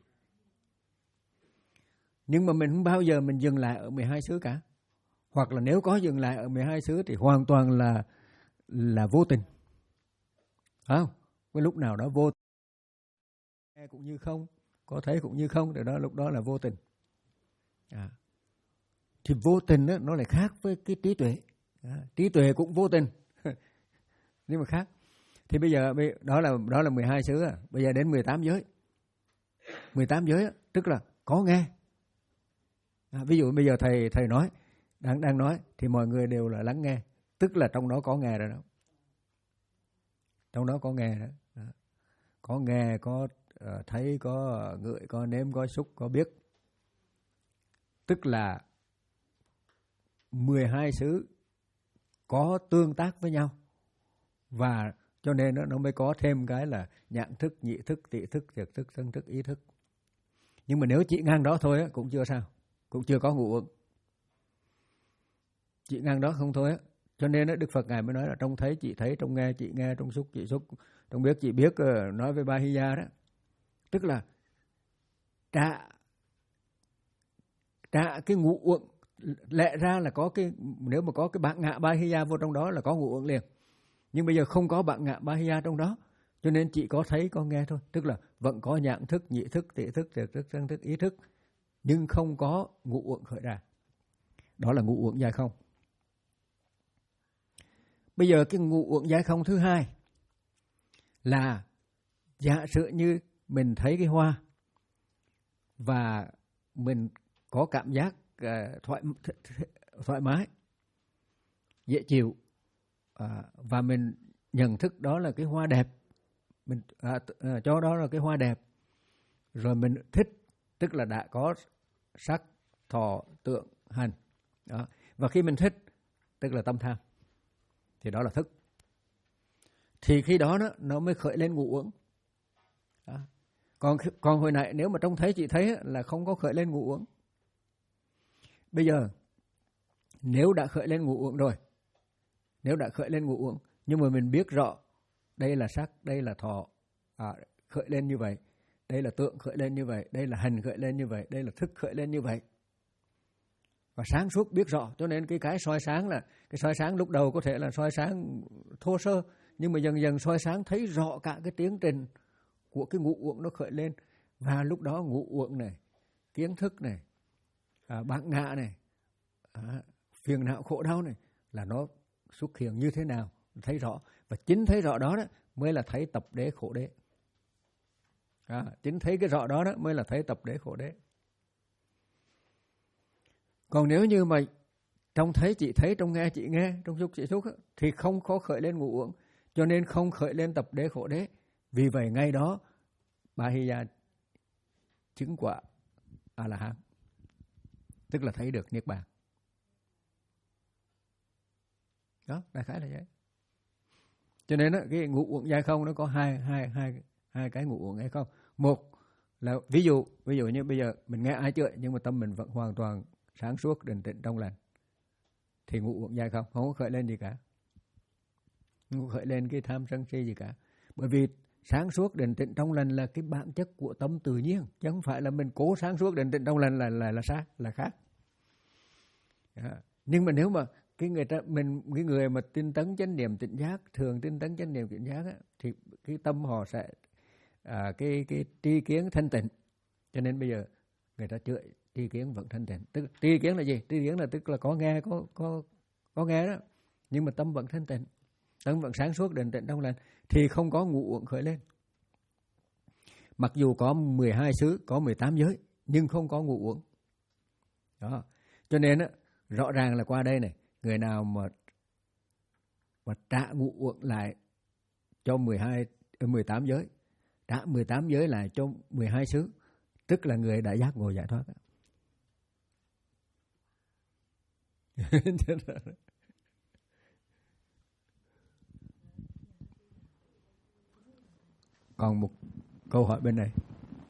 Nhưng mà mình không bao giờ mình dừng lại ở mười hai xứ cả. Hoặc là nếu có dừng lại ở mười hai xứ thì hoàn toàn là là vô tình. Phải không? Cái lúc nào đó vô tình, nghe cũng như không, có thấy cũng như không, thì đó lúc đó là vô tình. À. Thì vô tình đó, nó lại khác với cái trí tuệ. À. Trí tuệ cũng vô tình, nhưng mà khác. Thì bây giờ đó là đó là mười hai xứ à. Bây giờ đến mười tám giới. mười tám giới á, tức là có nghe. À, ví dụ bây giờ thầy thầy nói, đang đang nói thì mọi người đều là lắng nghe. tức là trong đó có nghe rồi đó. Trong đó có nghe đó. đó. Có nghe, có uh, thấy, có ngửi, có nếm, có xúc, có biết. Tức là mười hai xứ có tương tác với nhau. Và cho nên nó, nó mới có thêm cái là nhãn thức, nhị thức, tị thức, thiệt thức, thân thức, ý thức. Nhưng mà nếu chỉ ngang đó thôi á, cũng chưa sao. Cũng chưa có ngũ uẩn. Chỉ ngang đó không thôi á. Cho nên á, Đức Phật Ngài mới nói là trong thấy chị thấy, trong nghe chị nghe, trong xúc chị xúc, trong biết chị biết, nói với Bahiya đó. Tức là trả, trả cái ngũ uẩn. Lẽ ra là có cái, nếu mà có cái bản ngã Bahiya vô trong đó là có ngũ uẩn liền. Nhưng bây giờ không có bản ngã Bahiya trong đó, cho nên chỉ có thấy, có nghe thôi. Tức là vẫn có nhãn thức, nhị thức, tị thức, thiệt thức, thân thức, ý thức, nhưng không có ngũ uẩn khởi ra. Đó là ngũ uẩn dài không. Bây giờ cái ngũ uẩn dài không thứ hai là giả sử như mình thấy cái hoa và mình có cảm giác uh, thoải, thoải mái, dễ chịu, uh, và mình nhận thức đó là cái hoa đẹp, mình uh, uh, cho đó là cái hoa đẹp, rồi mình thích, tức là đã có sắc, thọ, tưởng, hành. Đó. Và khi mình thích, tức là tâm tham, thì đó là thức. Thì khi đó, đó nó mới khởi lên ngũ uẩn. Đó. Còn, còn hồi nãy nếu mà trông thấy chị thấy là không có khởi lên ngũ uẩn. Bây giờ nếu đã khởi lên ngũ uẩn rồi, nếu đã khởi lên ngũ uẩn, nhưng mà mình biết rõ đây là sắc, đây là thọ, à, khởi lên như vậy, đây là tượng khởi lên như vậy, đây là hành khởi lên như vậy, đây là thức khởi lên như vậy. Và sáng suốt biết rõ, cho nên cái cái soi sáng là cái soi sáng lúc đầu có thể là soi sáng thô sơ, nhưng mà dần dần soi sáng thấy rõ cả cái tiến trình của cái ngũ uẩn nó khởi lên. Và lúc đó ngũ uẩn này, kiến thức này, à, bản ngã này, à, phiền não khổ đau này là nó xuất hiện như thế nào, thấy rõ. Và chính thấy rõ đó, đó mới là thấy tập đế khổ đế. À, chính thấy cái rõ đó, đó mới là thấy tập đế khổ đế. Còn nếu như mà trong thấy chị thấy, trong nghe chị nghe, trong xúc chị xúc, thì không có khởi lên ngũ uẩn, cho nên không khởi lên tập đế khổ đế. Vì vậy ngay đó Bahiya chứng quả A-la-hán, tức là thấy được niết bàn. Đó, đại khái là vậy. Cho nên đó, cái ngũ uẩn dài không nó có hai hai hai hai cái ngũ uẩn hay không. Một là ví dụ ví dụ như bây giờ mình nghe ai chửi nhưng mà tâm mình vẫn hoàn toàn sáng suốt, định tĩnh, trong lành, thì ngũ uẩn dài không, không có khởi lên gì cả, không có khởi lên cái tham sân si gì cả. Bởi vì sáng suốt, định tĩnh, trong lành là cái bản chất của tâm tự nhiên, chứ không phải là mình cố sáng suốt, định tĩnh, trong lành là là là sai, là khác. À, nhưng mà nếu mà cái người ta mình cái người mà tinh tấn chánh niệm tỉnh giác, thường tinh tấn chánh niệm tỉnh giác á, thì cái tâm họ sẽ à, cái cái tri kiến thanh tịnh. Cho nên bây giờ người ta chữa tri kiến vẫn thanh tịnh. Tức tri kiến là gì? Tri kiến là tức là có nghe, có có có nghe đó, nhưng mà tâm vẫn thanh tịnh, tâm vẫn sáng suốt, định tĩnh, trong lành, thì không có ngũ uẩn khởi lên. Mặc dù có mười hai xứ, có mười tám giới, nhưng không có ngũ uẩn. Đó. Cho nên á, rõ ràng là qua đây này, người nào mà mà trả ngũ uẩn lại cho mười hai, mười tám giới, trả mười tám giới lại cho mười hai xứ, tức là người đã giác ngộ giải thoát. Còn một câu hỏi bên này.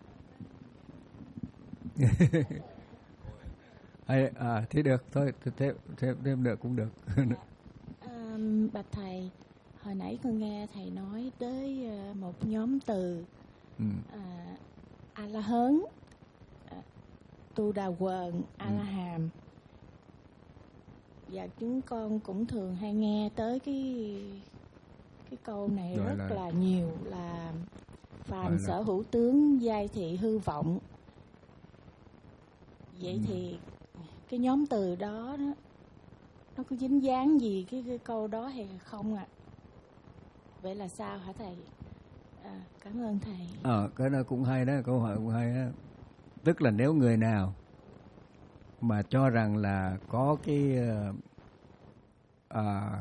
Hay, à, thì được, thôi, thêm, thêm, thêm được cũng được. à, bạch thầy, hồi nãy con nghe thầy nói tới một nhóm từ ừ. à, A-la-hớn, à, Tu Đà Quần, A-la-hàm. Và chúng con cũng thường hay nghe tới cái cái câu này rồi rất là, là nhiều là phàm sở là... hữu tướng giai thị hư vọng. Vậy ừ. thì cái nhóm từ đó, đó nó có dính dáng gì cái, cái câu đó hay không ạ? À? Vậy là sao hả thầy? À, cảm ơn thầy. Ờ, cái đó cũng hay đó, câu hỏi cũng hay đó. Tức là nếu người nào mà cho rằng là có cái à,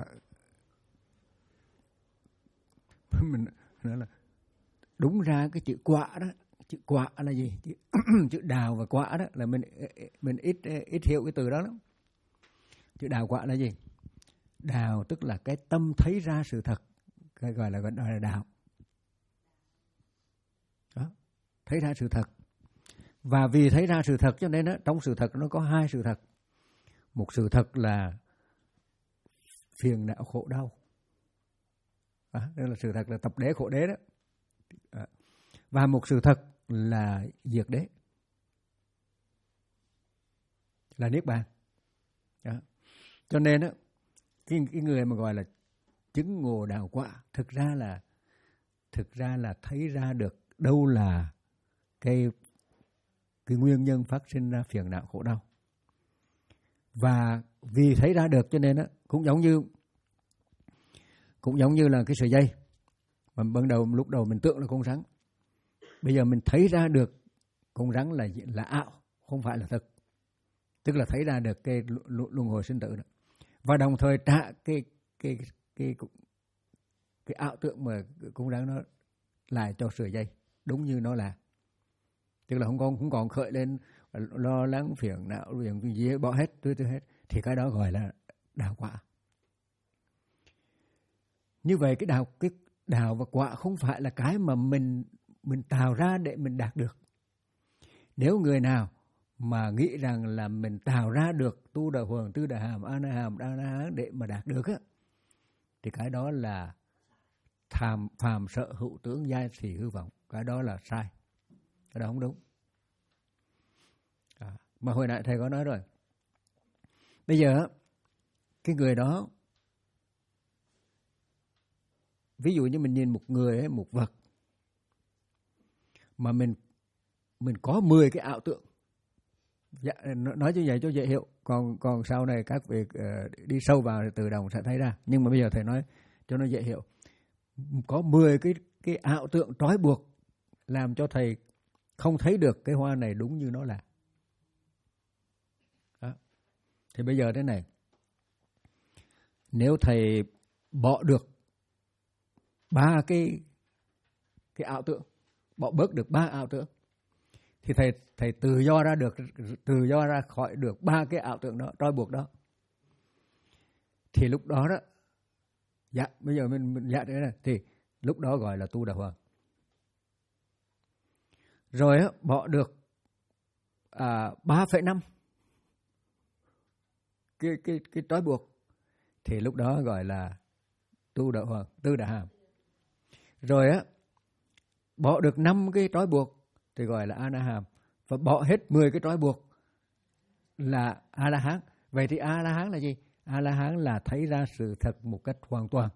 mình nói là đúng ra cái chữ quả đó, chữ quả là gì? Chữ, chữ đào và quả đó là mình mình ít ít hiểu cái từ đó lắm. Chữ đào quả là gì? Đào tức là cái tâm thấy ra sự thật, cái gọi là gọi là đạo. Đó, thấy ra sự thật. Và vì thấy ra sự thật cho nên đó, trong sự thật nó có hai sự thật. Một sự thật là phiền não khổ đau. À, đó là sự thật là tập đế khổ đế đó. À, và một sự thật là diệt đế, là niết bàn. Đó. Cho nên đó, cái, cái người mà gọi là chứng ngộ đạo quả thực ra là thực ra là thấy ra được đâu là cái cái nguyên nhân phát sinh ra phiền não khổ đau. Và vì thấy ra được cho nên đó, cũng giống như cũng giống như là cái sợi dây mà ban đầu lúc đầu mình tưởng là con rắn, bây giờ mình thấy ra được con rắn là là ảo, không phải là thật, tức là thấy ra được cái luân hồi sinh tử đó. Và đồng thời trả cái cái cái cái, cái ảo tưởng mà con rắn nó lại cho sợi dây đúng như nó là, tức là không còn không còn khởi lên lo lắng phiền não phiền gì bỏ hết tôi tôi hết, thì cái đó gọi là đạo quả. Như vậy cái đạo cái đạo và quả không phải là cái mà mình mình tạo ra để mình đạt được. Nếu người nào mà nghĩ rằng là mình tạo ra được tu đà hoàng, tư đà hàm, a na hàm, đa na hán để mà đạt được á, thì cái đó là tham phàm sợ hữu tướng giai thì hư vọng, cái đó là sai, cái đó không đúng. À, mà hồi nãy thầy có nói rồi, bây giờ cái người đó, ví dụ như mình nhìn một người, một vật mà mình mình có mười cái ảo tưởng, dạ, nói như vậy cho dễ hiểu, còn còn sau này các vị uh, đi sâu vào thì tự động sẽ thấy ra, nhưng mà bây giờ thầy nói cho nó dễ hiểu. Có mười cái cái ảo tưởng trói buộc làm cho thầy không thấy được cái hoa này đúng như nó là. Đó. Thì bây giờ thế này, nếu thầy bỏ được ba cái cái ảo tưởng, bỏ bớt được ba ảo tưởng, thì thầy thầy tự do ra được tự do ra khỏi được ba cái ảo tưởng đó, trói buộc đó. Thì lúc đó đó, dạ bây giờ mình, mình dạ thế này, thì lúc đó gọi là tu đà hoàng. Rồi á, bỏ được à, ba phẩy năm cái cái cái trói buộc, thì lúc đó gọi là tu đà hoàng, tư đà hàm. Rồi á, bỏ được năm cái trói buộc thì gọi là a na hàm, và bỏ hết mười cái trói buộc là a la hán. Vậy thì a la hán là gì? A la hán là thấy ra sự thật một cách hoàn toàn.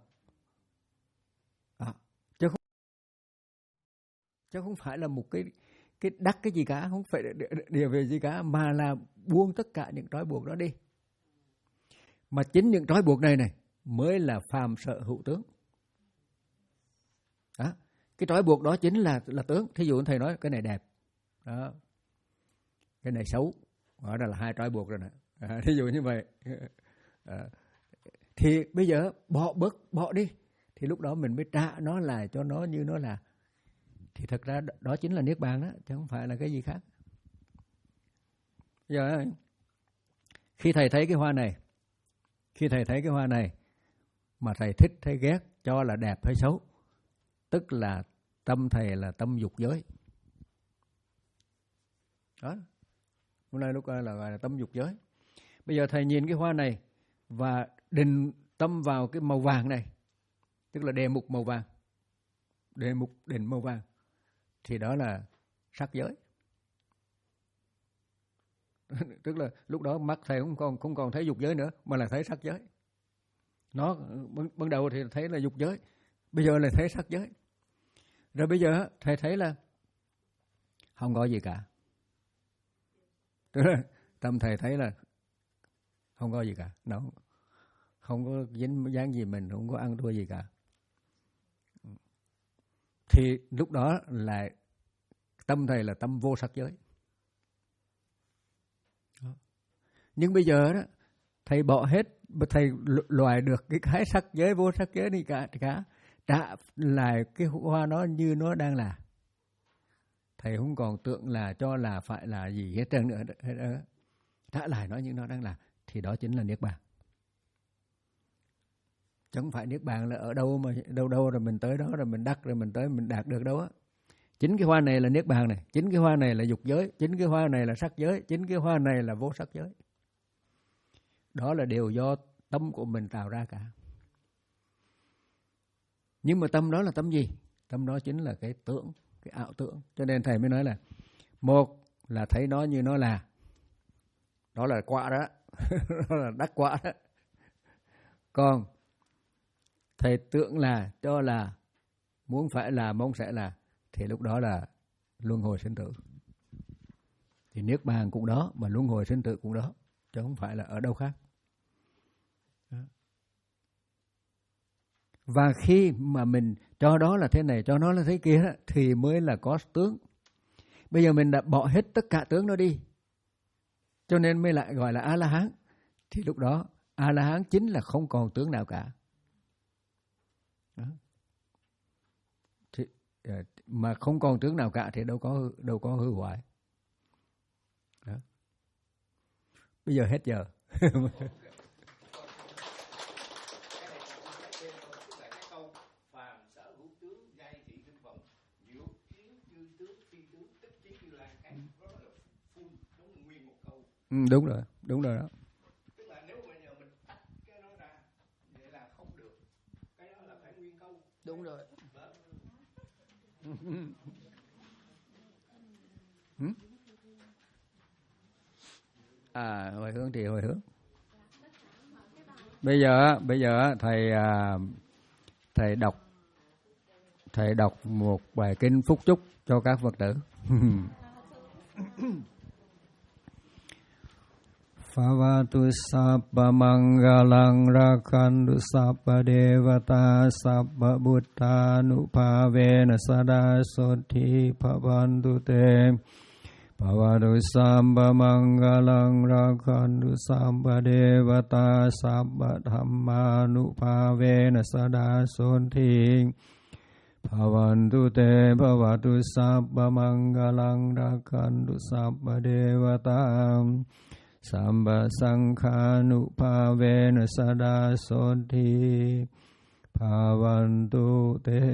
À, chứ không chứ không phải là một cái cái đắc cái gì cả, không phải địa về gì cả, mà là buông tất cả những trói buộc đó đi. Mà chính những trói buộc này này mới là phàm sợ hữu tướng. Đó. Cái trói buộc đó chính là là tướng. Thí dụ thầy nói cái này đẹp, đó, cái này xấu, đó là hai trói buộc rồi nè. À, thí dụ như vậy. À, thì bây giờ bỏ bớt, bỏ đi, thì lúc đó mình mới trả nó lại cho nó như nó là. Thì thật ra đó chính là niết bàn đó, chứ không phải là cái gì khác. Giờ khi thầy thấy cái hoa này, khi thầy thấy cái hoa này mà thầy thích, thấy ghét, cho là đẹp hay xấu, tức là tâm thầy là tâm dục giới. Đó. Hôm nay lúc là gọi là tâm dục giới. Bây giờ thầy nhìn cái hoa này và định tâm vào cái màu vàng này, tức là đề mục màu vàng, đề mục định màu vàng, thì đó là sắc giới. Tức là lúc đó mắt thầy không còn không còn thấy dục giới nữa, mà là thấy sắc giới. Nó ban đầu thì thấy là dục giới, bây giờ là thấy sắc giới. Rồi bây giờ thầy thấy là không có gì cả. Tức là tâm thầy thấy là không có gì cả, nó không có dính dáng gì mình, không có ăn thua gì cả. Thì lúc đó là tâm thầy là tâm vô sắc giới. Đó. Nhưng bây giờ đó, thầy bỏ hết, thầy loại được cái cái sắc giới vô sắc giới đi cả cả trả lại cái hoa nó như nó đang là. Thầy không còn tưởng là cho là phải là gì hết trơn nữa, trả lại nó như nó đang là, thì đó chính là niết bàn. Chứ không phải niết bàn là ở đâu mà đâu đâu rồi mình tới đó rồi mình đắc rồi mình tới mình đạt được đâu á. Chính cái hoa này là niết bàn này, chính cái hoa này là dục giới, chính cái hoa này là sắc giới, chính cái hoa này là vô sắc giới. Đó là đều do tâm của mình tạo ra cả. Nhưng mà tâm đó là tâm gì? Tâm đó chính là cái tưởng, cái ảo tưởng. Cho nên thầy mới nói là một là thấy nó như nó là, đó là quả đó, đó là đắc quả đó. Còn thầy tưởng là, cho là, muốn phải là, mong sẽ là, thì lúc đó là luân hồi sinh tử. Thì niết bàn cũng đó, mà luân hồi sinh tử cũng đó, chứ không phải là ở đâu khác. Đó. Và khi mà mình cho đó là thế này, cho nó là thế kia, thì mới là có tướng. Bây giờ mình đã bỏ hết tất cả tướng đó đi, cho nên mới lại gọi là A-la-hán. Thì lúc đó A-la-hán chính là không còn tướng nào cả. Đó. Thì, mà không còn tướng nào cả thì đâu có đâu có hư hoại. Đó. Bây giờ hết giờ. Ừ, đúng rồi, đúng rồi đó. Tức là nếu bây giờ mình tách cái nó ra, vậy là không được. Cái đó là phải nguyên câu. Đúng rồi. À, hồi hướng thì hồi hướng. Bây giờ, bây giờ thầy thầy đọc thầy đọc một bài kinh phúc chúc cho các Phật tử. Phāvātu sabbha mangalang rakhantu sabbha devata sabbha buddhanupavena sada sothi bhavantu te. Phāvātu sabbha mangalang rakhantu sabbha devata sabbha dhammanupavena sada sothi bhavantu te. Phāvātu sabbha mangalang rakhantu sabbha devata Sambha Sankhanupavena Sada Sodhi Bhavantu Te.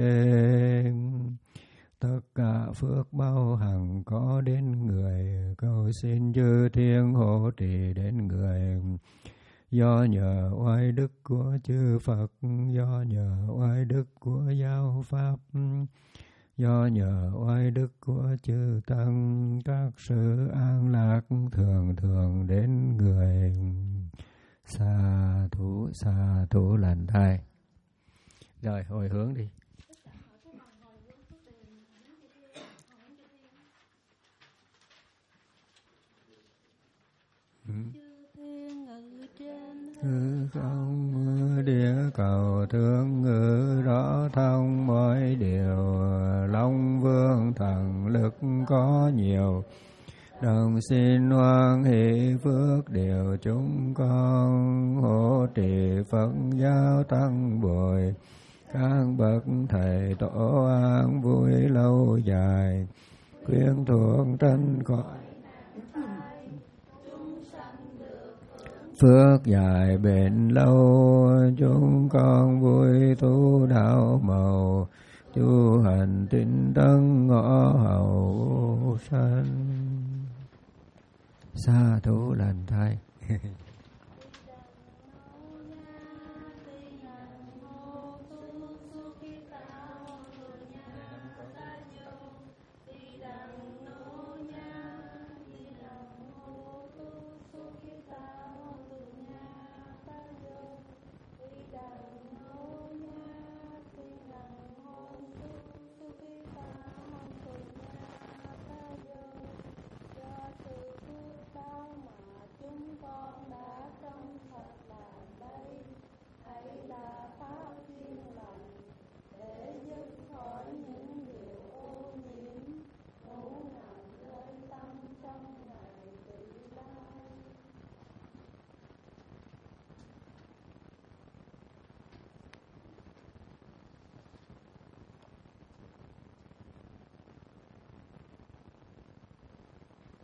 Tất cả phước báo hằng có đến người, cầu xin chư thiên hộ trì đến người. Do nhờ oai đức của chư Phật, do nhờ oai đức của giáo pháp, do nhờ oai đức của chư Tăng, các sự an lạc thường thường đến người. Sa thú, sa thú lành thai. Rồi, hồi hướng đi. Hư không địa cầu thương ngữ rõ thông mọi điều. Long vương thần lực có nhiều, đồng xin hoan hỷ phước điều chúng con. Hộ trì Phật giáo tăng bồi, các bậc thầy tổ an vui lâu dài. Quyến thuộc trên cõi phước dài bền lâu, chúng con vui tu đạo màu. Tu hành tinh tấn ngõ hậu sanh. Sa thú lành thai.